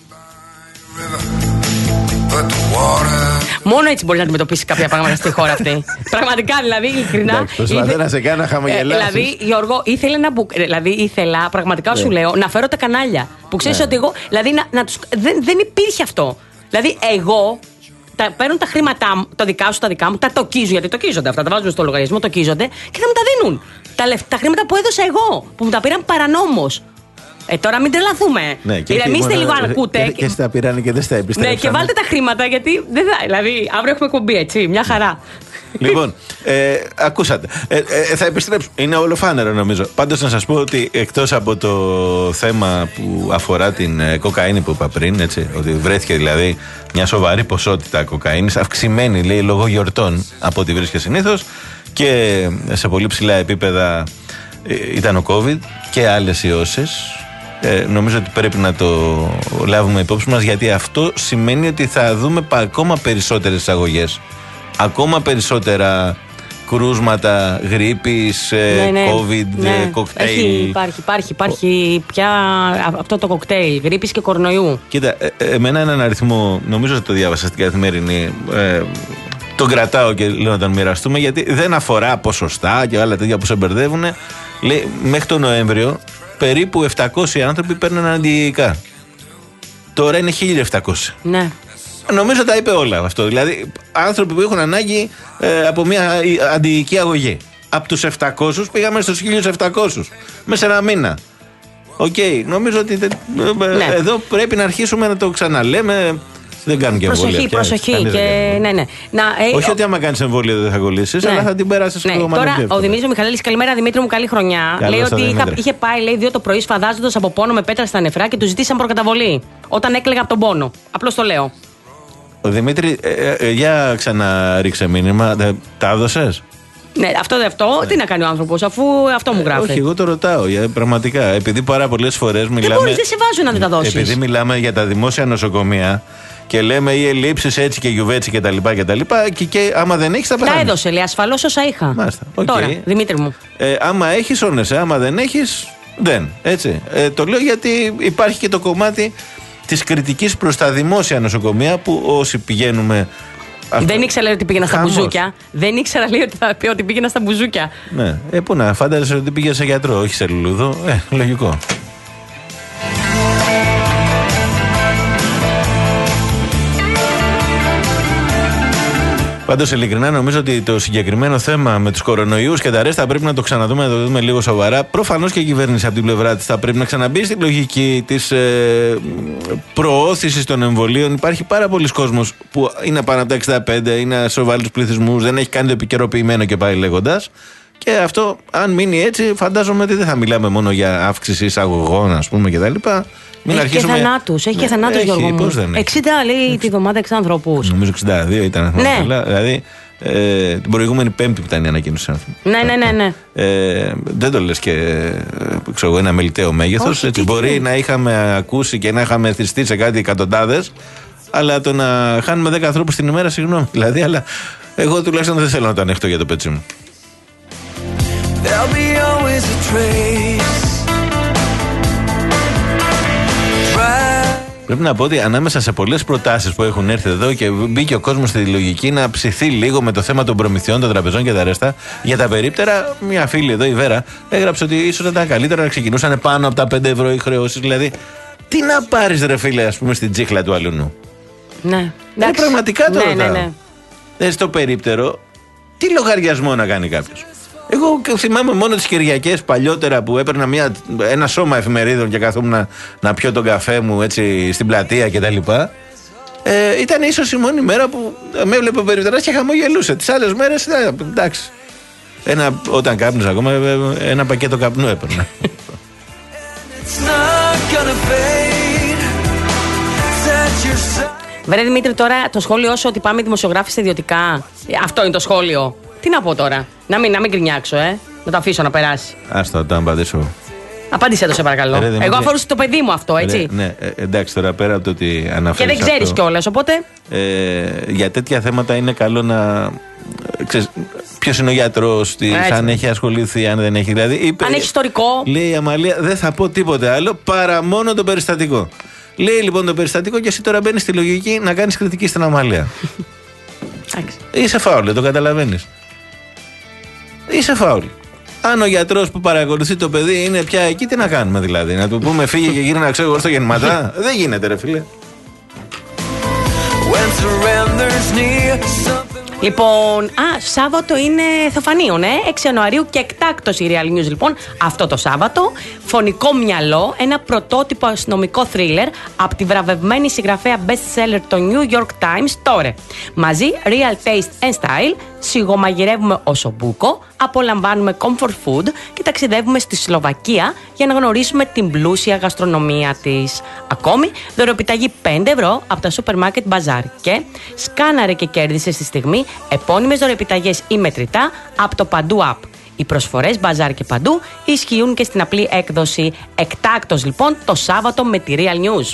Μόνο έτσι μπορεί να αντιμετωπίσει κάποια πράγματα στη χώρα αυτή. Πραγματικά, δηλαδή, ειλικρινά. Προσπαθώ να σε κάνω να χαμογελάσεις. Δηλαδή, Γιώργο, ήθελε να μπου... δηλαδή, ήθελα, πραγματικά σου λέω, να φέρω τα κανάλια. Που ξέρεις ότι εγώ. Δηλαδή, να, να τους... δεν, δεν υπήρχε αυτό. Δηλαδή, εγώ τα, παίρνω τα χρήματά μου, τα δικά σου, τα δικά μου, τα τοκίζω, γιατί τοκίζονται αυτά, τα βάζουν στο λογαριασμό, τοκίζονται και δεν μου τα δίνουν. Τα, λεφ... τα χρήματα που έδωσα εγώ, που μου τα πήραν παρανόμως. Ε, τώρα μην τρελαθούμε. Ναι, ηρεμήστε λίγο αν ακούτε. Και, και στα πήραν και δεν στα επιστρέψαν. Ναι, και βάλτε τα χρήματα γιατί. Δεν θα, δηλαδή, αύριο έχουμε κομπή, έτσι. Μια χαρά. Λοιπόν, ε, ακούσατε. Ε, ε, θα επιστρέψω. Είναι ολοφάνερο νομίζω. Πάντως να σας πω ότι εκτός από το θέμα που αφορά την ε, κοκαίνη που είπα πριν, έτσι, ότι βρέθηκε δηλαδή μια σοβαρή ποσότητα κοκαίνης, αυξημένη λέει λόγω γιορτών από ό,τι βρίσκεται συνήθως και σε πολύ ψηλά επίπεδα ε, ήταν ο COVID και άλλες ιώσεις. Ε, νομίζω ότι πρέπει να το λάβουμε υπόψη μας, γιατί αυτό σημαίνει ότι θα δούμε ακόμα περισσότερες εισαγωγές, ακόμα περισσότερα κρούσματα γρήπης, ναι, ναι, COVID, ναι. κοκτέιλ. Έχει, υπάρχει, υπάρχει, υπάρχει πια αυτό το κοκτέιλ γρήπης και κορονοϊού. Κοίτα, ε, εμένα έναν αριθμό, νομίζω ότι το διάβασα στην Καθημερινή, ε, τον κρατάω και λέω να τον μοιραστούμε, γιατί δεν αφορά ποσοστά και άλλα τέτοια που σε μπερδεύουν. Λέει, μέχρι τον Νοέμβριο περίπου επτακόσιοι άνθρωποι παίρνουν αντιϊκά. Τώρα είναι χίλια επτακόσιοι. Ναι. Νομίζω τα είπε όλα αυτό. Δηλαδή, άνθρωποι που έχουν ανάγκη ε, από μια αντιϊκή αγωγή. Από τους επτακόσιους πήγαμε στους χίλια επτακόσιους. Μέσα σε ένα μήνα. Οκ, okay, νομίζω ότι ναι. εδώ πρέπει να αρχίσουμε να το ξαναλέμε. Δεν κάνουν και εμβόλια. Προσοχή, προσοχή. Και... Ναι, ναι. Να, ε, Όχι ο... ότι άμα κάνει εμβόλια δεν θα κολλήσεις, ναι. αλλά θα την περάσει ναι. λίγο. Τώρα ο Δημήτρης Μιχαλέλης, καλημέρα Δημήτρη μου, καλή χρονιά. Καλώς λέει ότι είχα, Δημήτρη. είχε πάει λέει, δύο το πρωί σφαδάζοντας από πόνο με πέτρα στα νεφρά και του ζητήσαν προκαταβολή. Όταν έκλαιγα από τον πόνο. Απλώς το λέω. Ο Δημήτρη, ε, ε, για ξαναρίξε μήνυμα, ε, τα έδωσες? Ναι, αυτό δε αυτό. Ναι. Τι να κάνει ο άνθρωπος, αφού αυτό μου γράφει. Ε, όχι, εγώ το ρωτάω. Για, πραγματικά. Επειδή πάρα πολλές φορές μιλάμε. Δεν μπορείς, δεν σε βάζουν να δεν τα δώσεις. Επειδή μιλάμε για τα δημόσια νοσοκομεία και λέμε οι ελλείψεις έτσι και γιουβέτσι κτλ. Και, και, και, και άμα δεν έχεις, θα πεθάνεις. Τα έδωσε, λέει, ασφαλώς όσα είχα. Μάλιστα. Okay. Τώρα, Δημήτρη μου. Ε, άμα έχεις, όνεσαι. Άμα δεν έχεις, δεν. Έτσι. Ε, το λέω γιατί υπάρχει και το κομμάτι της κριτικής προς τα δημόσια νοσοκομεία που όσοι πηγαίνουμε. Αυτό. Δεν ήξερα λέει, ότι πήγαινα στα μπουζούκια. Δεν ήξερα λέει, ότι, θα πει, ότι πήγαινα στα μπουζούκια. Ναι. Ε, πού να, φάνταζε ότι πήγε σε γιατρό, όχι σε λουλούδο. Ε, λογικό. Πάντως, ειλικρινά νομίζω ότι το συγκεκριμένο θέμα με τους κορονοϊούς και τα ρέστα πρέπει να το ξαναδούμε, να το δούμε λίγο σοβαρά. Προφανώς και η κυβέρνηση από την πλευρά της θα πρέπει να ξαναμπεί στη λογική της ε, προώθησης των εμβολίων. Υπάρχει πάρα πολλοί κόσμος που είναι πάνω από τα εξήντα πέντε, είναι σοβαρούς πληθυσμούς, δεν έχει κάνει το επικαιροποιημένο και πάει λέγοντας. Και αυτό, αν μείνει έτσι, φαντάζομαι ότι δεν θα μιλάμε μόνο για αύξηση εισαγωγών, ας πούμε, κτλ. Μην έχει αρχίσουμε... και θανάτους, έχει ναι, και θανάτους Γιώργο μου. εξήντα λέει τη βδομάδα εξήντα ανθρώπους. Νομίζω εξήντα δύο ήταν. Ναι. Καλά. Δηλαδή ε, την προηγούμενη Πέμπτη που ήταν η ανακοίνωση. Ναι, ναι, ναι. ναι. Ε, δεν το λες και ξέρω, ένα μελιτέο μέγεθος. Έτσι, μπορεί τι. να είχαμε ακούσει και να είχαμε θυστεί σε κάτι εκατοντάδες, αλλά το να χάνουμε δέκα ανθρώπους την ημέρα, συγγνώμη. Δηλαδή, αλλά εγώ τουλάχιστον δεν θέλω να το ανεχτώ για το πέτσι μου. Πρέπει να πω ότι ανάμεσα σε πολλές προτάσεις που έχουν έρθει εδώ και μπήκε ο κόσμος στη λογική να ψηθεί λίγο με το θέμα των προμηθειών, των τραπεζών και τα ρέστα, για τα περίπτερα, μια φίλη εδώ, η Βέρα, έγραψε ότι ίσως ήταν καλύτερα να ξεκινούσαν πάνω από τα πέντε ευρώ οι χρεώσεις. Δηλαδή, τι να πάρεις ρε φίλε, ας πούμε, στην τσίχλα του αλουνού. Ναι. Ε, πραγματικά το ναι, ρωτάω. ναι, ναι. Ε, στο περίπτερο, τι λογαριασμό να κάνει κάποιος. Εγώ θυμάμαι μόνο τις Κυριακές παλιότερα που έπαιρνα μια, ένα σώμα εφημερίδων και καθόμουν να, να πιω τον καφέ μου έτσι στην πλατεία κτλ. Ε, ήταν ίσως η μόνη μέρα που με έβλεπε ο περιφτεράς και χαμογελούσε. Τις άλλες μέρες, ε, εντάξει. Ένα, όταν κάπνιζα ακόμα, ένα πακέτο καπνού έπαιρνα. Βρε Δημήτρη, τώρα το σχόλιο σου ότι πάμε δημοσιογράφοι σε ιδιωτικά. Αυτό είναι το σχόλιο. Τι να πω τώρα, να μην, να μην γκρινιάξω, ε. Να το αφήσω να περάσει. Άστα, το απαντήσω. Απάντησέ το, σε παρακαλώ. Ρε, Εγώ αφορούσε το παιδί μου αυτό, έτσι. Ρε, ναι, ε, εντάξει, τώρα πέρα από το ότι αναφέρεις. Και δεν ξέρεις κιόλας, οπότε. Ε, για τέτοια θέματα είναι καλό να. Ξέρεις, ποιος είναι ο γιατρός της, αν έχει ασχοληθεί, αν δεν έχει. Δηλαδή, είπε, αν έχει ιστορικό. Λέει η Αμαλία, δεν θα πω τίποτε άλλο παρά μόνο το περιστατικό. Λέει λοιπόν το περιστατικό και εσύ τώρα μπαίνεις στη λογική να κάνεις κριτική στην Αμαλία. Είσαι φάουλ, το καταλαβαίνεις. Είσαι φάουλ. Αν ο γιατρός που παρακολουθεί το παιδί είναι πια εκεί, τι να κάνουμε δηλαδή? Να του πούμε φύγε και γύρω να ξέρω εγώ στο γεννηματά? Δεν γίνεται ρε φίλε. Λοιπόν, α, Σάββατο είναι Θεοφανίων, ε, έξι Ιανουαρίου και εκτάκτος η Real News λοιπόν αυτό το Σάββατο. Φωνικό μυαλό, ένα πρωτότυπο αστυνομικό θρίλερ από τη βραβευμένη συγγραφέα best seller το New York Times τώρα. Μαζί, real taste and style, σιγομαγειρεύουμε οσομπούκο, απολαμβάνουμε comfort food και ταξιδεύουμε στη Σλοβακία για να γνωρίσουμε την πλούσια γαστρονομία της. Ακόμη, δωρεοπιταγή πέντε ευρώ από τα σούπερ μάρκετ Bazaar και σκάναρε και κέρδισε στη στιγμή επώνυμες δωρεοπιταγές ή μετρητά από το Παντού App. Οι προσφορές Bazaar και Παντού ισχύουν και στην απλή έκδοση. Εκτάκτος λοιπόν το Σάββατο με τη Real News.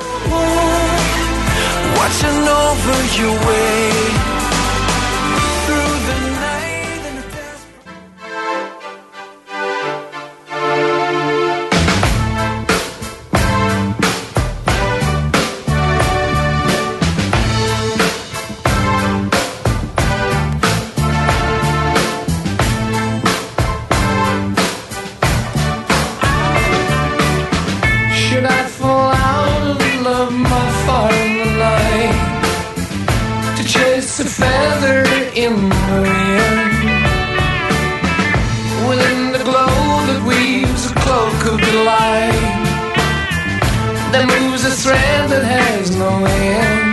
A feather in the wind, within the glow that weaves a cloak of delight. that moves a thread that has no end.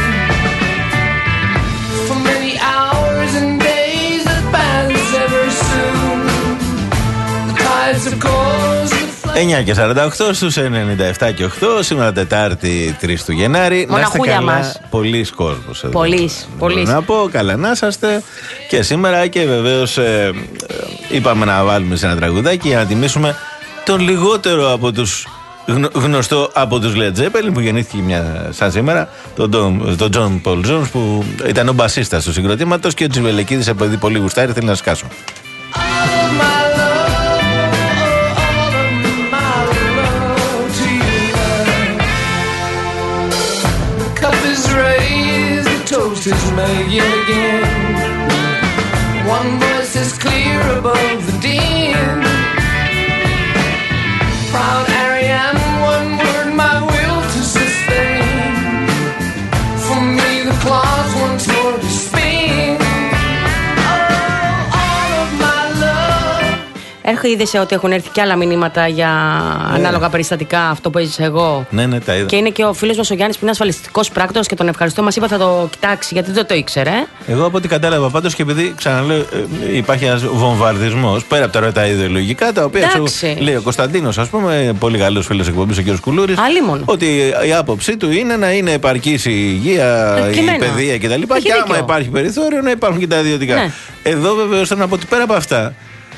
For many hours and days that pass ever soon. The tides of course. εννιά και σαράντα οκτώ στους ενενήντα επτά και οκτώ, σήμερα Τετάρτη τρεις του Γενάρη. Να είστε καλά, μας. Πολλής κόσμος εδώ. Πολλής, πολλής. Να πω, καλά να είσαστε και σήμερα και βεβαίως ε, ε, είπαμε να βάλουμε σε ένα τραγουδάκι για να τιμήσουμε τον λιγότερο από τους γνω, γνωστό από τους Led Zeppelin που γεννήθηκε μια σαν σήμερα, τον, τον, τον John Paul Jones που ήταν ο μπασίστας του συγκροτήματος και ο Τζιβελεκίδης επειδή πολύ γουστάρει θέλει να σκάσω. Toast is made yet again. One voice is clear above the din. Proud Ariane, one word, my will to sustain. For me the clock once more to spin. Oh, all of my love. Έχω είδε ότι έχουν έρθει και άλλα μηνύματα για yeah. ανάλογα περιστατικά, αυτό που έζησα εγώ. Ναι, ναι, τα είδα. Και είναι και ο φίλος μας ο Γιάννης που είναι ασφαλιστικός πράκτορας και τον ευχαριστώ. Μας είπα θα το κοιτάξει γιατί δεν το ήξερε. Εγώ από ό,τι κατάλαβα πάντως και επειδή ξαναλέω υπάρχει ένας βομβαρδισμός πέρα από τα ιδεολογικά τα οποία ξέρω, λέει ο Κωνσταντίνος, ας πούμε, πολύ καλός φίλος εκπομπής, ο κ. Κουλούρης, ότι η άποψή του είναι να είναι επαρκής η υγεία, η παιδεία κτλ. Και, και άμα υπάρχει περιθώριο να υπάρχουν και τα ιδιωτικά. Ναι. Εδώ βεβαίως θέλω να πω ότι πέρα από αυτά.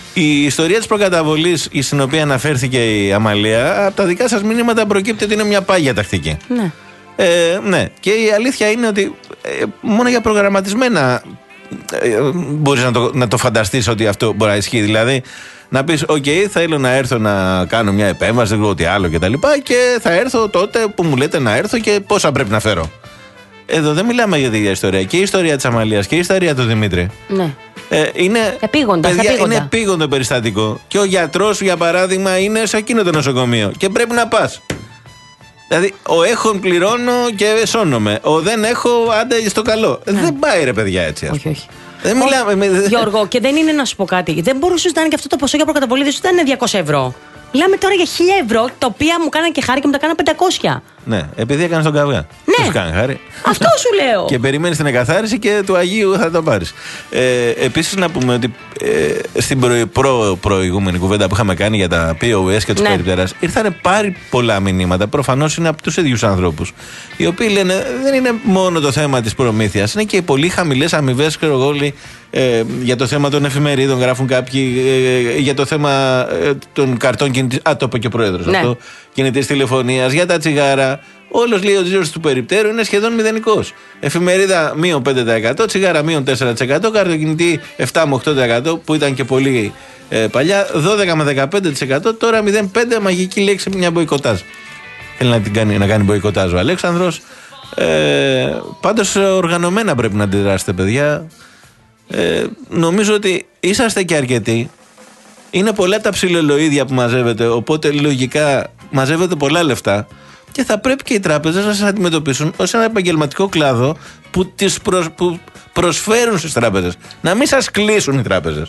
Η ιστορία της προκαταβολής στην οποία αναφέρθηκε η Αμαλία, από τα δικά σας μηνύματα προκύπτει ότι είναι μια πάγια τακτική. Ναι. Ε, ναι. Και η αλήθεια είναι ότι ε, μόνο για προγραμματισμένα ε, μπορείς να το, να το φανταστείς ότι αυτό μπορεί να ισχύει. Δηλαδή να πεις, οκ, okay, θέλω να έρθω να κάνω μια επέμβαση, δεν ξέρω τι άλλο κτλ. Και, και θα έρθω τότε που μου λέτε να έρθω και πόσα πρέπει να φέρω. Εδώ δεν μιλάμε για την ίδια ιστορία. Και η ιστορία της Αμαλίας και η ιστορία του Δημήτρη. Ναι. Ε, είναι, επίγοντα, παιδιά, επίγοντα. είναι επίγοντο περιστατικό. Και ο γιατρός, για παράδειγμα, είναι σε εκείνο το νοσοκομείο. Και πρέπει να πας. Δηλαδή, ο έχων πληρώνω και σώνομαι. Ο δεν έχω, άντε στο καλό. Ναι. Δεν πάει ρε παιδιά έτσι. Όχι, όχι. Δεν μιλάμε. Ο, Γιώργο, και δεν είναι να σου πω κάτι. Δεν μπορούσε να είναι και αυτό το ποσό για προκαταβολή, δεν σου ήταν διακόσια ευρώ. Μιλάμε τώρα για χίλια ευρώ, τα οποία μου κάναν και χάρη και μου τα κάναν πεντακόσια. Ναι, επειδή έκανε τον καυγά. Ναι. Σου κάνει χάρη. Αυτό σου λέω. Και περιμένει την εκαθάριση και του Αγίου θα το πάρει. Ε, Επίσης να πούμε ότι ε, στην προ, προ, προηγούμενη κουβέντα που είχαμε κάνει για τα πι ο ες και του ναι. περιπτέρας, ήρθαν πάρει πολλά μηνύματα. Προφανώς είναι από τους ίδιους ανθρώπους. Οι οποίοι λένε δεν είναι μόνο το θέμα της προμήθειας, είναι και οι πολύ χαμηλές αμοιβές, ξέρω εγώ, ε, για το θέμα των εφημερίδων. Γράφουν κάποιοι ε, για το θέμα ε, των καρτών κινητής. Α, το είπε και ο πρόεδρος ναι. αυτό. Κινητής τηλεφωνίας, για τα τσιγάρα. Όλος λέει ο τζίρος του περιπτέρου είναι σχεδόν μηδενικός. Εφημερίδα μείον πέντε τοις εκατό, τσιγάρα μείον τέσσερα τοις εκατό, καρτοκινητή επτά με οκτώ τοις εκατό που ήταν και πολύ ε, παλιά, δώδεκα με δεκαπέντε τοις εκατό, τώρα μηδέν κόμμα πέντε τοις εκατό μαγική λέξη, μια μποϊκοτάζ. Θέλει να, την κάνει, να κάνει μποϊκοτάζ ο Αλέξανδρος. Ε, πάντως οργανωμένα πρέπει να αντιδράσετε, παιδιά. Ε, νομίζω ότι είσαστε και αρκετοί. Είναι πολλά τα ψιλολοίδια που μαζεύετε, οπότε λογικά μαζεύετε πολλά λεφτά. Και θα πρέπει και οι τράπεζες να σας αντιμετωπίσουν ως ένα επαγγελματικό κλάδο που, τις προσ, που προσφέρουν στις τράπεζες. Να μην σας κλείσουν οι τράπεζες.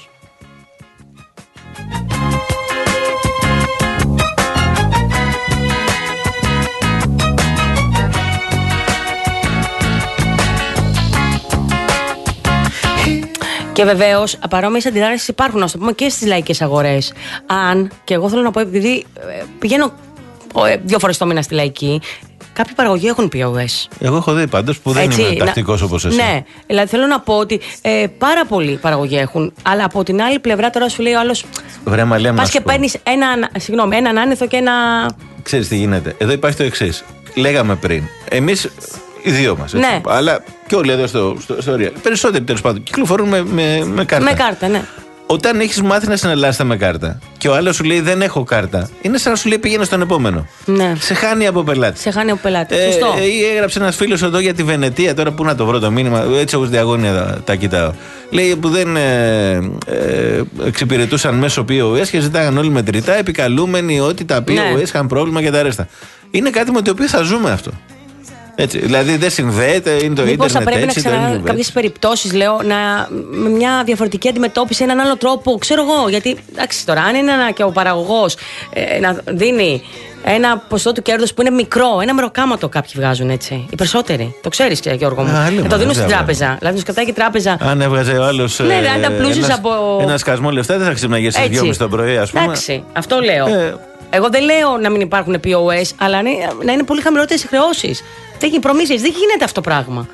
Και βεβαίως παρόμοιες αντιδράσεις υπάρχουν, να το πούμε, και στις λαϊκές αγορές. Αν, και εγώ θέλω να πω, επειδή πηγαίνω δύο φορές το μήνα στη λαϊκή, κάποιοι παραγωγοί έχουν πι ο ες. Εγώ έχω δει πάντως που δεν έτσι, είμαι τακτικός να, όπως εσύ. Ναι, δηλαδή θέλω να πω ότι ε, πάρα πολλοί παραγωγοί έχουν, αλλά από την άλλη πλευρά τώρα σου λέει ο άλλος. Πας και παίρνεις ένα, συγγνώμη, έναν άνηθο και ένα. Ξέρεις τι γίνεται. Εδώ υπάρχει το εξής. Λέγαμε πριν. Εμείς οι δύο μας. Ναι. Αλλά και όλοι εδώ στο, στο, στο Real. Περισσότεροι τέλος πάντων κυκλοφορούν με, με, με κάρτα. Με κάρτα, ναι. Όταν έχεις μάθει να συναλλάσσεσαι με κάρτα και ο άλλος σου λέει δεν έχω κάρτα, είναι σαν να σου λέει πήγαινε στον επόμενο. Ναι. Σε χάνει από πελάτη. Σε χάνει από πελάτη. Ε, Σωστό. Ή ε, έγραψε ένας φίλος εδώ για τη Βενετία. Τώρα πού να το βρω το μήνυμα, έτσι όπως διαγώνια τα, τα κοιτάω. Λέει που δεν ε, ε, εξυπηρετούσαν μέσω πι ο ες και ζητάγαν όλοι μετρητά, επικαλούμενοι ότι τα πι ο ες ναι. είχαν πρόβλημα και τα ρέστα. Είναι κάτι με το οποίο θα ζούμε αυτό. Έτσι, δηλαδή δεν συνδέεται, είναι το ίντερνετ. Μήπως θα πρέπει έτσι, να ξανά κάποιες περιπτώσεις, λέω, να, με μια διαφορετική αντιμετώπιση, έναν άλλο τρόπο, ξέρω εγώ. Γιατί, εντάξει, τώρα, αν είναι ένα, και ο παραγωγός ε, να δίνει ένα ποσοστό του κέρδους που είναι μικρό, ένα μεροκάματο κάποιοι βγάζουν έτσι. Οι περισσότεροι. Το ξέρεις, Γιώργο μου. Α, να το δίνουν στην τράπεζα. Δηλαδή, του κρατάει και η τράπεζα. Αν έβγαζε ο άλλος. Ναι, αν τα πλούσιες από. Ένα σκασμό λεφτά δεν θα ξυπνάγε στις δυόμιση το πρωί, ας πούμε. Εντάξει, αυτό λέω. Ε, Εγώ δεν λέω να μην υπάρχουν πι ο ες, αλλά να είναι πολύ χαμηλότερες οι χρεώσεις. Δεν έχει προμήθειες, δεν γίνεται αυτό το πράγμα.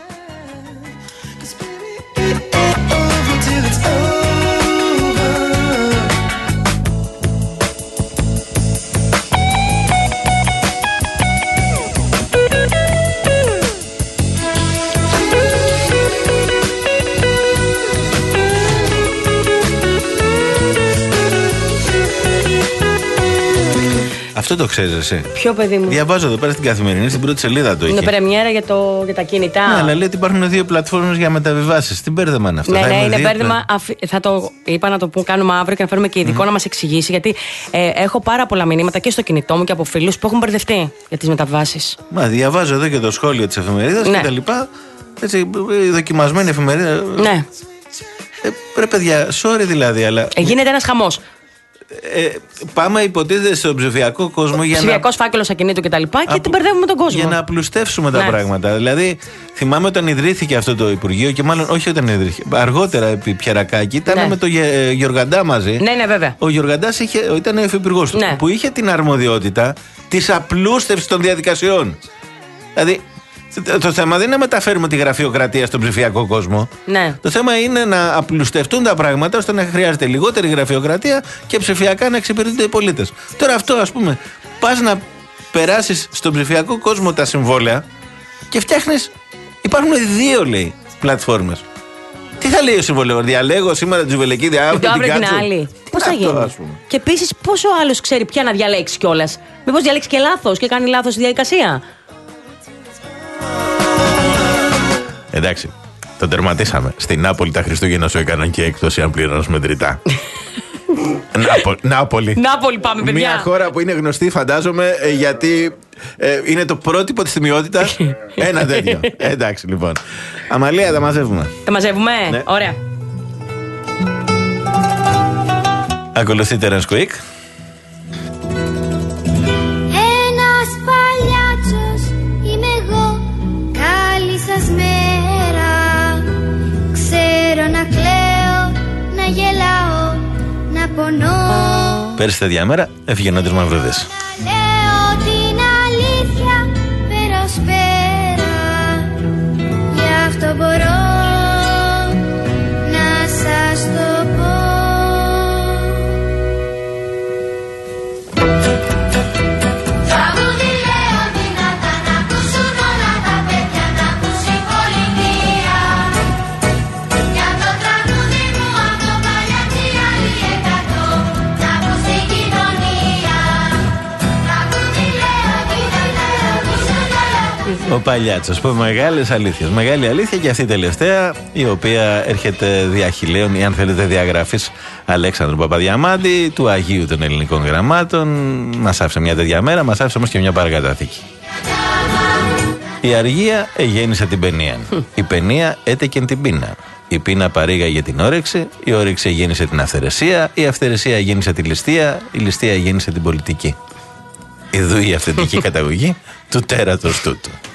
Αυτό το ξέρεις εσύ. Ποιο, παιδί μου? Διαβάζω εδώ πέρα στην Καθημερινή, στην πρώτη σελίδα το είχε. Είναι πρεμιέρα για, το, για τα κινητά. Ναι, αλλά λέει ότι υπάρχουν δύο πλατφόρμες για μεταβιβάσεις. Τι μπέρδεμα είναι αυτό? Ναι, θα ναι, είναι δύο μπέρδεμα. πλα... Αφι... Θα το είπα να το πω, κάνουμε αύριο και να φέρουμε και ειδικό mm. να μας εξηγήσει. Γιατί ε, έχω πάρα πολλά μηνύματα και στο κινητό μου και από φίλους που έχουν μπερδευτεί για τις μεταβάσεις. Μα διαβάζω εδώ και το σχόλιο της εφημερίδας ναι. και τα λοιπά. Έτσι, δοκιμασμένη εφημερίδα. Ναι. Ε, ρε παιδιά, sorry δηλαδή, αλλά. Ε, γίνεται ένας χαμός. Ε, πάμε υποτίθεται στον ψηφιακό κόσμο για ψηφιακός να... φάκελος ακινήτου και τα λοιπά και Απ... την μπερδεύουμε τον κόσμο. Για να απλουστεύσουμε τα ναι. πράγματα. Δηλαδή, θυμάμαι όταν ιδρύθηκε αυτό το Υπουργείο και μάλλον όχι όταν ιδρύθηκε. Αργότερα επί Πιερακάκη ήταν ναι. με τον Γε... Γιοργαντά μαζί. Ναι, ναι, βέβαια. Ο Γιοργαντάς είχε... ήταν ο υφυπουργός του. Ναι. Που είχε την αρμοδιότητα της απλούστευσης των διαδικασιών. Δηλαδή, το θέμα δεν είναι να μεταφέρουμε τη γραφειοκρατία στον ψηφιακό κόσμο. Ναι. Το θέμα είναι να απλουστευτούν τα πράγματα ώστε να χρειάζεται λιγότερη γραφειοκρατία και ψηφιακά να εξυπηρετούνται οι πολίτες. Τώρα αυτό, ας πούμε, πας να περάσεις στον ψηφιακό κόσμο τα συμβόλαια και φτιάχνεις. Υπάρχουν δύο, λέει, πλατφόρμες. Τι θα λέει ο συμβολέο, διαλέγω σήμερα τη Ζουβελεκίδη, αύριο την αύριο την άλλη. Πώς θα γίνει? Και επίσης, πόσο άλλος ξέρει ποια να διαλέξει κιόλας? Μήπως διαλέξει και λάθος και κάνει λάθος τη διαδικασία? Εντάξει, το τερματίσαμε. Στην Νάπολη τα Χριστούγεννα σου έκαναν και έκπτωση αν πληρώνεις μετρητά. Νάπολη. Νάπολη. Νάπολη πάμε, παιδιά. Μια χώρα που είναι γνωστή, φαντάζομαι, ε, γιατί ε, είναι το πρότυπο της τιμιότητας. Ένα τέτοιο. Ε, εντάξει, λοιπόν. Αμαλία, τα μαζεύουμε. Τα μαζεύουμε. Ναι. Ωραία. Ακολουθεί Terence Quick. Ένας παλιάτσος είμαι εγώ. Καλή σας μέρα. Ξέρω να κλαίω, να γελάω, να πονώ. Πέρυσι τέτοια μέρα έφυγε Νότης Μαυρουδής. Λέω την αλήθεια πέρα ως πέρα. Γι' αυτό μπορώ να σας το πω. Ο Παλιάτσος, που μεγάλες αλήθειες. Μεγάλη αλήθεια και αυτή η τελευταία, η οποία έρχεται διαχειλαίων ή αν θέλετε διαγραφής Αλέξανδρου Παπαδιαμάντη, του Αγίου των Ελληνικών Γραμμάτων. Μας άφησε μια τέτοια μέρα, μας άφησε όμως και μια παρακαταθήκη. Η αργία εγέννησε την παινία. Η παινία έτεκεν την πείνα. Η πείνα παρήγαγε την όρεξη, η όρεξη εγέννησε την αυθαιρεσία, η αυθαιρεσία εγέννησε τη ληστεία, η ληστεία εγέννησε την πολιτική. Ιδού η αυθεντική καταγωγή του τέρατος τούτου.